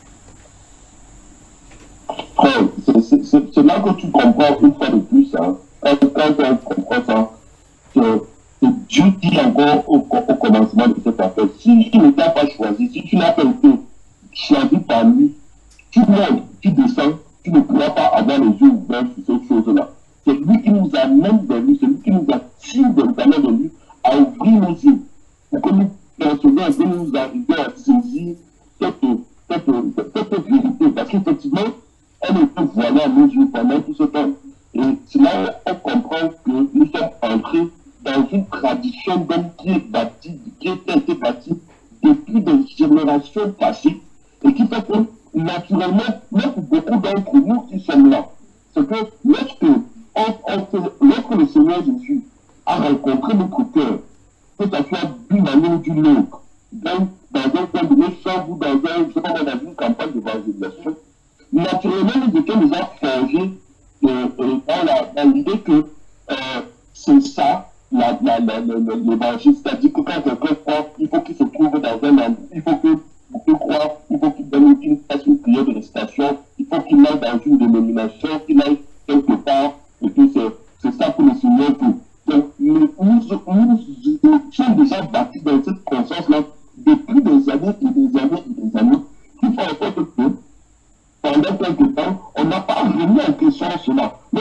Frère, c'est là que tu comprends une fois de plus, hein, quand on comprend ça, que c'est Dieu qui est encore au, au commencement de cette affaire. Si tu ne t'as pas choisi, si tu n'as pas été choisi par lui, tu montes, tu descends, tu ne pourras pas avoir les yeux ouverts sur cette chose-là. C'est lui qui nous amène vers lui, c'est lui qui nous attire véritablement de lui à ouvrir nos yeux pour que nous percevions et que nous arrivions à saisir cette, cette, cette, cette vérité. Parce qu'effectivement, elle était voilée à nos yeux pendant tout ce temps. Et c'est là où on comprend que nous sommes entrés dans une tradition d'homme qui est bâtie, qui a été bâtie depuis des générations passées et qui fait que naturellement, même pour beaucoup d'entre nous qui sommes là, c'est que lorsque, on, on fait, lorsque le Seigneur Jésus a rencontré notre cœur, que ce soit d'une manière ou d'une autre, dans, dans un point de naissance ou dans, un, je sais pas, dans une campagne d'évangélisation, naturellement, nous étions déjà forgés euh, euh, dans l'idée que euh, c'est ça, l'évangile, c'est-à-dire que quand quelqu'un croit, il faut qu'il se trouve dans un endroit, il faut que pour qu'il croie, il faut qu'il donne une, fasse une prière de récitation, il faut qu'il aille dans une dénomination, qu'il aille quelque part, et que c'est ça que le Seigneur veut. Donc, nous, nous, nous sommes déjà bâtis dans cette conscience-là depuis des années et des années et des années, qui font en sorte que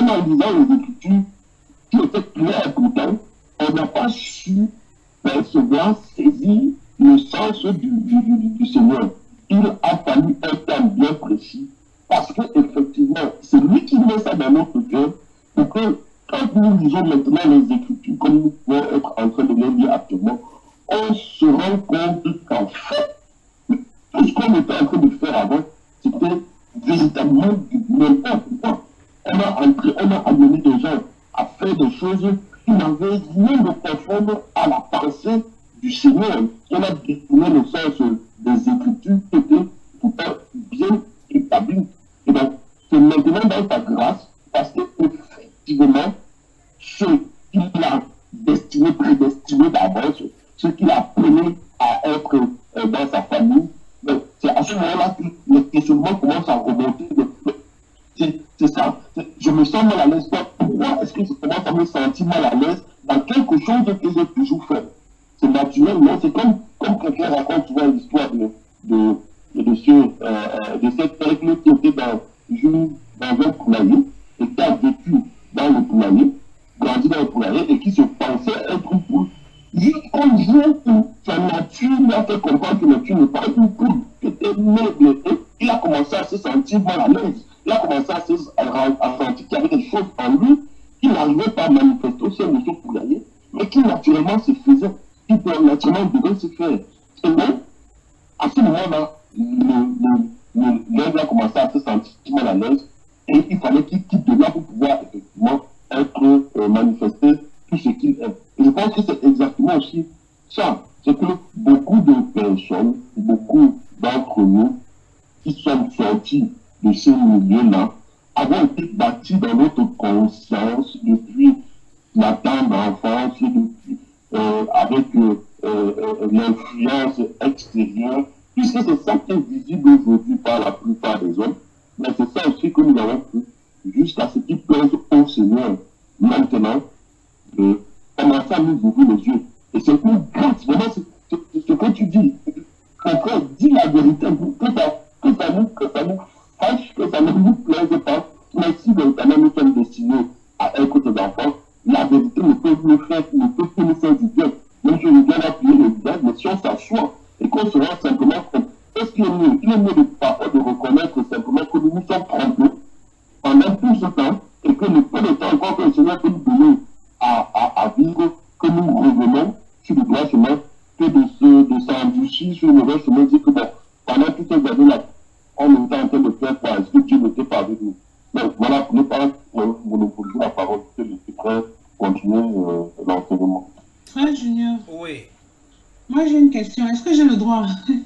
en lisant les Écritures, qui étaient claires pourtant, on n'a pas su percevoir, saisir le sens du, du, du, du Seigneur. Il a fallu un temps bien précis, parce qu'effectivement, c'est lui qui met ça dans notre cœur, pour que quand nous lisons maintenant les Écritures, comme nous pouvons être en train de les lire actuellement, on se rend compte qu'en fait, tout ce qu'on était en train de faire avant, c'était véritablement du n'importe quoi. On a, entré, on a amené des gens à faire des choses qui n'avaient rien de profond à la pensée du Seigneur. On a détourné le sens des Écritures qui étaient pourtant bien établies. Et donc, c'est maintenant dans ta grâce, parce qu'effectivement, ce qu'il a destiné, prédestiné d'avance, ce qu'il a appelé à être euh, dans sa famille, c'est à ce moment-là que les questionnements commencent à remonter. C'est ça. Je me sens mal à l'aise. Pourquoi est-ce que je commence à me sentir mal à l'aise dans quelque chose que j'ai toujours fait? C'est naturel, non? C'est comme, comme quelqu'un raconte souvent l'histoire de, de, de, ce, euh, de cette règle qui était dans, dans un poulailler et qui a vécu dans le poulailler, grandi dans le poulailler et qui se pensait être une poule. Jusqu'au jour où sa nature lui a fait comprendre que la nature n'est pas une poule, qui était née, il a commencé à se sentir mal à l'aise. Il a commencé à, se, à, à sentir qu'il y avait des choses en lui qui n'arrivaient pas à manifester au sein de ce poulailler, mais qui naturellement se faisaient, qui naturellement devaient se faire. Et donc, à ce moment-là, l'homme a commencé à se sentir mal à l'aise et il fallait qu'il quitte de là pour pouvoir effectivement être euh, manifesté tout ce qu'il est. Et je pense que c'est exactement aussi ça. C'est que beaucoup de personnes, beaucoup d'entre nous qui sont sortis de ces milieux-là avons été bâtis dans notre conscience depuis la tendre enfance, depuis, euh, avec euh, euh, l'influence extérieure, puisque c'est ça qui est visible aujourd'hui par la plupart des hommes, mais c'est ça aussi que nous avons fait jusqu'à ce qu'il plaise au Seigneur maintenant de commencer à nous ouvrir les yeux. Et c'est une grâce, vraiment, c'est ce que tu dis. Frère, dis la vérité, que ça, que ça nous, que ça nous fâche, que ça ne nous plaise pas, mais si véritablement nous sommes destinés à être tes enfants, la vérité ne peut nous faire, ne peut plus nous faire du bien. Même si on vient appuyer le bien, mais si on s'assoit et qu'on se rend simplement compte, qu'est-ce qui est mieux? Il est mieux de, parfois de reconnaître simplement que nous nous sommes trompés pendant tout ce temps et que le peu de temps encore que le Seigneur peut nous donner à, à, à vivre, que nous revenons sur le droit chemin, que de se de s'endurcir sur le mauvais chemin, dire que bon, pendant toutes ces années-là, on était en train de faire quoi? Est-ce que Dieu n'était pas avec nous? Donc voilà, pour ne pas monopoliser la parole, que les frères continuent euh, l'enseignement. Frère Junior. Oui. Moi j'ai une question, est-ce que j'ai le droit?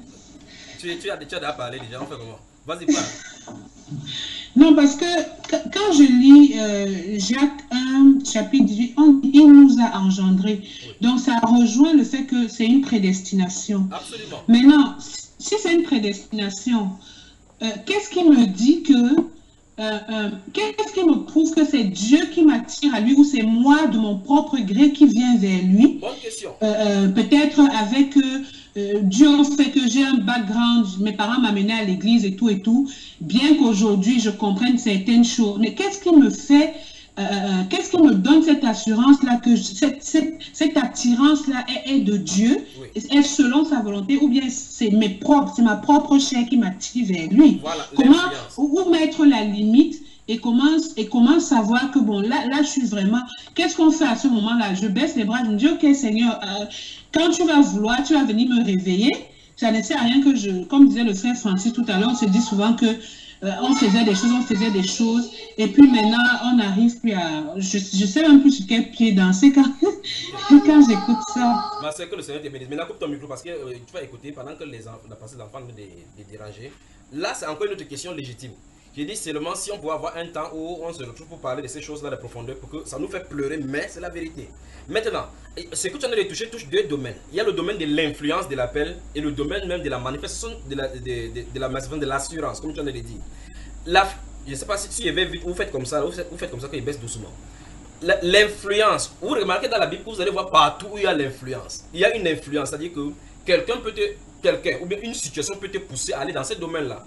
tu, tu, as, tu as déjà parlé déjà, on fait comment? Vas-y, parle. Non, parce que quand je lis euh, Jacques un, chapitre dix-huit, on, il nous a engendrés. Oui. Donc ça rejoint le fait que c'est une prédestination. Absolument. Maintenant, si c'est une prédestination, euh, qu'est-ce qui me dit que, euh, euh, qu'est-ce qui me prouve que c'est Dieu qui m'attire à lui ou c'est moi de mon propre gré qui viens vers lui? Bonne question. Euh, euh, Peut-être avec... Euh, Euh, Dieu fait que j'ai un background, mes parents m'amenaient à l'église et tout et tout, bien qu'aujourd'hui je comprenne certaines choses. Mais qu'est-ce qui me fait, euh, qu'est-ce qui me donne cette assurance-là, que cette, cette, cette attirance-là est, est de Dieu, oui. Est selon sa volonté, ou bien c'est mes propres, c'est ma propre chair qui m'attire vers lui? Voilà, comment, où, où mettre la limite? Et comment, et comment savoir que, bon, là, là, je suis vraiment... Qu'est-ce qu'on fait à ce moment-là? Je baisse les bras, je me dis, ok, Seigneur, euh, quand tu vas vouloir, tu vas venir me réveiller. Ça ne sert à rien que je... Comme disait le frère Francis tout à l'heure, on se dit souvent que euh, on faisait des choses, on faisait des choses, et puis maintenant, on n'arrive plus à... Je ne sais même plus sur quel pied danser quand, quand j'écoute ça. Bah, c'est que le Seigneur te bénisse. Maintenant, coupe ton micro parce que euh, tu vas écouter pendant que les enfants, la passée d'enfants nous dé, dé, déranger. Là, c'est encore une autre question légitime. Je dis seulement si on pouvait avoir un temps où on se retrouve pour parler de ces choses-là de profondeur, pour que ça nous fait pleurer, mais c'est la vérité. Maintenant, ce que tu en as touché touche deux domaines. Il y a le domaine de l'influence de l'appel et le domaine même de la manifestation de la, de, de, de la manifestation de l'assurance, comme tu en as dit. Là, je ne sais pas si, si vous, vite, vous faites comme ça, vous faites, vous faites comme ça qu'il baisse doucement. L'influence, vous remarquez dans la Bible, vous allez voir partout où il y a l'influence. Il y a une influence, c'est-à-dire que quelqu'un peut te, quelqu'un ou bien une situation peut te pousser à aller dans ce domaine-là.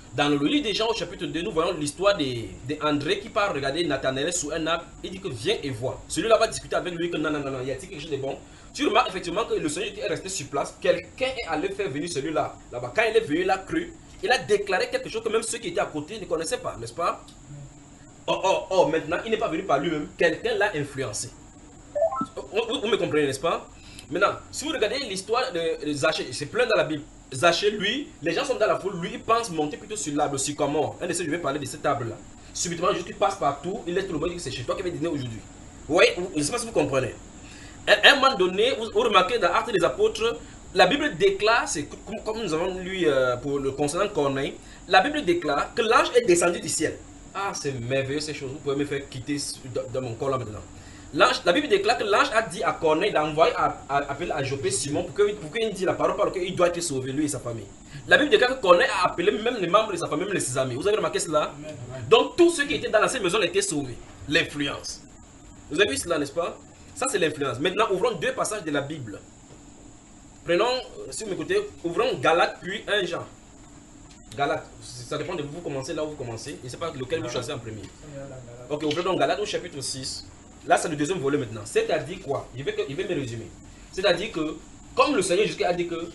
Dans le livre des gens au chapitre deux, nous voyons l'histoire d'André qui part regarder Nathanaël sous un arbre. Il dit que viens et vois. Celui-là va discuter avec lui que non, non, non, non, il y a quelque chose de bon. Tu remarques effectivement que le Seigneur est resté sur place. Quelqu'un est allé faire venir celui-là. Là-bas, quand il est venu, il a cru. Il a déclaré quelque chose que même ceux qui étaient à côté ne connaissaient pas, n'est-ce pas? Oh, oh, oh, maintenant, il n'est pas venu par lui-même. Quelqu'un l'a influencé. Vous, vous me comprenez, n'est-ce pas? Maintenant, si vous regardez l'histoire de, de Zachée, c'est plein dans la Bible. Zachée, lui, les gens sont dans la foule, lui, il pense monter plutôt sur l'arbre, sur comment. Un de ceux, je vais parler de cet arbre-là. Subitement, juste qu'il passe partout, il laisse tout le monde, il dit que c'est chez toi qui va dîner aujourd'hui. Vous voyez, je ne sais pas si vous comprenez. À un moment donné, vous, vous remarquez dans Actes des Apôtres, la Bible déclare, c'est comme, comme nous avons lu euh, pour le concernant Corneille, la Bible déclare que l'ange est descendu du ciel. Ah, c'est merveilleux ces choses, vous pouvez me faire quitter dans, dans mon corps là maintenant. La Bible déclare que l'ange a dit à Corneille d'envoyer à, à, appeler à Joppé Simon pour qu'il pour qu'il dise la parole par laquelle il doit être sauvé, lui et sa famille. La Bible déclare que Corneille a appelé même les membres de sa famille, même ses amis. Vous avez remarqué cela? Donc tous ceux qui étaient dans la maison ont été sauvés. L'influence. Vous avez vu cela, n'est-ce pas? Ça c'est l'influence. Maintenant, ouvrons deux passages de la Bible. Prenons, si vous m'écoutez, ouvrons Galates puis un Jean. Galates, ça dépend de vous, vous commencez là où vous commencez. Je ne sais pas lequel vous choisissez en premier. Ok, ouvrons donc Galates au chapitre six. Là, c'est le deuxième volet maintenant. C'est-à-dire quoi? Je vais, je vais me résumer. C'est-à-dire que, comme le Seigneur Jésus a dit que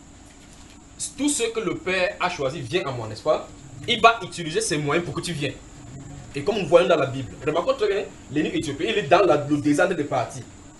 tout ce que le Père a choisi vient à moi, n'est-ce pas? Il va utiliser ses moyens pour que tu viennes. Et comme nous voyons dans la Bible, remarquons très bien, l'énigme éthiopien, il est dans la, le désordre des parties.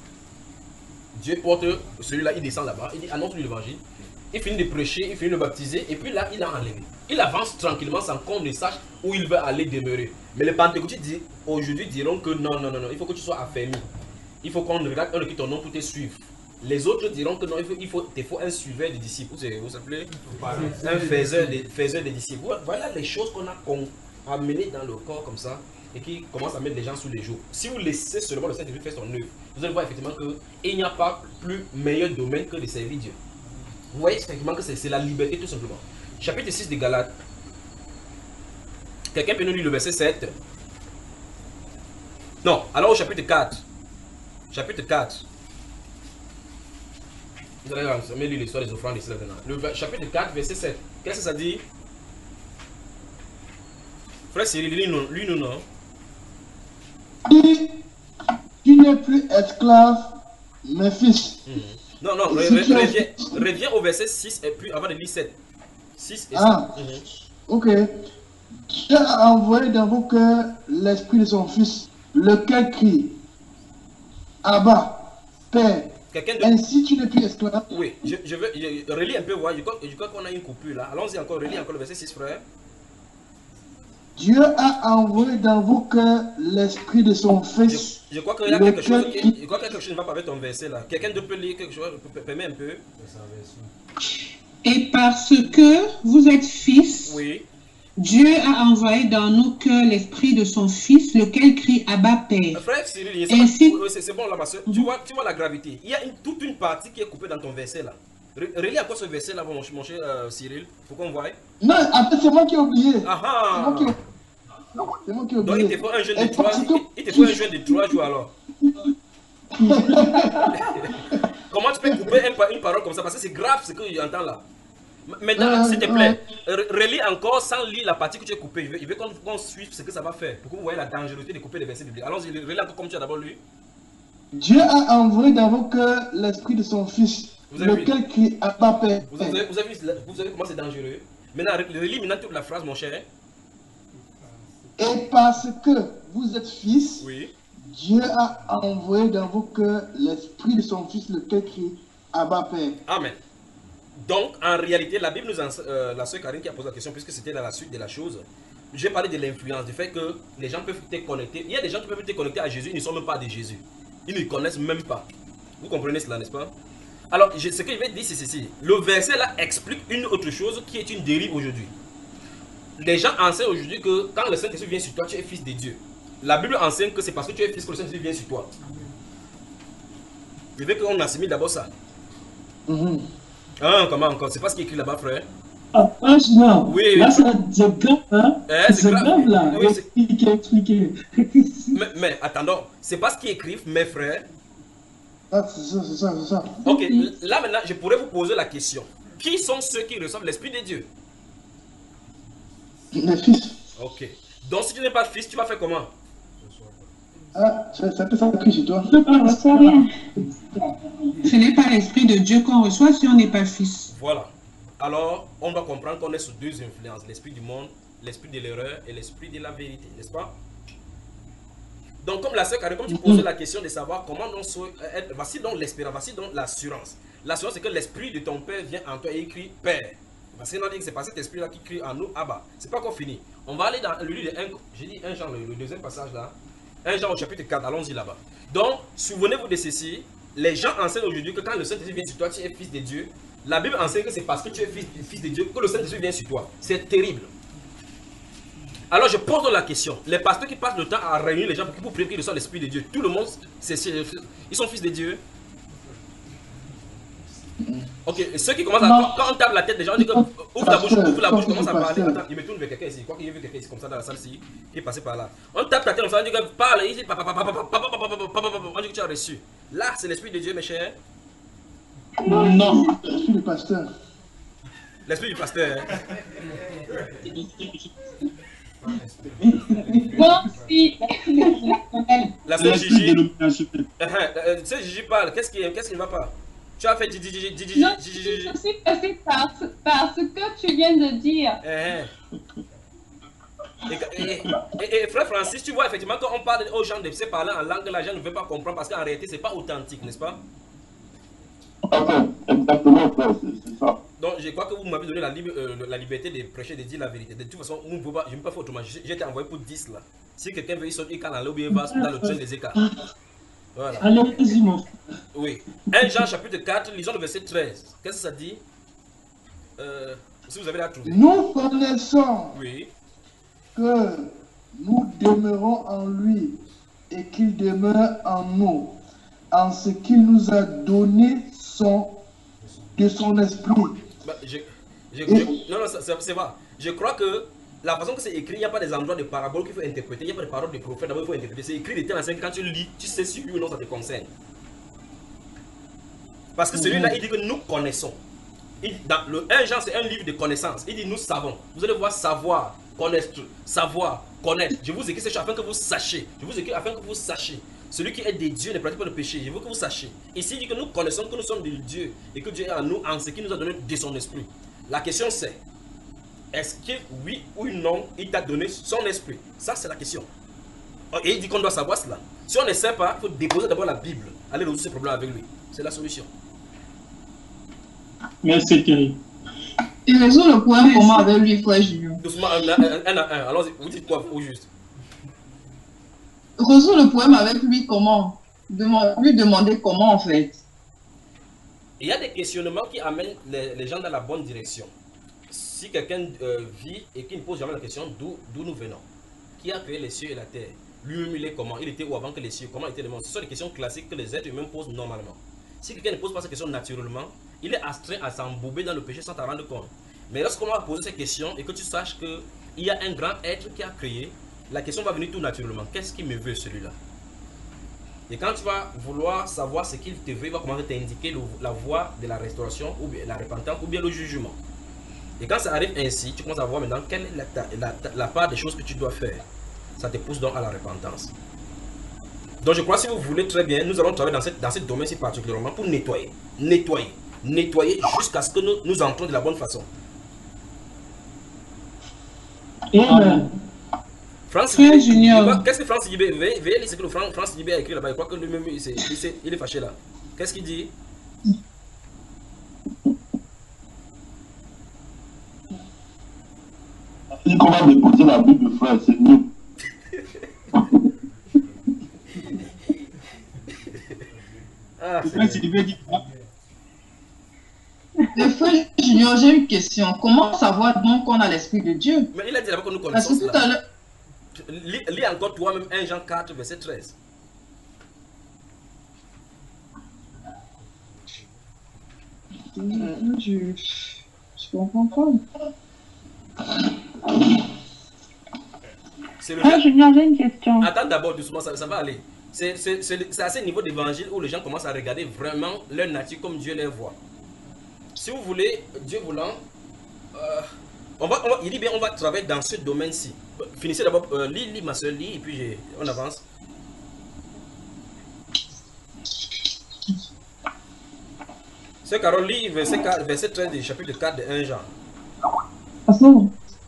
Dieu porte celui-là, il descend là-bas, il dit annonce-lui l'évangile. Il finit de prêcher, il finit de baptiser, et puis là, il a enlevé. Il avance tranquillement sans qu'on ne sache où il va aller demeurer. Mais les pentecôtistes aujourd'hui diront que non, non, non, non, il faut que tu sois affermi. Il faut qu'on regarde un de ton nom pour te suivre. Les autres diront que non, il faut, il faut, il faut un suiveur des disciples. Vous s'appelez un faiseur des, faiseur des disciples. Voilà les choses qu'on a amenées dans le corps comme ça et qui commencent à mettre les gens sous les joues. Si vous laissez seulement le Saint-Esprit faire son œuvre, vous allez voir effectivement qu'il n'y a pas plus meilleur domaine que de servir Dieu. Vous voyez effectivement que c'est la liberté tout simplement. Chapitre six de Galates. Quelqu'un peut nous lire le verset sept? Non, alors au chapitre quatre. Chapitre quatre. Vous allez voir, lire l'histoire des offrandes ici maintenant. Le chapitre quatre, verset sept. Qu'est-ce que ça dit? Frère Cyril, lis-nous, lis-nous, non? Tu n'es plus esclave, mais fils. Mmh. Non, non, re, re, reviens, reviens au verset six et puis avant de lire sept. six et sept. Ah, mmh. Ok. Dieu a envoyé dans vos cœurs l'esprit de son fils, lequel crie Abba, Père. De... Ainsi tu n'es plus esclave. Oui, je, je veux je, relis un peu, voir. Je crois, je crois qu'on a une coupure là. Allons-y encore, relis encore le verset six, frère. Dieu a envoyé dans vos cœurs l'esprit de son fils. Je, je crois qu'il y a quelque chose qui, je crois que quelque chose ne va pas avec ton verset là. Quelqu'un d'autre peut lire quelque chose, permet un peu. Et parce que vous êtes fils, oui. Dieu a envoyé dans nos cœurs l'esprit de son fils, lequel crie Abba Père. Frère Cyril, c'est bon là, ma soeur. Tu vois, tu vois la gravité. Il y a une, toute une partie qui est coupée dans ton verset là. Relis encore ce verset là, mon, mon cher euh, Cyril, pour qu'on voie. Non, après c'est moi qui ai oublié. Ah ah. C'est moi qui ai oublié. Donc il te faut un jeûne de trois jours. Il te faut un jeûne de trois jours alors. Comment tu peux couper une, une parole comme ça? Parce que c'est grave ce que j'entends là. Maintenant, s'il te plaît, relis encore sans lire la partie que tu as coupée. Je veux, veux qu'on suive ce que ça va faire pour que vous voyez la dangerosité de couper les versets bibliques. Allons-y, relis encore comme tu as d'abord lu. Dieu a envoyé dans vos cœurs l'esprit de son fils, lequel crie Abba Père. Vous avez, vous, avez, vous avez comment c'est dangereux? Maintenant, relis maintenant toute la phrase, mon cher. Et parce que vous êtes fils, oui. Dieu a envoyé dans vos cœurs l'esprit de son fils, lequel crie Abba Père. Amen. Donc, en réalité, la Bible nous en, euh, la sœur Karine qui a posé la question, puisque c'était dans la suite de la chose, j'ai parlé de l'influence, du fait que les gens peuvent te connecter. Il y a des gens qui peuvent te connecter à Jésus, ils ne sont même pas de Jésus. Ils ne connaissent même pas. Vous comprenez cela, n'est-ce pas? Alors, je, ce que je vais dire, c'est ceci. Le verset là explique une autre chose qui est une dérive aujourd'hui. Les gens enseignent aujourd'hui que quand le Saint-Esprit vient sur toi, tu es fils de Dieu. La Bible enseigne que c'est parce que tu es fils que le Saint-Esprit vient sur toi. Je veux qu'on assimile d'abord ça. Mm-hmm. Ah, comment encore? C'est pas ce qui est écrit là-bas, frère. Ah, franchement, oui, là, c'est grave, hein? Eh, c'est grave, grave, là. Oui, expliqué, expliqué. mais, mais attendons, c'est pas ce qui est écrit, mes frères. Ah, c'est ça, c'est ça, c'est ça. Ok, là maintenant, je pourrais vous poser la question. Qui sont ceux qui reçoivent l'Esprit de Dieu? Les fils. Ok. Donc si tu n'es pas fils, tu vas faire comment? Ah, ça, ça peut s'appliquer chez toi. On reçoit rien. Ce n'est pas l'Esprit de Dieu qu'on reçoit si on n'est pas fils. Voilà. Alors, on doit comprendre qu'on est sous deux influences, l'esprit du monde, l'esprit de l'erreur et l'esprit de la vérité, n'est-ce pas? Donc, comme la sœur Carré, comme tu posais la question de savoir comment on soit, être, voici donc l'espérance, voici donc l'assurance. L'assurance, c'est que l'esprit de ton Père vient en toi et écrit Père. Parce qu'il a dit que c'est pas cet esprit-là qui crie en nous, Abba. C'est pas encore fini. On va aller dans le livre de un, j'ai dit un Jean, le, le deuxième passage là. un Jean au chapitre quatre, allons-y là-bas. Donc, souvenez-vous de ceci. Les gens enseignent aujourd'hui que quand le Saint-Esprit vient sur toi, tu es fils de Dieu. La Bible enseigne que c'est parce que tu es fils, fils de Dieu que le Saint-Esprit vient sur toi. C'est terrible. Alors je pose donc la question. Les pasteurs qui passent le temps à réunir les gens pour prier qu'ils reçoivent l'Esprit de Dieu, tout le monde, c'est, ils sont fils de Dieu. Ok, ceux qui commencent à... Quand on tape la tête des gens, on dit que ouvre la bouche, ouvre la bouche, commence à parler. Attends, il me tourne vers quelqu'un ici. Je crois qu'il y a vu quelqu'un ici comme ça dans la salle-ci. Il est passé par là. On tape la tête, on dit que parle, il dit on dit que tu as reçu. Là, c'est l'Esprit de Dieu, mes chers. Non, l'Esprit du pasteur. L'Esprit du pasteur. La sœur Gigi. Sœur Gigi parle, qu'est-ce qui ne va pas? Tu as fait Gigi, Gigi, Gigi, Non, Gigi, je Gigi. suis passé par, par ce que tu viens de dire. Et, et, et, et frère Francis, tu vois effectivement quand on parle aux gens de se parler en langue, la gens ne veut pas comprendre parce qu'en réalité, c'est pas authentique, n'est-ce pas? Exactement, frère, c'est ça. Donc, je crois que vous m'avez donné la, lib euh, la liberté de prêcher, de dire la vérité. De toute façon, je ne peux pas faire autrement. J'ai été envoyé pour dix là. Si quelqu'un veut, il saute, il canne en lobby, il va dans le train des écarts. Voilà. Allez-y, mon frère. Oui. un Jean chapitre quatre, lisons le verset treize. Qu'est-ce que ça dit? euh, Si vous avez la trouvé. Nous connaissons oui. que nous demeurons en lui et qu'il demeure en nous, en ce qu'il nous a donné son, de son esprit. Bah, je, je, je, non, non, c'est vrai. Je crois que la façon que c'est écrit, il n'y a pas des endroits de paraboles qu'il faut interpréter, il n'y a pas de paroles de prophète, d'abord il faut interpréter. C'est écrit de tel ancien, quand tu lis, tu sais si oui ou non ça te concerne. Parce que celui-là, il dit que nous connaissons. Il, dans le un Jean, c'est un livre de connaissances. Il dit nous savons. Vous allez voir savoir, connaître, savoir, connaître. Je vous écris ces choses afin que vous sachiez. Je vous écris afin que vous sachiez. Celui qui est de Dieu ne pratique pas le péché. Je veux que vous sachiez. Ici, il dit que nous connaissons que nous sommes de Dieu et que Dieu est en nous en ce qu'il nous a donné de son esprit. La question c'est, est-ce que oui ou non, il t'a donné son esprit? Ça, c'est la question. Et il dit qu'on doit savoir cela. Si on ne sait pas, il faut déposer d'abord la Bible. Aller résoudre ce problème avec lui. C'est la solution. Merci, Thierry. Il résout le problème comment avec lui, frère Julien? Doucement, un à un, un, un. Allons-y, vous dites quoi au juste? Résout le problème avec lui comment? Demande, lui demander comment en fait. Il y a des questionnements qui amènent les, les gens dans la bonne direction. Si quelqu'un euh, vit et qui ne pose jamais la question d'où nous venons, qui a créé les cieux et la terre, lui-même il est comment, il était où avant que les cieux, comment étaient les mondes, ce sont des questions classiques que les êtres humains posent normalement. Si quelqu'un ne pose pas ces questions naturellement, il est astreint à s'embouber dans le péché sans t'en rendre compte. Mais lorsqu'on va poser ces questions et que tu saches qu'il y a un grand être qui a créé, la question va venir tout naturellement. Qu'est-ce qui me veut celui-là? Et quand tu vas vouloir savoir ce qu'il te veut, il va commencer à t'indiquer la voie de la restauration, ou bien la repentance, ou bien le jugement. Et quand ça arrive ainsi, tu commences à voir maintenant quelle est la, la, la, la part des choses que tu dois faire. Ça te pousse donc à la repentance. Donc je crois que si vous voulez très bien, nous allons travailler dans, cette, dans ce domaine-ci particulièrement pour nettoyer, nettoyer, nettoyer jusqu'à ce que nous, nous entrons de la bonne façon. Amen. France Junior. Qu'est-ce que France Libé, veuillez lire ce que France Libé a écrit là-bas. Je crois que lui-même, il, il, il est fâché là. Qu'est-ce qu'il dit? Il commence de poser la Bible, frère, c'est mieux. Ah, Le frère Junior, j'ai une question. Comment savoir donc qu'on a l'Esprit de Dieu? Mais il a dit là-bas que nous connaissons cela. Parce que tout à l'heure... Lis, lis encore toi-même un Jean quatre, verset treize. Euh, je... je comprends pas. C'est le ah, Julien, j'ai une question. Attends d'abord, doucement, ça, ça va aller. C'est à ce niveau d'évangile où les gens commencent à regarder vraiment leur nature comme Dieu les voit. Si vous voulez, Dieu voulant, euh, On va, on va, il dit bien, on va travailler dans ce domaine-ci. Finissez d'abord, euh, lis, lis ma soeur, lis, et puis on avance. C'est Carole, lis verset, quatre, verset treize du chapitre quatre de un Jean. Attends.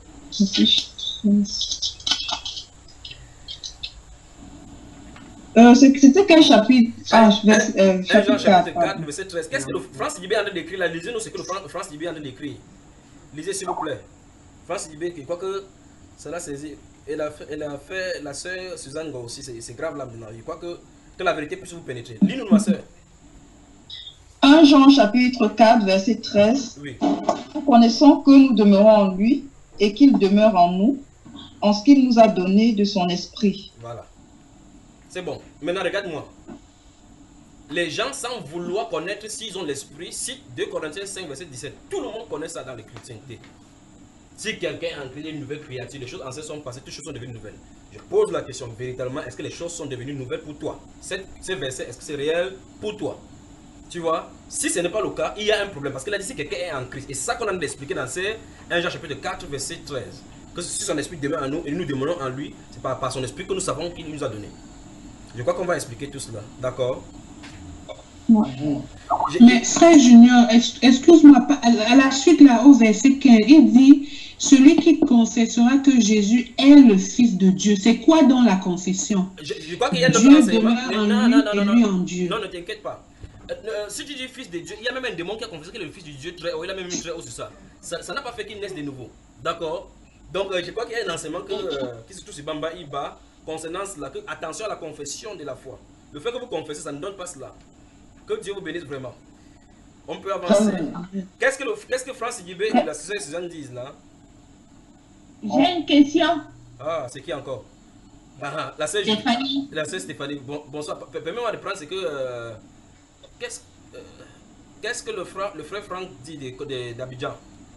Euh, C'était quel chapitre? Ah, vers, euh, chapitre quatre, quatre, verset treize. Qu'est-ce que le France Dibé est en train d'écrire là? Lisez-nous ce que le France Dibé est en train d'écrire. Lisez s'il vous plaît. France Dibé, je crois que cela saisi. Elle a fait, elle a fait la sœur Suzanne Go aussi, c'est grave là maintenant. Je crois que, que la vérité puisse vous pénétrer. Lis-nous ma sœur. un Jean chapitre quatre, verset treize. Oui. Nous connaissons que nous demeurons en lui et qu'il demeure en nous, en ce qu'il nous a donné de son esprit. Voilà. C'est bon. Maintenant, regarde-moi. Les gens, sans vouloir connaître s'ils ont l'esprit, citent deux Corinthiens cinq, verset dix-sept. Tout le monde connaît ça dans les chrétientés. Si quelqu'un a créé une nouvelle créature, les choses anciennes sont passées, toutes les choses sont devenues nouvelles. Je pose la question, véritablement, est-ce que les choses sont devenues nouvelles pour toi? Ces versets, est-ce que c'est réel pour toi? Tu vois, si ce n'est pas le cas, il y a un problème. Parce qu'il a dit si quelqu'un est en Christ. Et c'est ça qu'on a expliqué dans ces un Jean chapitre quatre, verset treize. Que si son esprit demeure en nous et nous demeurons en lui, c'est par, par son esprit que nous savons qu'il nous a donné. Je crois qu'on va expliquer tout cela. D'accord? Ouais. Mais frère Junior, excuse-moi, à la suite là au verset quinze, il dit celui qui confessera que Jésus est le Fils de Dieu. C'est quoi dans la confession? Je, je crois qu'il y a Dieu demeure en non, lui non, non, et non, lui non. en Dieu. Non, ne t'inquiète pas. Euh, euh, si tu dis Fils de Dieu, il y a même un démon qui a confessé que le Fils de Dieu très haut. Il a même mis très haut sur ça. Ça n'a pas fait qu'il naisse de nouveau. D'accord? Donc euh, je crois qu'il y a un enseignement que, euh, qui se trouve sur Bamba Iba concernant cela. Que, attention à la confession de la foi. Le fait que vous confessez, ça ne donne pas cela. Que Dieu vous bénisse vraiment. On peut avancer. Qu'est-ce que, qu'est-ce que France Dibé et la sœur Suzanne disent là? J'ai une question. Ah, c'est qui encore? Ah, la sœur Stéphanie. La sœur Stéphanie. Bon, bonsoir. Permets-moi de prendre ce que... Euh, Qu'est-ce euh, qu'est-ce que le frère, le frère Franck dit d'Abidjan?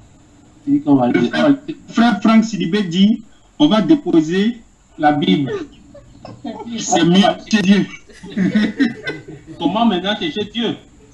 Frère Franck Sidibé dit, on va déposer la Bible. C'est mieux chez Dieu. Comment maintenant c'est chez Dieu?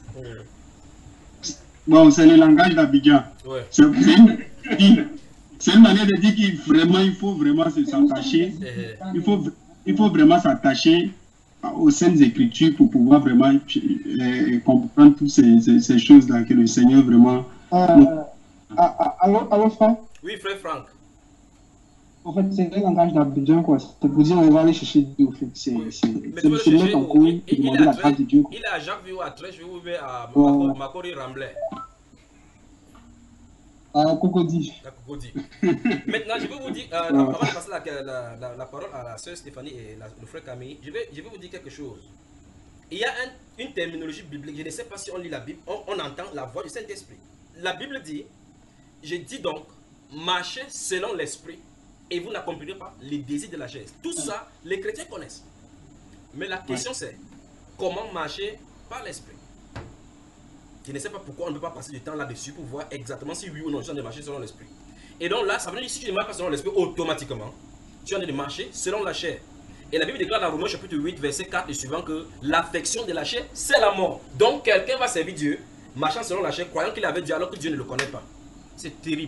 Bon, c'est le langage d'Abidjan. Ouais. C'est une, une manière de dire qu'il vraiment, il faut vraiment s'attacher. Il faut, il faut vraiment s'attacher aux Saintes Écritures pour pouvoir vraiment euh, comprendre toutes ces, ces, ces choses-là que le Seigneur vraiment... Euh, allô, allô, frère? Oui, frère Franck. En fait, c'est le langage d'Abidjan, quoi. C'est pour dire on va aller chercher Dieu, en fait. C'est oui. le mettre en cause, il, demander la grâce de Dieu. Il est à Jacques Vieux, à Trèche, Vieux, à ouais. Makori Ramblay. À Cocody. À Cocody. Maintenant, je vais vous dire, euh, avant de passer la, la, la, la parole à la sœur Stéphanie et la, le frère Camille, je vais, je vais vous dire quelque chose. Il y a un, une terminologie biblique, je ne sais pas si on lit la Bible, on, on entend la voix du Saint-Esprit. La Bible dit, je dis donc, marchez selon l'Esprit et vous n'accomplirez pas les désirs de la chair. Tout ça, les chrétiens connaissent. Mais la question c'est, comment marcher par l'Esprit? Je ne sais pas pourquoi on ne peut pas passer du temps là-dessus pour voir exactement si oui ou non je suis en train de marcher selon l'Esprit. Et donc là, ça veut dire que si tu ne marches pas selon l'Esprit, automatiquement, tu es en train de marcher selon la chair. Et la Bible déclare dans Romains chapitre huit, verset quatre et suivant que l'affection de la chair, c'est la mort. Donc quelqu'un va servir Dieu, marchant selon la chair, croyant qu'il avait Dieu alors que Dieu ne le connaît pas. C'est terrible.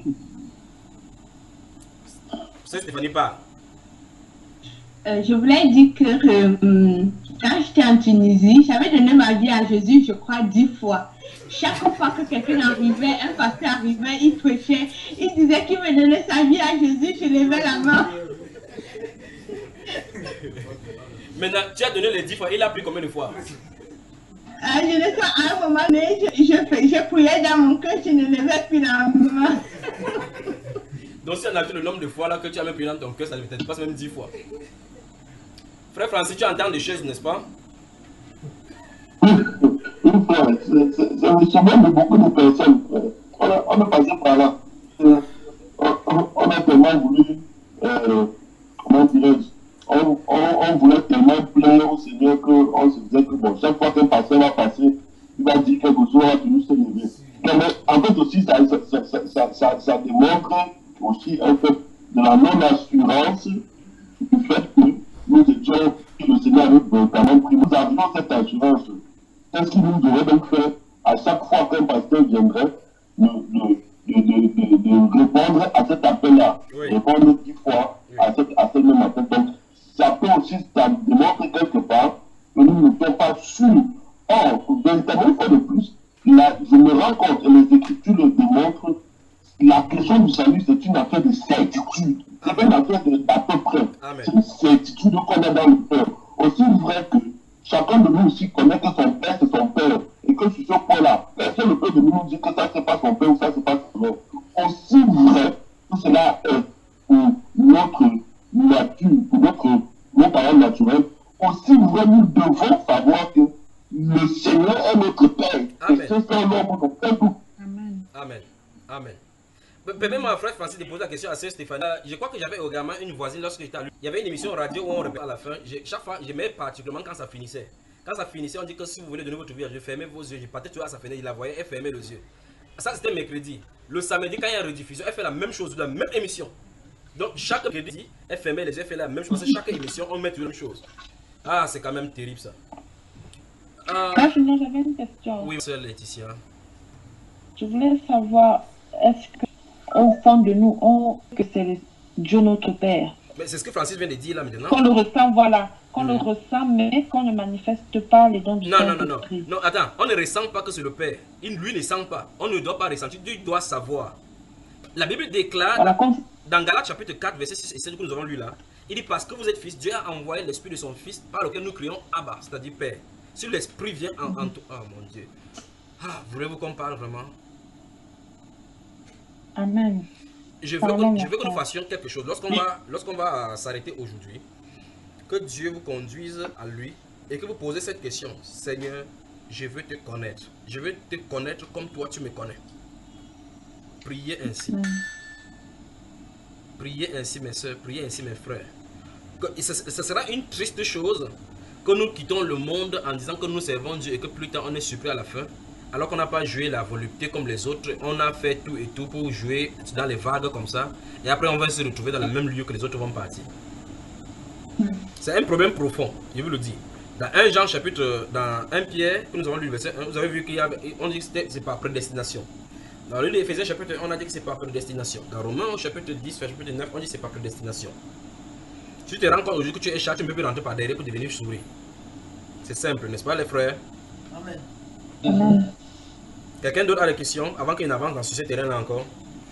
C'est Stéphanie parle. Euh, je voulais dire que euh, quand j'étais en Tunisie, j'avais donné ma vie à Jésus, je crois, dix fois. Chaque fois que quelqu'un arrivait, un pasteur arrivait, il prêchait, il disait qu'il me donnait sa vie à Jésus, je levais la main. Maintenant, tu as donné les dix fois, il a pris combien de fois? euh, Je ne sais pas, à un moment donné, je, je, je priais dans mon cœur, je ne levais plus la main. Donc si on a vu le nombre de fois là que tu as même prié dans ton cœur, ça ne dépasse même dix fois. Frère Francis, tu entends des choses, n'est-ce pas? Oui, frère, c'est le sommet de beaucoup de personnes. On, a, on est passé par là. On, on a tellement voulu, euh, comment dirais-je, on, on, on voulait tellement plaire au Seigneur qu'on se disait que bon, chaque fois qu'un pasteur va passer, il va dire quelque chose, on va toujours se lever. Mais en fait aussi, ça, ça, ça, ça, ça, ça démontre aussi un fait de la non-assurance du fait que nous étions, que le Seigneur avait quand même pris. Nous avions cette assurance. Qu'est-ce qu'il nous devait donc faire à chaque fois qu'un pasteur viendrait, de, de, de, de, de, de répondre à cet appel-là, oui. répondre dix fois oui. à, cette, à ce même appel. Donc, ça peut aussi, ça démontre quelque part que nous ne sommes pas sûrs. Or, véritablement, une fois de plus, là, je me rends compte, et les Écritures le démontrent, la question du salut, c'est une affaire de certitude. C'est pas une affaire d'à peu près. C'est une certitude qu'on a dans le cœur. Aussi vrai que chacun de nous aussi connaît que son père, c'est son père. Et que sur ce point-là, personne ne peut de nous dire que ça, c'est pas son père ou ça, c'est pas son père. Aussi vrai que cela est pour notre nature, pour notre, nos parents naturels, aussi vrai nous devons savoir que le Seigneur est notre Père. Amen. Et c'est ça l'homme de aucun doute. Amen. Amen. Amen. Permettez-moi, frère Francis, de poser la question à Sœur Stéphanie. Je crois que j'avais également une voisine lorsque j'étais à lui. Il y avait une émission radio où on répétait à la fin. Chaque fois, j'aimais particulièrement quand ça finissait. Quand ça finissait, on dit que si vous voulez donner votre vie à Dieu, fermez vos yeux. Je partais toujours à sa fenêtre, il la voyait, elle fermait les yeux. Ça, c'était mercredi. Le samedi, quand il y a une rediffusion, elle fait la même chose, la même émission. Donc, chaque mercredi, elle fermait les yeux, elle fait la même chose. Chaque émission, on met toujours la même chose. Ah, c'est quand même terrible ça. Euh... Ah, j'avais une question. Oui, Sœur Laetitia. Je voulais savoir, est-ce que au fond de nous, on que c'est Dieu notre Père. C'est ce que Francis vient de dire là maintenant. Qu'on le ressent, voilà. Qu'on mmh. le ressent, mais qu'on ne manifeste pas les dons du non, non, non, non, non. Attends, on ne ressent pas que c'est le Père. Il, lui ne sent pas. On ne doit pas ressentir. Dieu doit savoir. La Bible déclare, voilà, dans, dans Galates chapitre quatre, verset six et sept que nous avons lu là, il dit parce que vous êtes fils, Dieu a envoyé l'esprit de son fils par lequel nous crions Abba, c'est-à-dire Père. Si l'esprit vient en, en toi, oh mon Dieu. Ah, voulez-vous qu'on parle vraiment? Amen. Je veux, que, je veux que nous fassions quelque chose. Lorsqu'on va, lorsqu'on va s'arrêter aujourd'hui, que Dieu vous conduise à lui et que vous posez cette question. Seigneur, je veux te connaître. Je veux te connaître comme toi tu me connais. Priez ainsi. Mm. Priez ainsi mes soeurs, priez ainsi mes frères. Que, ce, ce sera une triste chose que nous quittons le monde en disant que nous servons Dieu et que plus tard on est surpris à la fin. Alors qu'on n'a pas joué la volupté comme les autres, on a fait tout et tout pour jouer dans les vagues comme ça. Et après on va se retrouver dans le même lieu que les autres vont partir. Mm. C'est un problème profond, je vous le dis. Dans un Jean chapitre, dans un Pierre, que nous avons lu le verset un, vous avez vu qu'il y a, on dit que c'est par prédestination. Dans le livre d'Éphésiens chapitre un, on a dit que c'est par prédestination. Dans Romains chapitre dix, chapitre neuf, on dit que c'est par prédestination. Si tu te rends compte aujourd'hui que tu es chat, tu ne peux plus rentrer par derrière pour devenir souris. C'est simple, n'est-ce pas les frères? Amen. Amen. Quelqu'un d'autre a des questions avant qu'il n'avance dans ce terrain-là encore?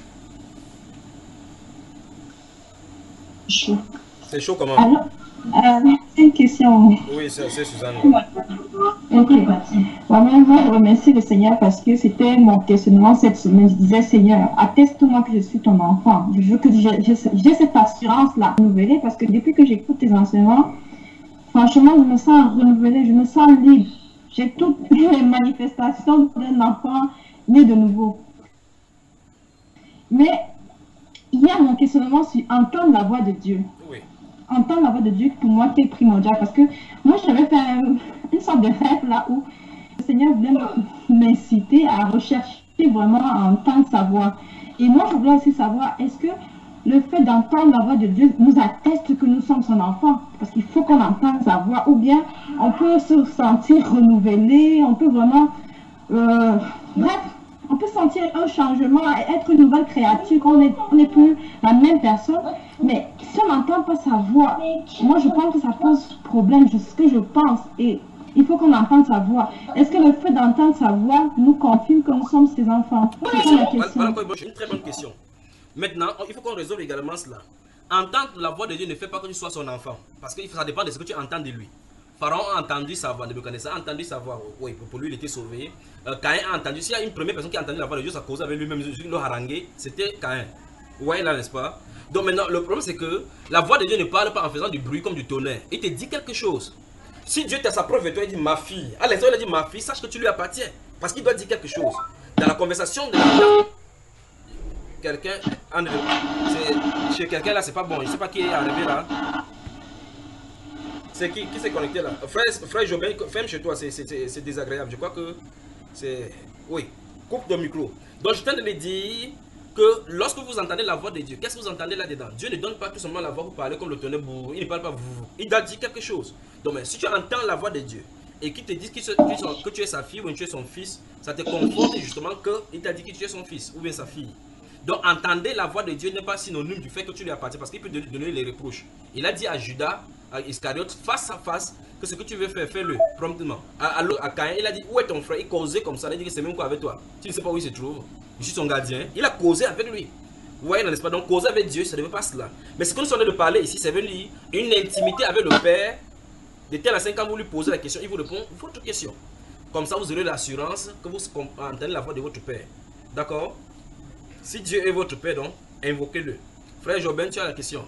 Chaud. C'est chaud comment? Alors, euh, c'est une question. Oui, c'est Suzanne. Ok. Moi, je remercie le Seigneur parce que c'était mon questionnement cette semaine. Je disais, Seigneur, atteste-moi que je suis ton enfant. Je veux que j'ai cette assurance-là renouvelée parce que depuis que j'écoute tes enseignements, franchement, je me sens renouvelée, je me sens libre. J'ai toutes les manifestations d'un enfant né de nouveau. Mais il y a mon questionnement sur entendre la voix de Dieu. Oui. Entendre la voix de Dieu, pour moi, qui est primordial. Parce que moi, j'avais fait un, une sorte de rêve là où le Seigneur voulait m'inciter à rechercher vraiment à entendre sa voix. Et moi, je voulais aussi savoir, est-ce que le fait d'entendre la voix de Dieu nous atteste que nous sommes son enfant? Parce qu'il faut qu'on entende sa voix. Ou bien, on peut se sentir renouvelé, on peut vraiment... Euh, bref, on peut sentir un changement, être une nouvelle créature, qu'on n'est on plus la même personne. Mais si on n'entend pas sa voix, moi je pense que ça pose problème, c'est ce que je pense. Et il faut qu'on entende sa voix. Est-ce que le fait d'entendre sa voix nous confirme que nous sommes ses enfants? C'est la question. Une très bonne question. Maintenant, il faut qu'on résolve également cela. Entendre la voix de Dieu ne fait pas que tu sois son enfant. Parce que ça dépend de ce que tu entends de lui. Pharaon a entendu sa voix, Nebuchadnezzar a entendu sa voix. Oui, pour lui, il était sauvé. Euh, Caïn a entendu. S'il y a une première personne qui a entendu la voix de Dieu, ça cause avec lui-même, le harangué, c'était Caïn. Ouais, là, n'est-ce pas? Donc maintenant, le problème, c'est que la voix de Dieu ne parle pas en faisant du bruit comme du tonnerre. Il te dit quelque chose. Si Dieu t'a sa preuve et toi, il dit ma fille. À l'instant, il a dit ma fille, sache que tu lui appartiens. Parce qu'il doit dire quelque chose. Dans la conversation de la... Quelqu'un, chez quelqu'un là, c'est pas bon. Je sais pas qui est arrivé là. C'est qui qui s'est connecté là? Frère, frère Jobin, ferme chez toi, c'est désagréable. Je crois que c'est... Oui, coupe ton micro. Donc je tiens de le dire que lorsque vous entendez la voix de Dieu, qu'est-ce que vous entendez là-dedans? Dieu ne donne pas tout simplement la voix pour parler comme le tonnerre bourreau. Il ne parle pas vous. Il doit dire quelque chose. Donc mais si tu entends la voix de Dieu et qu'il te dit que tu es sa fille ou que tu es son fils, ça te conforte justement qu'il t'a dit que tu es son fils ou bien sa fille. Donc entendez la voix de Dieu n'est pas synonyme du fait que tu lui appartiens, parce qu'il peut te donner les reproches. Il a dit à Judas, à Iscariote, face à face, que ce que tu veux faire, fais-le promptement. À, à, à Caïn, il a dit, où est ton frère? Il causait comme ça, il a dit que c'est même quoi avec toi. Tu ne sais pas où il se trouve. Je suis son gardien. Il a causé avec lui. Vous voyez, n'est-ce pas? Donc causer avec Dieu, ça ne veut pas cela. Mais ce que nous sommes en train de parler ici, c'est venir une intimité avec le Père. De tel à cinq ans, vous lui posez la question, il vous répond votre question. Comme ça, vous aurez l'assurance que vous entendez la voix de votre Père. D'accord? Si Dieu est votre Père, donc, invoquez-le. Frère Jobin, tu as la question.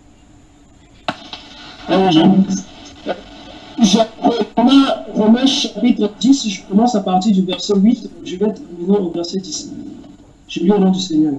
Euh, je, je, Romains, Romains chapitre dix, je commence à partir du verset huit, je vais terminer au verset dix. Je lis au nom du Seigneur.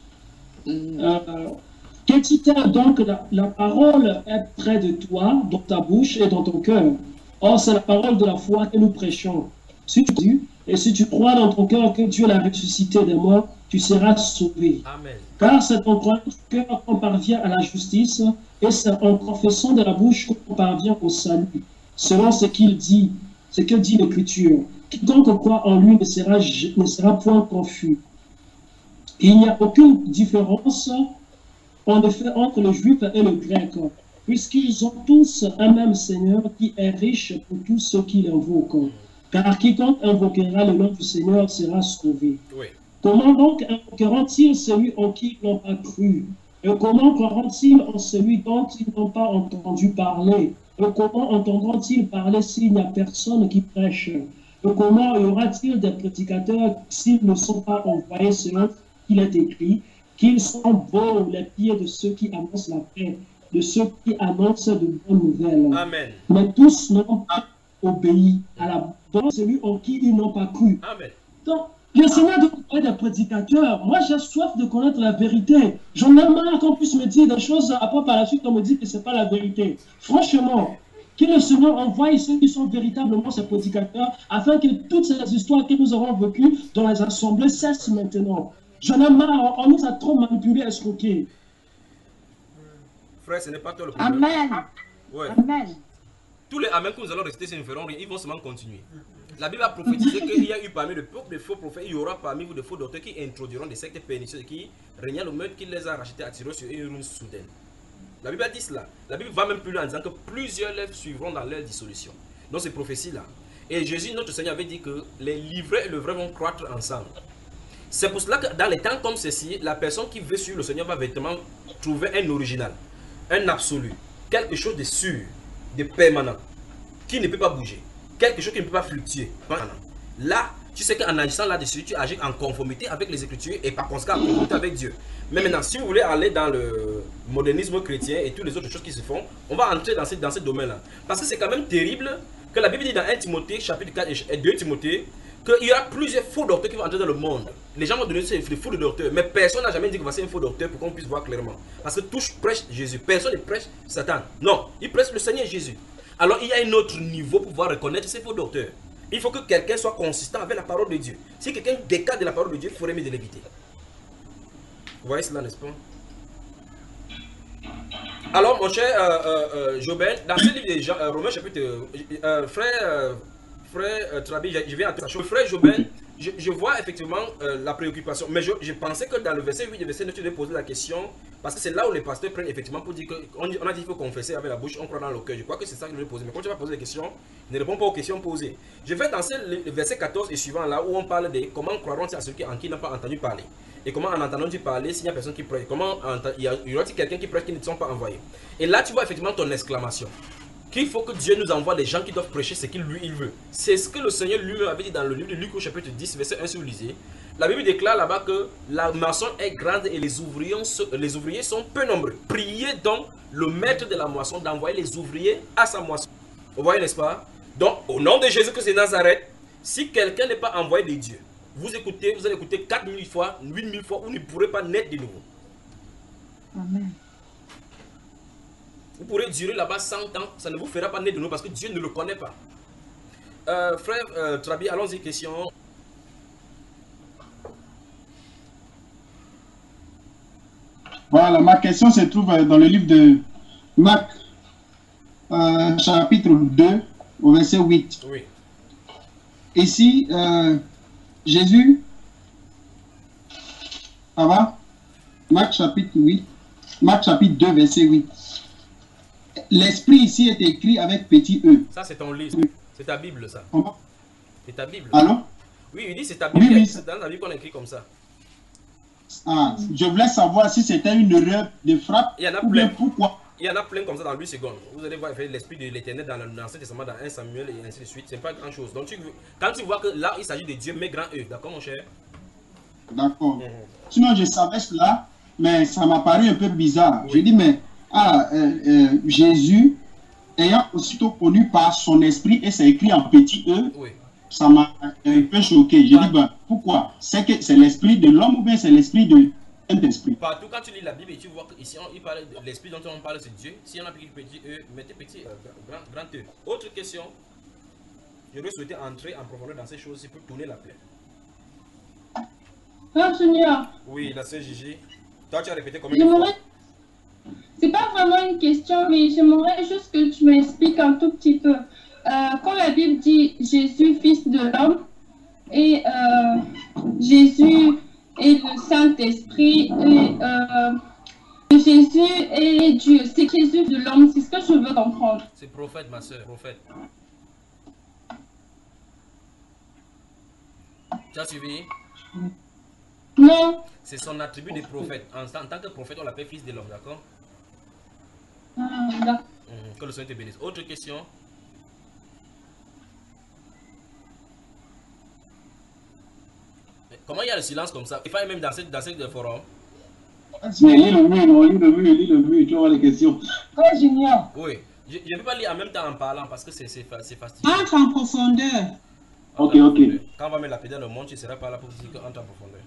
Euh, Qu'est-il donc la, la parole est près de toi, dans ta bouche et dans ton cœur. Or, c'est la parole de la foi que nous prêchons. Si tu dis, et si tu crois dans ton cœur que Dieu l'a ressuscité des morts, tu seras sauvé. Amen. Car c'est en croyant du cœur qu'on parvient à la justice, et c'est en confessant de la bouche qu'on parvient au salut, selon ce qu'il dit, ce que dit l'Écriture. Quiconque croit en lui ne sera, ne sera point confus. Il n'y a aucune différence en effet entre le juif et le grec, puisqu'ils ont tous un même Seigneur qui est riche pour tous ceux qui l'invoquent. Car quiconque invoquera le nom du Seigneur sera sauvé. Oui. Comment donc invoqueront-ils celui en qui ils n'ont pas cru? Et comment croiront-ils en celui dont ils n'ont pas entendu parler? Et comment entendront-ils parler s'il n'y a personne qui prêche? Et comment y aura-t-il des prédicateurs s'ils ne sont pas envoyés selon qu'il est écrit, qu'ils sont beaux les pieds de ceux qui annoncent la paix, de ceux qui annoncent de bonnes nouvelles. Amen. Mais tous n'ont pas obéi à la bonne celui en qui ils n'ont pas cru. Amen. Donc, le Seigneur doit être des prédicateurs. Moi, j'ai soif de connaître la vérité. J'en ai marre qu'on puisse me dire des choses, après par la suite on me dit que ce n'est pas la vérité. Franchement, que le Seigneur envoie ceux qui sont véritablement ses prédicateurs, afin que toutes ces histoires que nous avons vécues dans les assemblées cessent maintenant. J'en ai marre, on nous a trop manipulés, escroqués. Frère, ce n'est pas toi le problème. Amen. Ouais. Amen. Tous les Amen que nous allons rester, ne feront rien, ils vont seulement continuer. La Bible a prophétisé qu'il y a eu parmi le peuple de faux prophètes, il y aura parmi vous de faux docteurs qui introduiront des sectes pernicieuses qui régnent le meurtre qui les a rachetés, attirés sur une ruine soudaine. La Bible a dit cela. La Bible va même plus loin en disant que plusieurs lèvres suivront dans leur dissolution. Donc ces prophéties-là. Et Jésus, notre Seigneur, avait dit que les livrets et le vrai vont croître ensemble. C'est pour cela que dans les temps comme ceci, la personne qui veut suivre le Seigneur va véritablement trouver un original, un absolu, quelque chose de sûr, de permanent, qui ne peut pas bouger, quelque chose qui ne peut pas fluctuer. Là, tu sais qu'en agissant là-dessus, tu agis en conformité avec les Écritures et par conséquent en conformité avec Dieu. Mais maintenant, si vous voulez aller dans le modernisme chrétien et toutes les autres choses qui se font, on va entrer dans ce, dans ce domaine-là. Parce que c'est quand même terrible que la Bible dit dans un Timothée, chapitre quatre et deux Timothée, qu'il y aura plusieurs faux docteurs qui vont entrer dans le monde. Les gens vont donner des faux docteurs, mais personne n'a jamais dit que voici un faux docteur pour qu'on puisse voir clairement. Parce que tous prêchent Jésus, personne ne prêche Satan. Non, ils prêchent le Seigneur Jésus. Alors il y a un autre niveau pour pouvoir reconnaître ces faux docteurs. Il faut que quelqu'un soit consistant avec la parole de Dieu. Si quelqu'un décale de la parole de Dieu, il faudrait mieux de l'éviter. Vous voyez cela, n'est-ce pas? Alors, mon cher euh, euh, euh, Jobin, dans ce livre de Jean, euh, Romains chapitre, euh, frère, euh, frère euh, Trabi, je viens à toi. Frère Jobin, je, je vois effectivement euh, la préoccupation, mais je, je pensais que dans le verset huit, le verset neuf, tu devais poser la question, parce que c'est là où les pasteurs prennent effectivement pour dire qu'on on a dit qu'il faut confesser avec la bouche, on croit dans le cœur. Je crois que c'est ça que je devais poser. Mais quand tu vas poser des questions, ne réponds pas aux questions posées. Je vais danser le verset quatorze et suivant là où on parle de comment croiront-ils à ceux qui, en qui n'ont pas entendu parler. Et comment en entendant-tu parler s'il n'y a personne qui prêche? Comment il y, y aura-t-il quelqu'un qui prêche qui ne sont pas envoyés? Et là tu vois effectivement ton exclamation. Qu'il faut que Dieu nous envoie des gens qui doivent prêcher ce qu'il lui il veut. C'est ce que le Seigneur lui avait dit dans le livre de Luc au chapitre dix, verset un, si vous lisez. La Bible déclare là-bas que la moisson est grande et les ouvriers, les ouvriers sont peu nombreux. Priez donc le maître de la moisson d'envoyer les ouvriers à sa moisson. Vous voyez, n'est-ce pas? Donc, au nom de Jésus-Christ de Nazareth, si quelqu'un n'est pas envoyé de Dieu, vous écoutez, vous allez écouter quatre mille fois, huit mille fois, vous ne pourrez pas naître de nouveau. Amen. Vous pourrez durer là-bas cent ans, ça ne vous fera pas naître de nouveau parce que Dieu ne le connaît pas. Euh, frère euh, Trabi, allons-y, question. Voilà, ma question se trouve dans le livre de Marc, euh, chapitre deux, au verset huit. Oui. Ici, euh, Jésus, ça va? Marc chapitre huit, Marc chapitre deux, verset huit. L'esprit ici est écrit avec petit e. Ça, c'est ton livre. C'est ta Bible, ça. Comment? C'est ta Bible. Allô? Oui, il dit c'est ta Bible. Oui, oui. C'est dans la Bible qu'on écrit comme ça. Ah, je voulais savoir si c'était une erreur de frappe Il y en a ou bien plein. pourquoi. Il y en a plein comme ça dans huit secondes. Vous allez voir l'esprit de l'éternel dans l'Ancien Testament, dans un Samuel et ainsi de suite. C'est pas grand chose. Donc, tu, quand tu vois que là, il s'agit de Dieu, mets grand E. D'accord, mon cher? D'accord. Mmh. Sinon, je savais cela, mais ça m'a paru un peu bizarre. Oui. Je dis, mais ah, euh, euh, Jésus, ayant aussitôt connu par son esprit, et c'est écrit en petit E, oui. Ça m'a un peu choqué. Je dis, ben, pourquoi? C'est que c'est l'esprit de l'homme ou bien c'est l'esprit de Saint-Esprit? Partout, quand tu lis la Bible et tu vois qu'ici, il parle de l'esprit dont on parle, c'est Dieu. Si on a pris petit E, mettez petit euh, grand, grand E. Autre question. Je vais souhaiter entrer en profondeur dans ces choses pour tourner la plaie. Ah, Seigneur. Oui, la sœur Gigi. Toi, tu as répété combien de fois? C'est pas vraiment une question, mais j'aimerais juste que tu m'expliques un tout petit peu. Euh, quand la Bible dit Jésus, fils de l'homme, et euh, Jésus est le Saint-Esprit, et euh, Jésus est Dieu. C'est Jésus de l'homme, c'est ce que je veux comprendre. C'est prophète, ma soeur, prophète. Tu as suivi? Non. C'est son attribut de prophète. En, en tant que prophète, on l'appelle fils de l'homme, d'accord? Ah, d'accord. Mmh, que le Seigneur te bénisse. Autre question? Comment il y a le silence comme ça? Il fallait même dans cette, dans cette forum. Mais lis le mur, non, lis le mur, lis le mur, tu vois les questions. Très génial. Oui. Je ne peux pas lire en même temps en parlant parce que c'est fastidieux. Entre en profondeur. Ok, ok. Quand on va mettre la pédale au monde, tu ne seras pas là pour dire qu'entre en profondeur.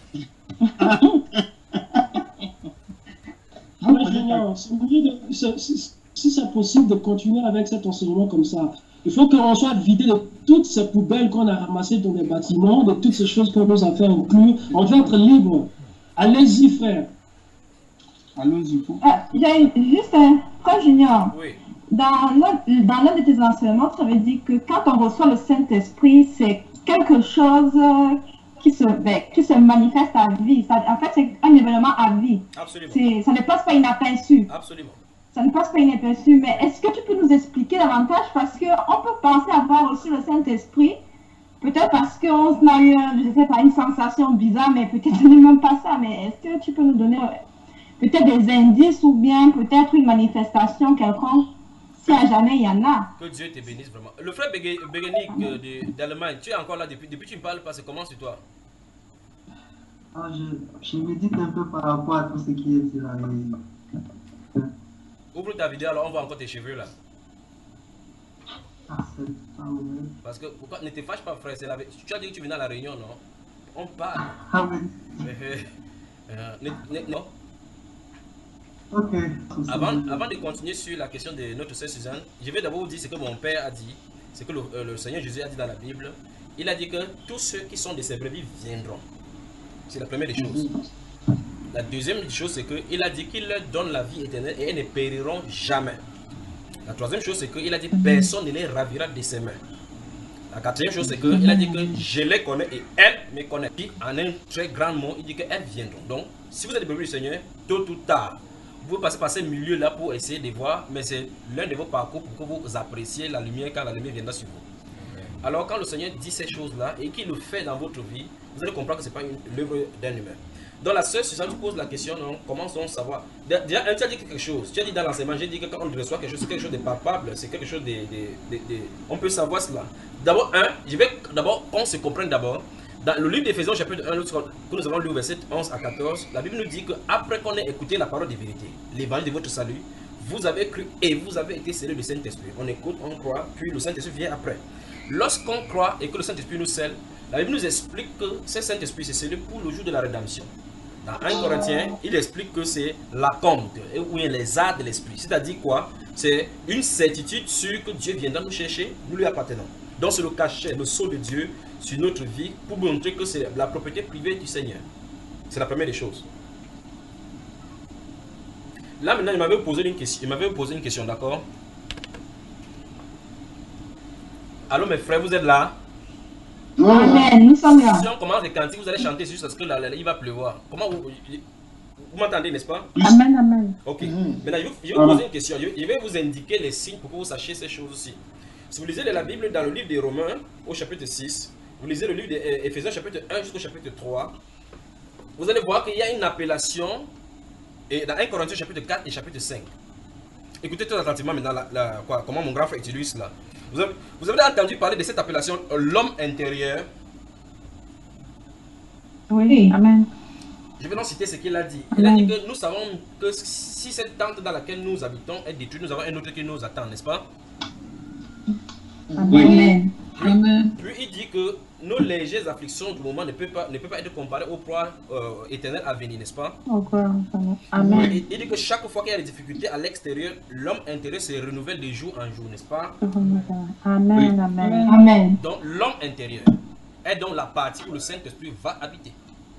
Si c'est possible de continuer avec cet enseignement comme ça, il faut qu'on soit vidé de toutes ces poubelles qu'on a ramassées dans les bâtiments, de toutes ces choses qu'on nous a fait inclure. On doit être libre. Allez-y, frère. Allons-y. Ah, j'ai juste un frère Junior. Oui. Dans l'un de tes enseignements, tu avais dit que quand on reçoit le Saint-Esprit, c'est quelque chose qui se, ben, qui se manifeste à vie. Ça, en fait, c'est un événement à vie. Absolument. Ça ne passe pas inaperçu. Absolument. Ça ne passe pas inaperçu. Mais est-ce que tu peux nous expliquer davantage? Parce qu'on peut penser avoir reçu le Saint-Esprit, peut-être parce qu'on a eu, je sais pas, une sensation bizarre, mais peut-être ce n'est même pas ça. Mais est-ce que tu peux nous donner peut-être des indices ou bien peut-être une manifestation quelconque? Si à jamais il y en a. Que Dieu te bénisse vraiment. Le frère Béguénic euh, d'Allemagne, tu es encore là depuis, depuis que tu me parles pas, c'est comment sur toi? Ah, je, je médite un peu par rapport à tout ce qui est dit là. Et... Ouvre ta vidéo alors on voit encore tes cheveux là. Ah, c'est pas vrai. Parce que pourquoi ne te fâche pas frère, la... tu as dit que tu venais à la réunion non? On parle. Ah oui. euh, ne, ne, non. Ok. Avant, avant de continuer sur la question de notre sœur Suzanne, je vais d'abord vous dire ce que mon père a dit, ce que le, euh, le Seigneur Jésus a dit dans la Bible. Il a dit que tous ceux qui sont de ses brebis viendront. C'est la première des choses. La deuxième des choses, c'est qu'il a dit qu'il leur donne la vie éternelle et elles ne périront jamais. La troisième chose, c'est qu'il a dit personne ne les ravira de ses mains. La quatrième chose, c'est qu'il a dit que je les connais et elles me connaissent. Puis en un très grand mot, il dit qu'elles viendront. Donc, si vous êtes des brebis du Seigneur, tôt ou tard, vous passez par ces milieux-là pour essayer de voir, mais c'est l'un de vos parcours pour que vous appréciez la lumière quand la lumière viendra sur vous. Alors quand le Seigneur dit ces choses-là et qu'il le fait dans votre vie, vous allez comprendre que ce n'est pas l'œuvre d'un humain. Dans la sœur Suzanne, tu poses la question, non, comment on savoir? Déjà, tu as dit quelque chose, tu as dit dans l'enseignement, j'ai dit que quand on reçoit quelque chose, c'est quelque chose de palpable, c'est quelque chose de, de, de, de... On peut savoir cela. D'abord, un, je vais d'abord qu'on se comprenne d'abord. Dans le livre d'Éphésiens, chapitre un, que nous avons lu au verset onze à quatorze, la Bible nous dit qu'après qu'on ait écouté la parole de vérité, l'évangile de votre salut, vous avez cru et vous avez été scellés du Saint-Esprit. On écoute, on croit, puis le Saint-Esprit vient après. Lorsqu'on croit et que le Saint-Esprit nous scelle, la Bible nous explique que ce Saint-Esprit c'est scellé pour le jour de la rédemption. Dans un Corinthiens, il explique que c'est la compte, ou les arts de l'Esprit. C'est-à-dire quoi? C'est une certitude sûre que Dieu viendra nous chercher, nous lui appartenons. Donc c'est le cachet, le sceau de Dieu sur notre vie pour montrer que c'est la propriété privée du Seigneur. C'est la première des choses. Là maintenant, il m'avait posé une question, il m'avait posé une question, d'accord? Allô mes frères, vous êtes là? Amen, nous sommes là. Si on commence les cantiques, vous allez chanter jusqu'à ce que là, là, il va pleuvoir. Comment vous... Vous m'entendez, n'est-ce pas? Amen, amen. Ok. Maintenant, je vais, je vais vous poser une question. Je vais, je vais vous indiquer les signes pour que vous sachiez ces choses aussi. Si vous lisez la Bible dans le livre des Romains, au chapitre six, vous lisez le livre d'Éphésiens, chapitre un jusqu'au chapitre trois, vous allez voir qu'il y a une appellation et dans un Corinthiens, chapitre quatre et chapitre cinq. Écoutez très attentivement maintenant la, la, quoi, comment mon grand frère utilise cela. Vous avez, vous avez entendu parler de cette appellation, l'homme intérieur. Oui, amen. Je vais donc citer ce qu'il a dit. Il a dit que nous savons que si cette tente dans laquelle nous habitons est détruite, nous avons un autre qui nous attend, n'est-ce pas? Amen. Puis, Amen. Puis il dit que nos légères afflictions du moment ne peuvent pas, ne peuvent pas être comparées au proie euh, éternel à venir, n'est-ce pas? Amen. Il, il dit que chaque fois qu'il y a des difficultés à l'extérieur, l'homme intérieur se renouvelle de jour en jour, n'est-ce pas? Amen, oui. Amen. Amen. Donc l'homme intérieur est donc la partie où le Saint-Esprit va habiter.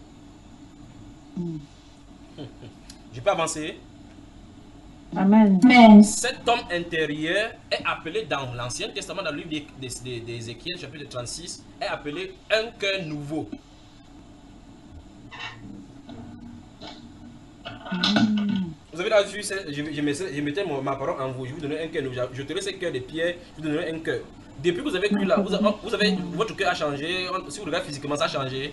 Je peux avancer? Amen. Amen. Cet homme intérieur est appelé dans l'Ancien Testament, dans le livre d'Ézéchiel, chapitre trente-six, est appelé un cœur nouveau. Mm. Vous avez là vu, je, je, mettais, je mettais ma parole en vous, je vous donnais un cœur nouveau, je te laisse un cœur de pierre, je vous donnerai un cœur. Depuis que vous avez cru là, vous avez, vous avez, votre cœur a changé, si vous regardez physiquement, ça a changé.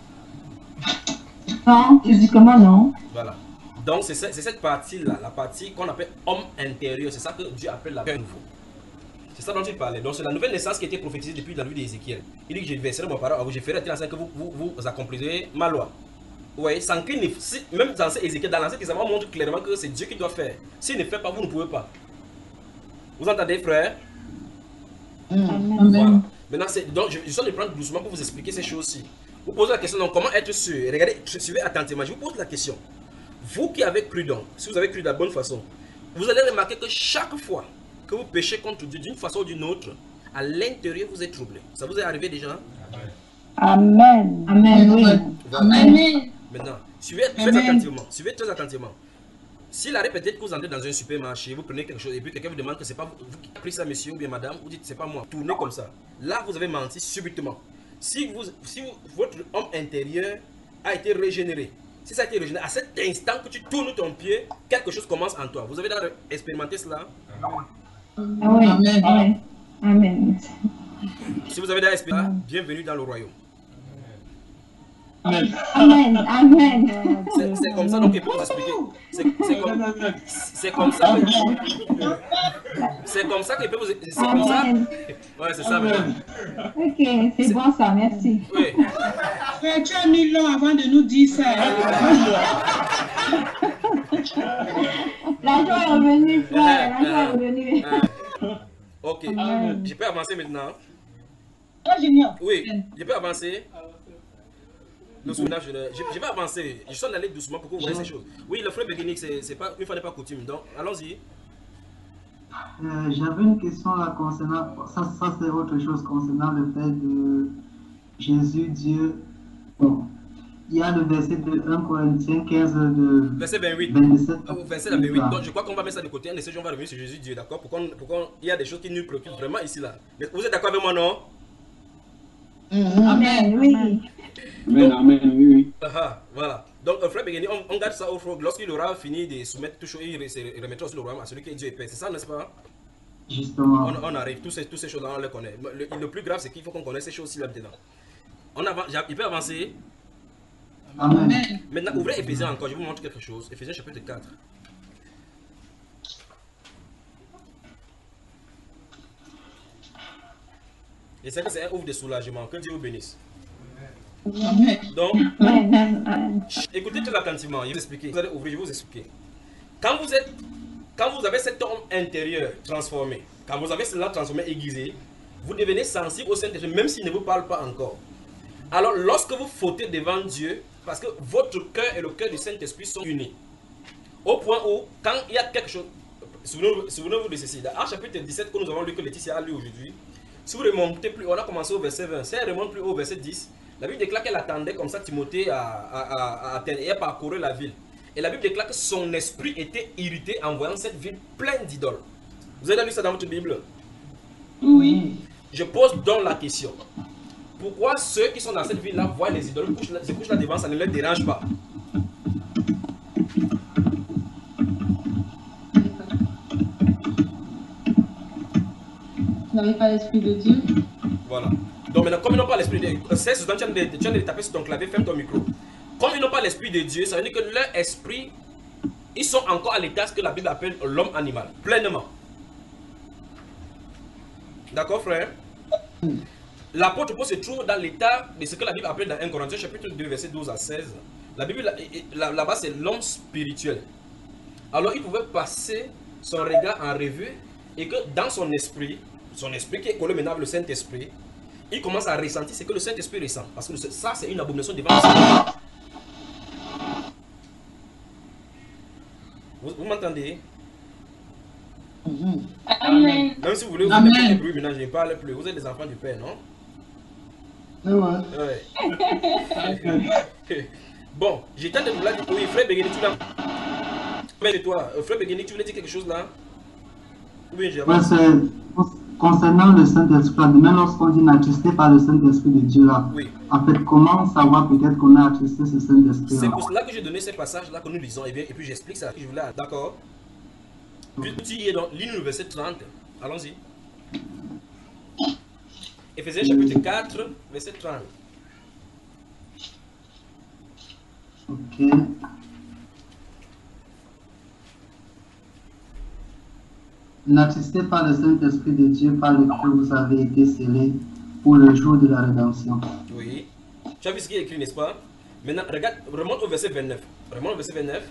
Non, physiquement non. Voilà. Donc c'est cette partie-là, la partie qu'on appelle homme intérieur, c'est ça que Dieu appelle la cœur nouveau. C'est ça dont il parlait. Donc c'est la nouvelle naissance qui a été prophétisée depuis dans le livre d'Ézéchiel. Il dit que je verserai mon parole à vous, je ferai attention que vous, vous, vous accomplirez ma loi. Vous voyez, sans qu'il ne, si, même dans Ézéchiel, dans l'Ancien Testament, montre clairement que c'est Dieu qui doit faire. S'il ne fait pas, vous ne pouvez pas. Vous entendez, frère? Amen. Voilà. Maintenant, donc je, je suis en train de prendre doucement pour vous expliquer ces choses-ci. Vous posez la question, donc comment être sûr? Regardez, suivez attentivement, je vous pose la question. Vous qui avez cru donc, si vous avez cru de la bonne façon, vous allez remarquer que chaque fois que vous péchez contre Dieu d'une façon ou d'une autre, à l'intérieur vous êtes troublé. Ça vous est arrivé déjà? Amen. Amen. Oui. Voilà. Amen. Maintenant, suivez très Amen. attentivement. Suivez très attentivement. S'il arrive peut-être que vous entrez dans un supermarché, vous prenez quelque chose et puis quelqu'un vous demande que c'est pas vous qui avez pris ça, monsieur ou bien madame, vous dites c'est pas moi. Tournez comme ça. Là, vous avez menti subitement. Si, vous, si vous, votre homme intérieur a été régénéré, si ça a été régénéré, à cet instant que tu tournes ton pied, quelque chose commence en toi. Vous avez déjà expérimenté cela? Oui. Amen. Amen. Amen. Si vous avez déjà expérimenté, bienvenue dans le royaume. Amen. Amen. Amen. C'est comme ça, donc il faut vous expliquer. C'est comme, comme ça. C'est comme ça qu'il peut vous expliquer. C'est comme ça. Ouais, c'est ça. Madame. Ok, c'est bon ça, merci. Oui. Frère, tu as mis long avant de nous dire ça. La joie est revenue, frère. La joie est revenue. Ok. Amen. Je peux avancer maintenant? Oui, je peux avancer. Le soudage, je, je vais avancer. Je suis en allé doucement pour que vous voyez ces choses. Oui, le frère Béguinique, c'est pas une fois n'est pas coutume. Donc, allons-y. Euh, J'avais une question là concernant. Ça, ça c'est autre chose concernant le fait de Jésus, Dieu. Bon. Il y a le verset de un Corinthiens quinze de. Verset vingt-huit. vingt-sept. Ah, verset vingt-huit. Donc, je crois qu'on va mettre ça de côté. Un de ces jours, on va revenir sur Jésus, Dieu, d'accord? Pour qu'on, pour qu'on, il y a des choses qui nous préoccupent vraiment ici là. Vous êtes d'accord avec moi, non? Mm-hmm. Amen, oui. Amen, donc, amen, oui, oui. Aha, voilà. Donc, euh, frère Béguini, on, on garde ça au frère. Lorsqu'il aura fini de soumettre tout chose, il remettra aussi le royaume à celui qui est Dieu et Père. C'est ça, n'est-ce pas? Justement. On, on arrive, tous ces, toutes ces choses-là, on les connaît. Le, le plus grave, c'est qu'il faut qu'on connaisse ces choses-ci là-dedans. On avance, il peut avancer. Amen. Maintenant, ouvrez Éphésiens encore, je vous montre quelque chose. Éphésiens chapitre quatre. Et c'est que c'est un ouvre de soulagement. Que Dieu vous bénisse. Amen. Donc, Amen. Écoutez tout attentivement, je vais vous expliquer. Vous allez ouvrir, je vais vous expliquer. Quand vous êtes, quand vous avez cet homme intérieur transformé, quand vous avez cela transformé, aiguisé, vous devenez sensible au Saint-Esprit, même s'il ne vous parle pas encore. Alors, lorsque vous fautez devant Dieu, parce que votre cœur et le cœur du Saint-Esprit sont unis, au point où, quand il y a quelque chose, souvenez-vous souvenez de ceci, dans chapitre dix-sept que nous avons lu, que Laetitia a lu aujourd'hui, si vous remontez plus, on a commencé au verset vingt, si elle remonte plus au verset dix, la Bible déclare qu'elle attendait comme ça Timothée à, à, à, à Athènes et elle parcourait la ville. Et la Bible déclare que son esprit était irrité en voyant cette ville pleine d'idoles. Vous avez lu ça dans votre Bible? Oui. Je pose donc la question. Pourquoi ceux qui sont dans cette ville-là voient les idoles, se couchent là devant, ça ne les dérange pas? Vous n'avez pas l'Esprit de Dieu. Voilà. Donc maintenant, comme ils n'ont pas l'Esprit de Dieu, c'est tu viens de, tu viens de taper sur ton clavier, ferme ton micro. Comme ils n'ont pas l'Esprit de Dieu, ça veut dire que leur esprit, ils sont encore à l'état ce que la Bible appelle l'homme animal, pleinement. D'accord, frère? L'apôtre Paul se trouve dans l'état de ce que la Bible appelle dans un Corinthiens chapitre deux, verset douze à seize. La Bible, là-bas, là c'est l'homme spirituel. Alors, il pouvait passer son regard en revue et que dans son esprit, son esprit qui est collé maintenant avec le Saint-Esprit, il commence à ressentir ce que le Saint-Esprit ressent. Parce que ça, c'est une abomination devant le Seigneur. Vous, vous m'entendez? Amen. Même si vous voulez, vous Amen. avez bruit maintenant, je ne parle plus. Vous êtes des enfants du Père, non? Ouais. Ouais. Bon, j'étais de là, oui, frère Begeni, tu l'as. Mais toi, frère Begeni, tu voulais dire quelque chose là? Oui, j'ai Ouais, c'est concernant le Saint-Esprit, même lorsqu'on dit attristé par le Saint-Esprit de Dieu là, oui. En fait, comment savoir peut-être qu'on a attristé ce Saint-Esprit là? C'est pour cela que j'ai donné ces passages là que nous lisons et, bien, et puis j'explique ça. Je voulais, d'accord? Puis tu y es dans l'île le verset trente. Allons-y. Éphésiens chapitre quatre, verset trente. Ok. N'attistez pas le Saint-Esprit de Dieu par lequel vous avez été scellés pour le jour de la rédemption. Oui. Tu as vu ce qui est écrit, n'est-ce pas? Maintenant, regarde, remonte au verset vingt-neuf. Remonte au verset vingt-neuf.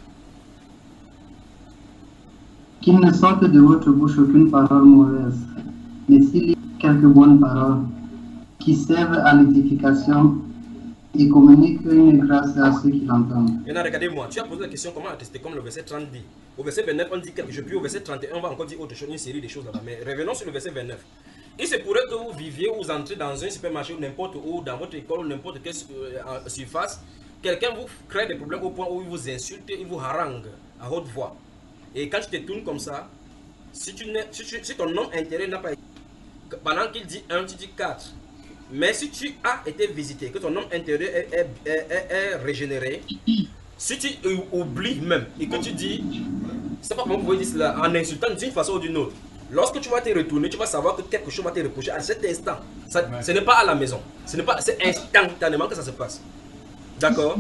Qu'il ne sorte de votre bouche aucune parole mauvaise, mais s'il y a quelques bonnes paroles qui servent à l'édification et communiquent une grâce à ceux qui l'entendent. Maintenant, regardez-moi, tu as posé la question comment attester, comme le verset trente dit. Au verset vingt-neuf, on dit quelque chose, puis au verset trente et un, on va encore dire autre chose, une série de choses là-bas. Mais revenons sur le verset vingt-neuf. Il se pourrait que vous viviez ou vous entrez dans un supermarché ou n'importe où, dans votre école ou n'importe quelle euh, surface, quelqu'un vous crée des problèmes au point où il vous insulte, il vous harangue à haute voix. Et quand tu te tournes comme ça, si, tu si, tu, si ton homme intérieur n'a pas été, pendant qu'il dit un, tu dis quatre. Mais si tu as été visité, que ton homme intérieur est, est, est, est, est régénéré, si tu oublies même et que tu dis, c'est pas comment vous pouvez dire cela, en insultant d'une façon ou d'une autre, lorsque tu vas te retourner, tu vas savoir que quelque chose va te reprocher à cet instant. Ça, ouais. Ce n'est pas à la maison, ce n'est pas, c'est instantanément que ça se passe. D'accord?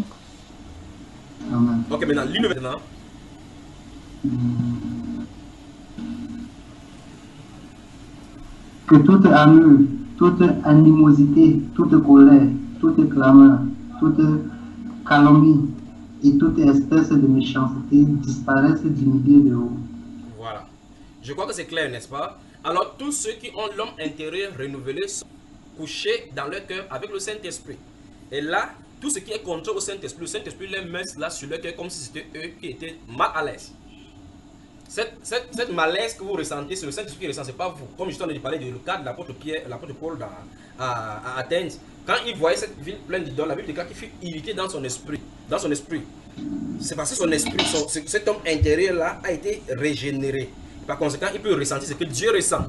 Ok, maintenant, lis-le maintenant. Que toute amour, toute animosité, toute colère, toute clameur, toute calomnie et toute espèce de méchanceté disparaissent du milieu de vous. Voilà. Je crois que c'est clair, n'est-ce pas? Alors, tous ceux qui ont l'homme intérieur renouvelé sont couchés dans leur cœur avec le Saint-Esprit. Et là, tout ce qui est contraire au Saint-Esprit, le Saint-Esprit les met là sur leur cœur comme si c'était eux qui étaient mal à l'aise. Cette, cette, cette malaise que vous ressentez, c'est le Saint-Esprit qui ressent, ce n'est pas vous. Comme je t'en ai parlé du cas de l'apôtre Pierre, l'apôtre Paul dans, à, à Athènes, quand il voyait cette ville pleine d'idoles, la Bible déclare qu'il fut irrité dans son esprit. Dans son esprit. C'est parce que son esprit, son, cet homme intérieur-là a été régénéré. Par conséquent, il peut ressentir ce que Dieu ressent.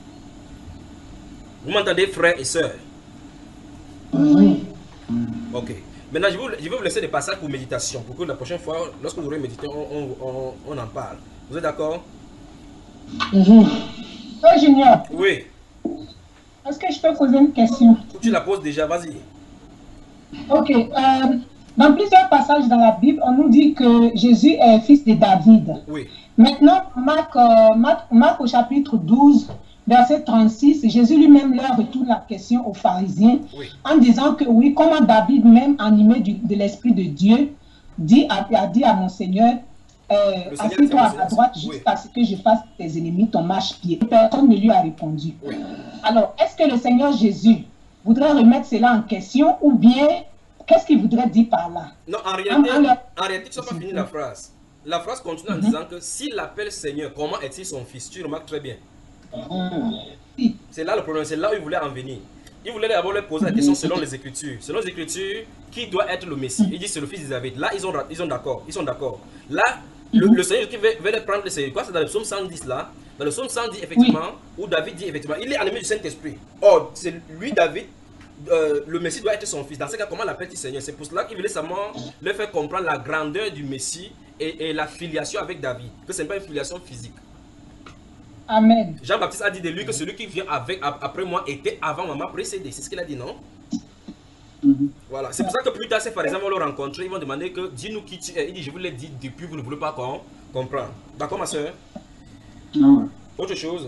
Vous m'entendez, frères et sœurs? Oui. Ok. Maintenant, je vais, vous, je vais vous laisser des passages pour méditation, pour que la prochaine fois, lorsque vous aurez médité, on, on, on, on en parle. Vous êtes d'accord? Mm-hmm. Oh, Junior. Oui. Est-ce que je peux poser une question? Tu la poses déjà, vas-y. Ok. Euh, dans plusieurs passages dans la Bible, on nous dit que Jésus est fils de David. Oui. Maintenant, Marc, euh, Marc, Marc au chapitre douze, verset trente-six, Jésus lui-même leur retourne la question aux pharisiens, oui, en disant que oui, comment David, même animé du, de l'Esprit de Dieu, dit, a, a dit à mon Seigneur, Euh, assieds-toi à ma droite jusqu'à oui. ce que je fasse tes ennemis ton marche-pied. Personne ne lui a répondu. Oui. Alors, est-ce que le Seigneur Jésus voudrait remettre cela en question ou bien qu'est-ce qu'il voudrait dire par là? Non, en réalité, en, en, en réalité tu n'as pas fini la phrase. La phrase continue en mm-hmm. disant que s'il appelle Seigneur, comment est-il son fils? Tu remarques très bien. Mm-hmm. C'est là le problème, c'est là où il voulait en venir. Il voulait d'abord leur poser la question selon les Écritures. Selon les Écritures, qui doit être le Messie? Il dit c'est le fils de David. Là, ils sont, ils sont d'accord. Ils sont d'accord. Là, Le, le Seigneur qui veut, veut les prendre, c'est quoi? C'est dans le psaume cent dix là. Dans le psaume cent dix, effectivement, oui, où David dit effectivement, il est animé du Saint-Esprit. Or, c'est lui, David, euh, le Messie doit être son fils. Dans ce cas, comment l'appelle-t-il Seigneur? C'est pour cela qu'il voulait seulement leur faire comprendre la grandeur du Messie et, et la filiation avec David. Que ce n'est pas une filiation physique. Amen. Jean-Baptiste a dit de lui que celui qui vient avec, après moi était avant moi, m'a précédé. C'est ce qu'il a dit, non? Mm-hmm. Voilà. C'est pour ça que plus tard, ces pharisiens vont le rencontrer. Ils vont demander que dis-nous qui tu es. Il dit, je vous l'ai dit depuis, vous ne voulez pas comprendre. D'accord, ma soeur? Non. Autre chose?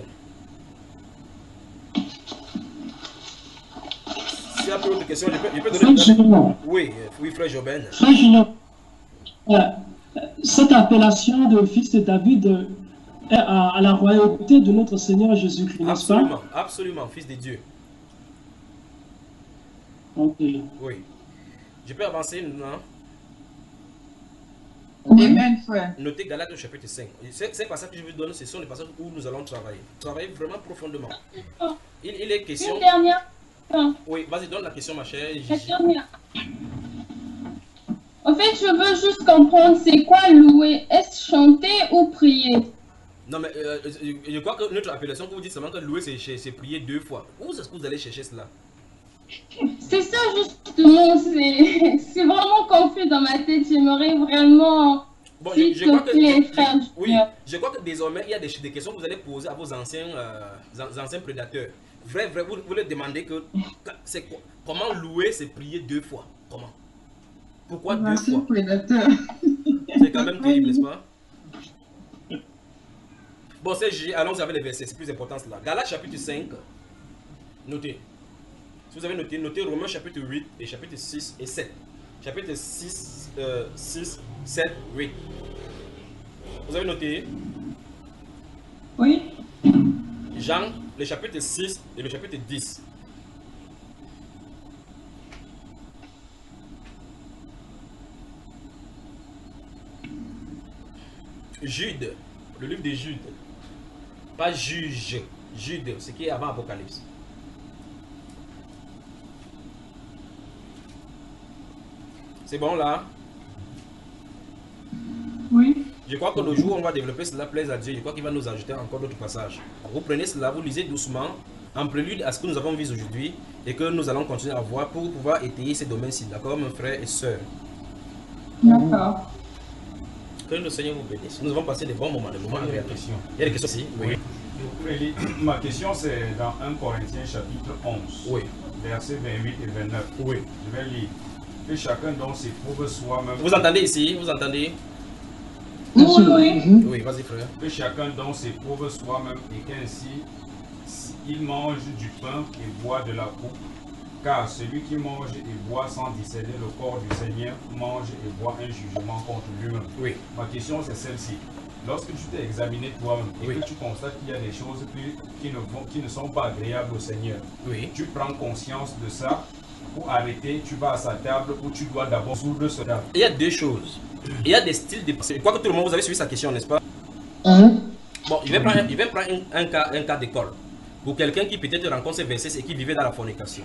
S'il y a plus d'autres questions, je peux, je peux donner... Frère oui, oui, frère Joben. Frère Julien, euh, cette appellation de fils de David est à, à la royauté de notre Seigneur Jésus-Christ, n'est-ce pas? Absolument, absolument, fils de Dieu. Ok. Oui. Je peux avancer maintenant? Amen, frère. Notez Galates au chapitre cinq. Ces passages que je vous donne, ce sont les passages où nous allons travailler. Travailler vraiment profondément. Il, il est question... Une dernière. Oui, vas-y, donne la question, ma chère. La dernière. En fait, je veux juste comprendre, c'est quoi louer? Est-ce chanter ou prier? Non, mais euh, je crois que notre appellation, que vous dites seulement que louer, c'est prier deux fois. Où est-ce que vous allez chercher cela? C'est ça, justement. C'est vraiment confus dans ma tête. J'aimerais vraiment... Bon, s'il je, je te crois que, plaît, je, frère. Oui, je crois que désormais, il y a des, des questions que vous allez poser à vos anciens, euh, anciens prédateurs. Vrai, vrai, vous, vous leur demandez que, que quoi, comment louer, c'est prier deux fois. Comment? Pourquoi deux fois? C'est quand même terrible, n'est-ce pas? Bon, c'est allons avec les versets, c'est plus important cela. Galates chapitre cinq, notez. Si vous avez noté, notez Romains chapitre huit et chapitre six et sept. Chapitre six, euh, six, sept, huit. Vous avez noté? Oui. Jean, le chapitre six et le chapitre dix. Jude, le livre de Jude. Pas juge, Jude, ce qui est avant Apocalypse. C'est bon là? Oui. Je crois que le jour où on va développer cela plaise à Dieu, je crois qu'il va nous ajouter encore d'autres passages. Vous prenez cela, vous lisez doucement, en prélude à ce que nous avons vu aujourd'hui et que nous allons continuer à voir pour pouvoir étayer ces domaines-ci, d'accord, mes frères et sœurs? D'accord. Que le Seigneur vous bénisse. Nous avons passé des bons moments, des moments agréables. Il y a des questions aussi? Oui. Oui. Ma question c'est dans un Corinthiens chapitre onze, oui. Versets vingt-huit et vingt-neuf. Oui. Je vais lire. Que chacun donc s'éprouve soi-même. Vous entendez ici? Vous entendez? Oui, oui. Oui, vas-y frère. Que chacun donc s'éprouve soi-même et qu'ainsi il mange du pain et boit de la coupe. Car celui qui mange et boit sans discerner le corps du Seigneur mange et boit un jugement contre lui-même. Oui. Ma question c'est celle-ci. Lorsque tu t'es examiné toi-même et oui. que tu constates qu'il y a des choses qui, qui, ne vont, qui ne sont pas agréables au Seigneur, oui. tu prends conscience de ça. Pour arrêter, tu vas à sa table où tu dois d'abord s'ouvrir ce table. Il y a deux choses. Il y a des styles de pensée. Je crois que tout le monde, vous avez suivi sa question, n'est-ce pas? Hein? Bon, il va prendre, il va prendre un, un cas, un cas d'école. Pour quelqu'un qui peut-être rencontre ces versets et qui vivait dans la fornication.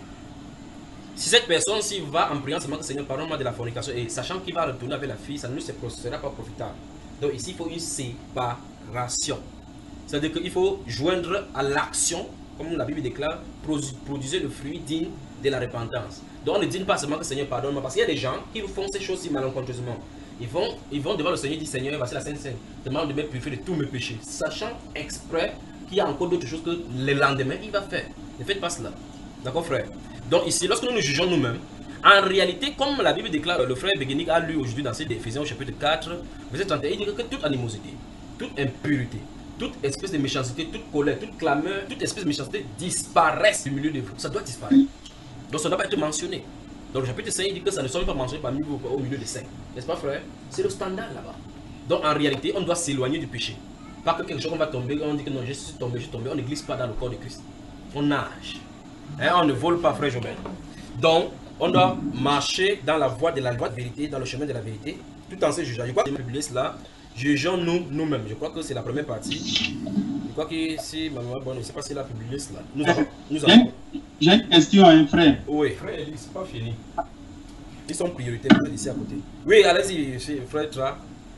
Si cette personne-ci va en priant seulement que Seigneur, pardonne-moi de la fornication, et sachant qu'il va retourner avec la fille, ça ne lui sera pas profitable. Donc ici, il faut une séparation. C'est-à-dire qu'il faut joindre à l'action, comme la Bible déclare, produisez le fruit digne de la repentance. Donc on ne dit pas seulement que Seigneur pardonne-moi, parce qu'il y a des gens qui font ces choses-ci malencontreusement. Ils vont, ils vont devant le Seigneur et disent Seigneur, voici la Sainte Sainte, demande de me purifier de tous mes péchés, sachant exprès qu'il y a encore d'autres choses que le lendemain il va faire. Ne faites pas cela. D'accord frère? Donc ici, lorsque nous nous jugeons nous-mêmes, en réalité, comme la Bible déclare, le frère Béguénic a lu aujourd'hui dans ses Éphésiens au chapitre quatre, verset trente et un, il dit que toute animosité, toute impureté, toute espèce de méchanceté, toute colère, toute clameur, toute espèce de méchanceté disparaissent du milieu de vous. Ça doit disparaître. Donc ça ne doit pas être mentionné. Donc le chapitre cinq il dit que ça ne soit pas mentionné parmi vous au milieu des cinq. N'est-ce pas frère? C'est le standard là-bas. Donc en réalité, on doit s'éloigner du péché. Pas que quelque chose on va tomber, on dit que non, je suis tombé, je suis tombé. On ne glisse pas dans le corps de Christ. On nage. Hein, on ne vole pas, frère Jobin. Donc, on doit marcher dans la voie de la loi de vérité, dans le chemin de la vérité, tout en se jugeant. Je crois que c'est publié cela. Jugeons-nous nous-mêmes. Je crois que c'est la première partie. Je crois que si ma maman, bon, je ne sais pas si elle a publié cela. Nous avons. Nous avons. J'ai une question à un frère. Oui. Frère, c'est pas fini. Ils sont prioritaires ici à côté. Oui, allez-y, frère Tra.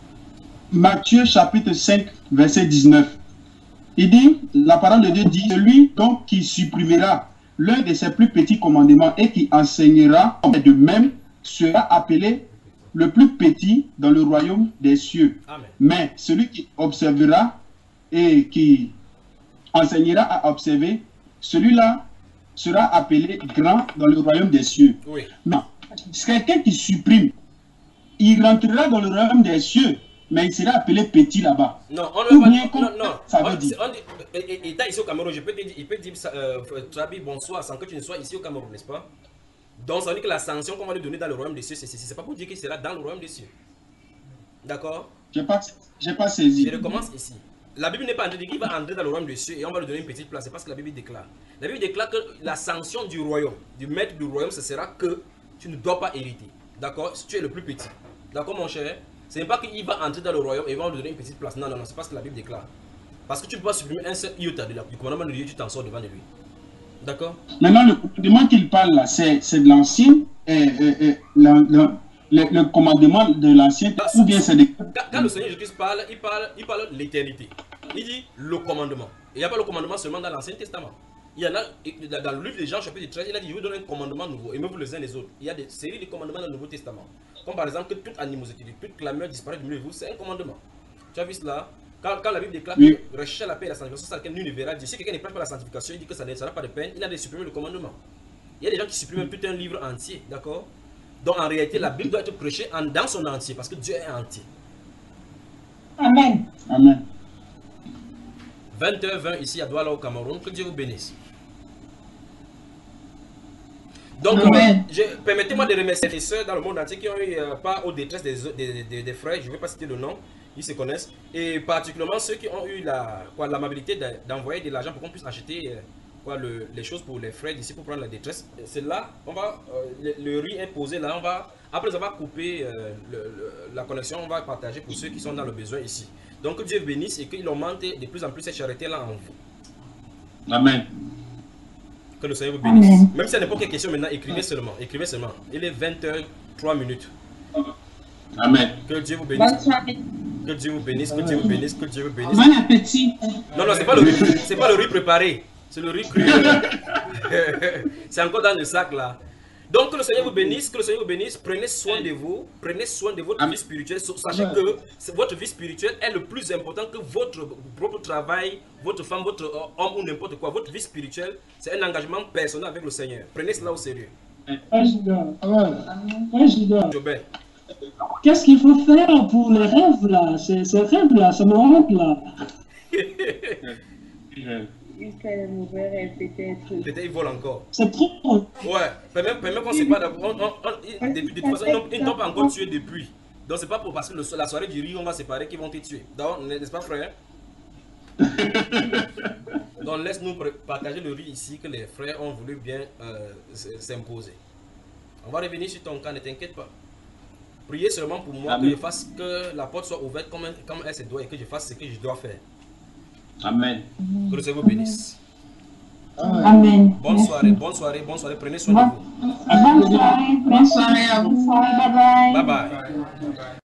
Matthieu chapitre cinq, verset dix-neuf. Il dit, la parole de Dieu dit, celui donc qui supprimera l'un de ses plus petits commandements et qui enseignera de même sera appelé le plus petit dans le royaume des cieux. Amen. Mais celui qui observera et qui enseignera à observer, celui-là sera appelé grand dans le royaume des cieux. Oui. Mais c'est quelqu'un qui supprime. Il rentrera dans le royaume des cieux, mais il sera appelé petit là-bas. Non, on ne Ou va bien, pas. Non, non. ça On- veut dire. on dit- et- et- État ici au Cameroun, je peux te dire, il peut te dire, euh, Trabi, bonsoir, sans que tu ne sois ici au Cameroun, n'est-ce pas? Donc, ça veut dire que la sanction qu'on va lui donner dans le royaume des cieux, c'est c'est pas pour dire qu'il sera dans le royaume des cieux. D'accord? Je n'ai pas, j'ai pas saisi. Je recommence ici. La Bible n'est pas en train de dire qu'il va entrer dans le royaume des cieux et on va lui donner une petite place. C'est parce que la Bible déclare. La Bible déclare que la sanction du royaume, du maître du royaume, ce sera que tu ne dois pas hériter. D'accord? Si tu es le plus petit. D'accord, mon cher? Ce n'est pas qu'il va entrer dans le royaume et on va lui donner une petite place. Non, non, non, c'est pas ce que la Bible déclare. Parce que tu ne peux pas supprimer un seul iota de la- du commandement de Dieu, tu t'en sors devant de lui. D'accord? Maintenant, le commandement qu'il parle là, c'est c'est de l'ancien, euh, euh, euh, la- la- le, le commandement de l'ancien, ou bien c'est des... Quand, quand le Seigneur Jésus parle, il parle, il parle de l'éternité. Il dit le commandement. Et il n'y a pas le commandement seulement dans l'Ancien Testament. Il y en a, dans le livre de Jean, chapitre treize, il a dit, je vous donne un commandement nouveau, aimez-vous les uns les autres. Il y a des séries de commandements dans le Nouveau Testament. Comme par exemple que toute animosité, toute clameur disparaît du milieu de vous, c'est un commandement. Tu as vu cela? Quand, quand la Bible déclare Oui. que rechercher la paix et la sanctification, c'est laquelle nul ne verra Dieu. Si quelqu'un ne prêche pas la sanctification, il dit que ça n'a pas de peine, il a de supprimer le commandement. Il y a des gens qui suppriment tout un livre entier, d'accord? Donc en réalité, la Bible doit être prêchée en, dans son entier, parce que Dieu est entier. Amen. Amen. vingt heures vingt ici à Douala au Cameroun, que Dieu vous bénisse. Donc, Amen. euh, je- permettez-moi de remercier les sœurs dans le monde entier qui ont eu euh, part aux détresses des, des, des- des frères, je ne vais pas citer le nom, ils se connaissent, et particulièrement ceux qui ont eu la, quoi, l'amabilité de- d'envoyer de l'argent pour qu'on puisse acheter euh, quoi, le- les choses pour les frères d'ici pour prendre la détresse. C'est là, on va, euh, le, le riz est posé là, on va, après avoir coupé euh, le- le- la connexion, on va partager pour ceux qui sont dans le besoin ici. Donc que Dieu bénisse et qu'il augmente de plus en plus cette charité-là en vous. Amen. Que le Seigneur vous bénisse. Amen. Même si à n'importe quelle question maintenant, écrivez seulement. Écrivez seulement. Il est vingt heures trois minutes. Amen. Que Dieu vous bénisse. Bonne soirée. Que Dieu vous bénisse. Que Dieu vous bénisse. Que Dieu vous bénisse. Bon appétit. Non, non, c'est pas le riz. C'est pas le riz préparé. C'est le riz cru. C'est encore dans le sac là. Donc que le Seigneur vous bénisse, que le Seigneur vous bénisse, prenez soin de vous, prenez soin de votre vie spirituelle, sachez que c'est- votre vie spirituelle est le plus important que votre propre travail, votre femme, votre homme ou n'importe quoi. Votre vie spirituelle, c'est un engagement personnel avec le Seigneur. Prenez cela au sérieux. Président, Président, Jobin. qu'est-ce qu'il faut faire pour les rêves là? Ces, ces rêves là, ça me hante là. Il fait un mauvais rêve, peut-être. Peut-être il vole encore. C'est trop. Ouais, permet, permet qu'on ne sait pas d'abord. on- on- on- Depuis, de toute façon, ils n'ont- ils ne t'ont pas encore tué depuis. Donc c'est pas pour parce que le- la soirée du riz, on va séparer qu'ils vont te tuer. Donc, n'est-ce pas, frère? Donc laisse-nous pr- partager le riz ici que les frères ont voulu bien euh, s- s'imposer. On va revenir sur ton cas, ne t'inquiète pas. Priez seulement pour moi Amen. que je fasse que la porte soit ouverte comme, comme elle se doit et que je fasse ce que je dois faire. Amen. Que le Seigneur vous bénisse. Amen. Bonne Merci. soirée, bonne soirée, bonne soirée. Prenez soin de Bonne vous. bonne soirée. Bonne soirée à vous. Bonne soirée. Bye bye. Bye bye.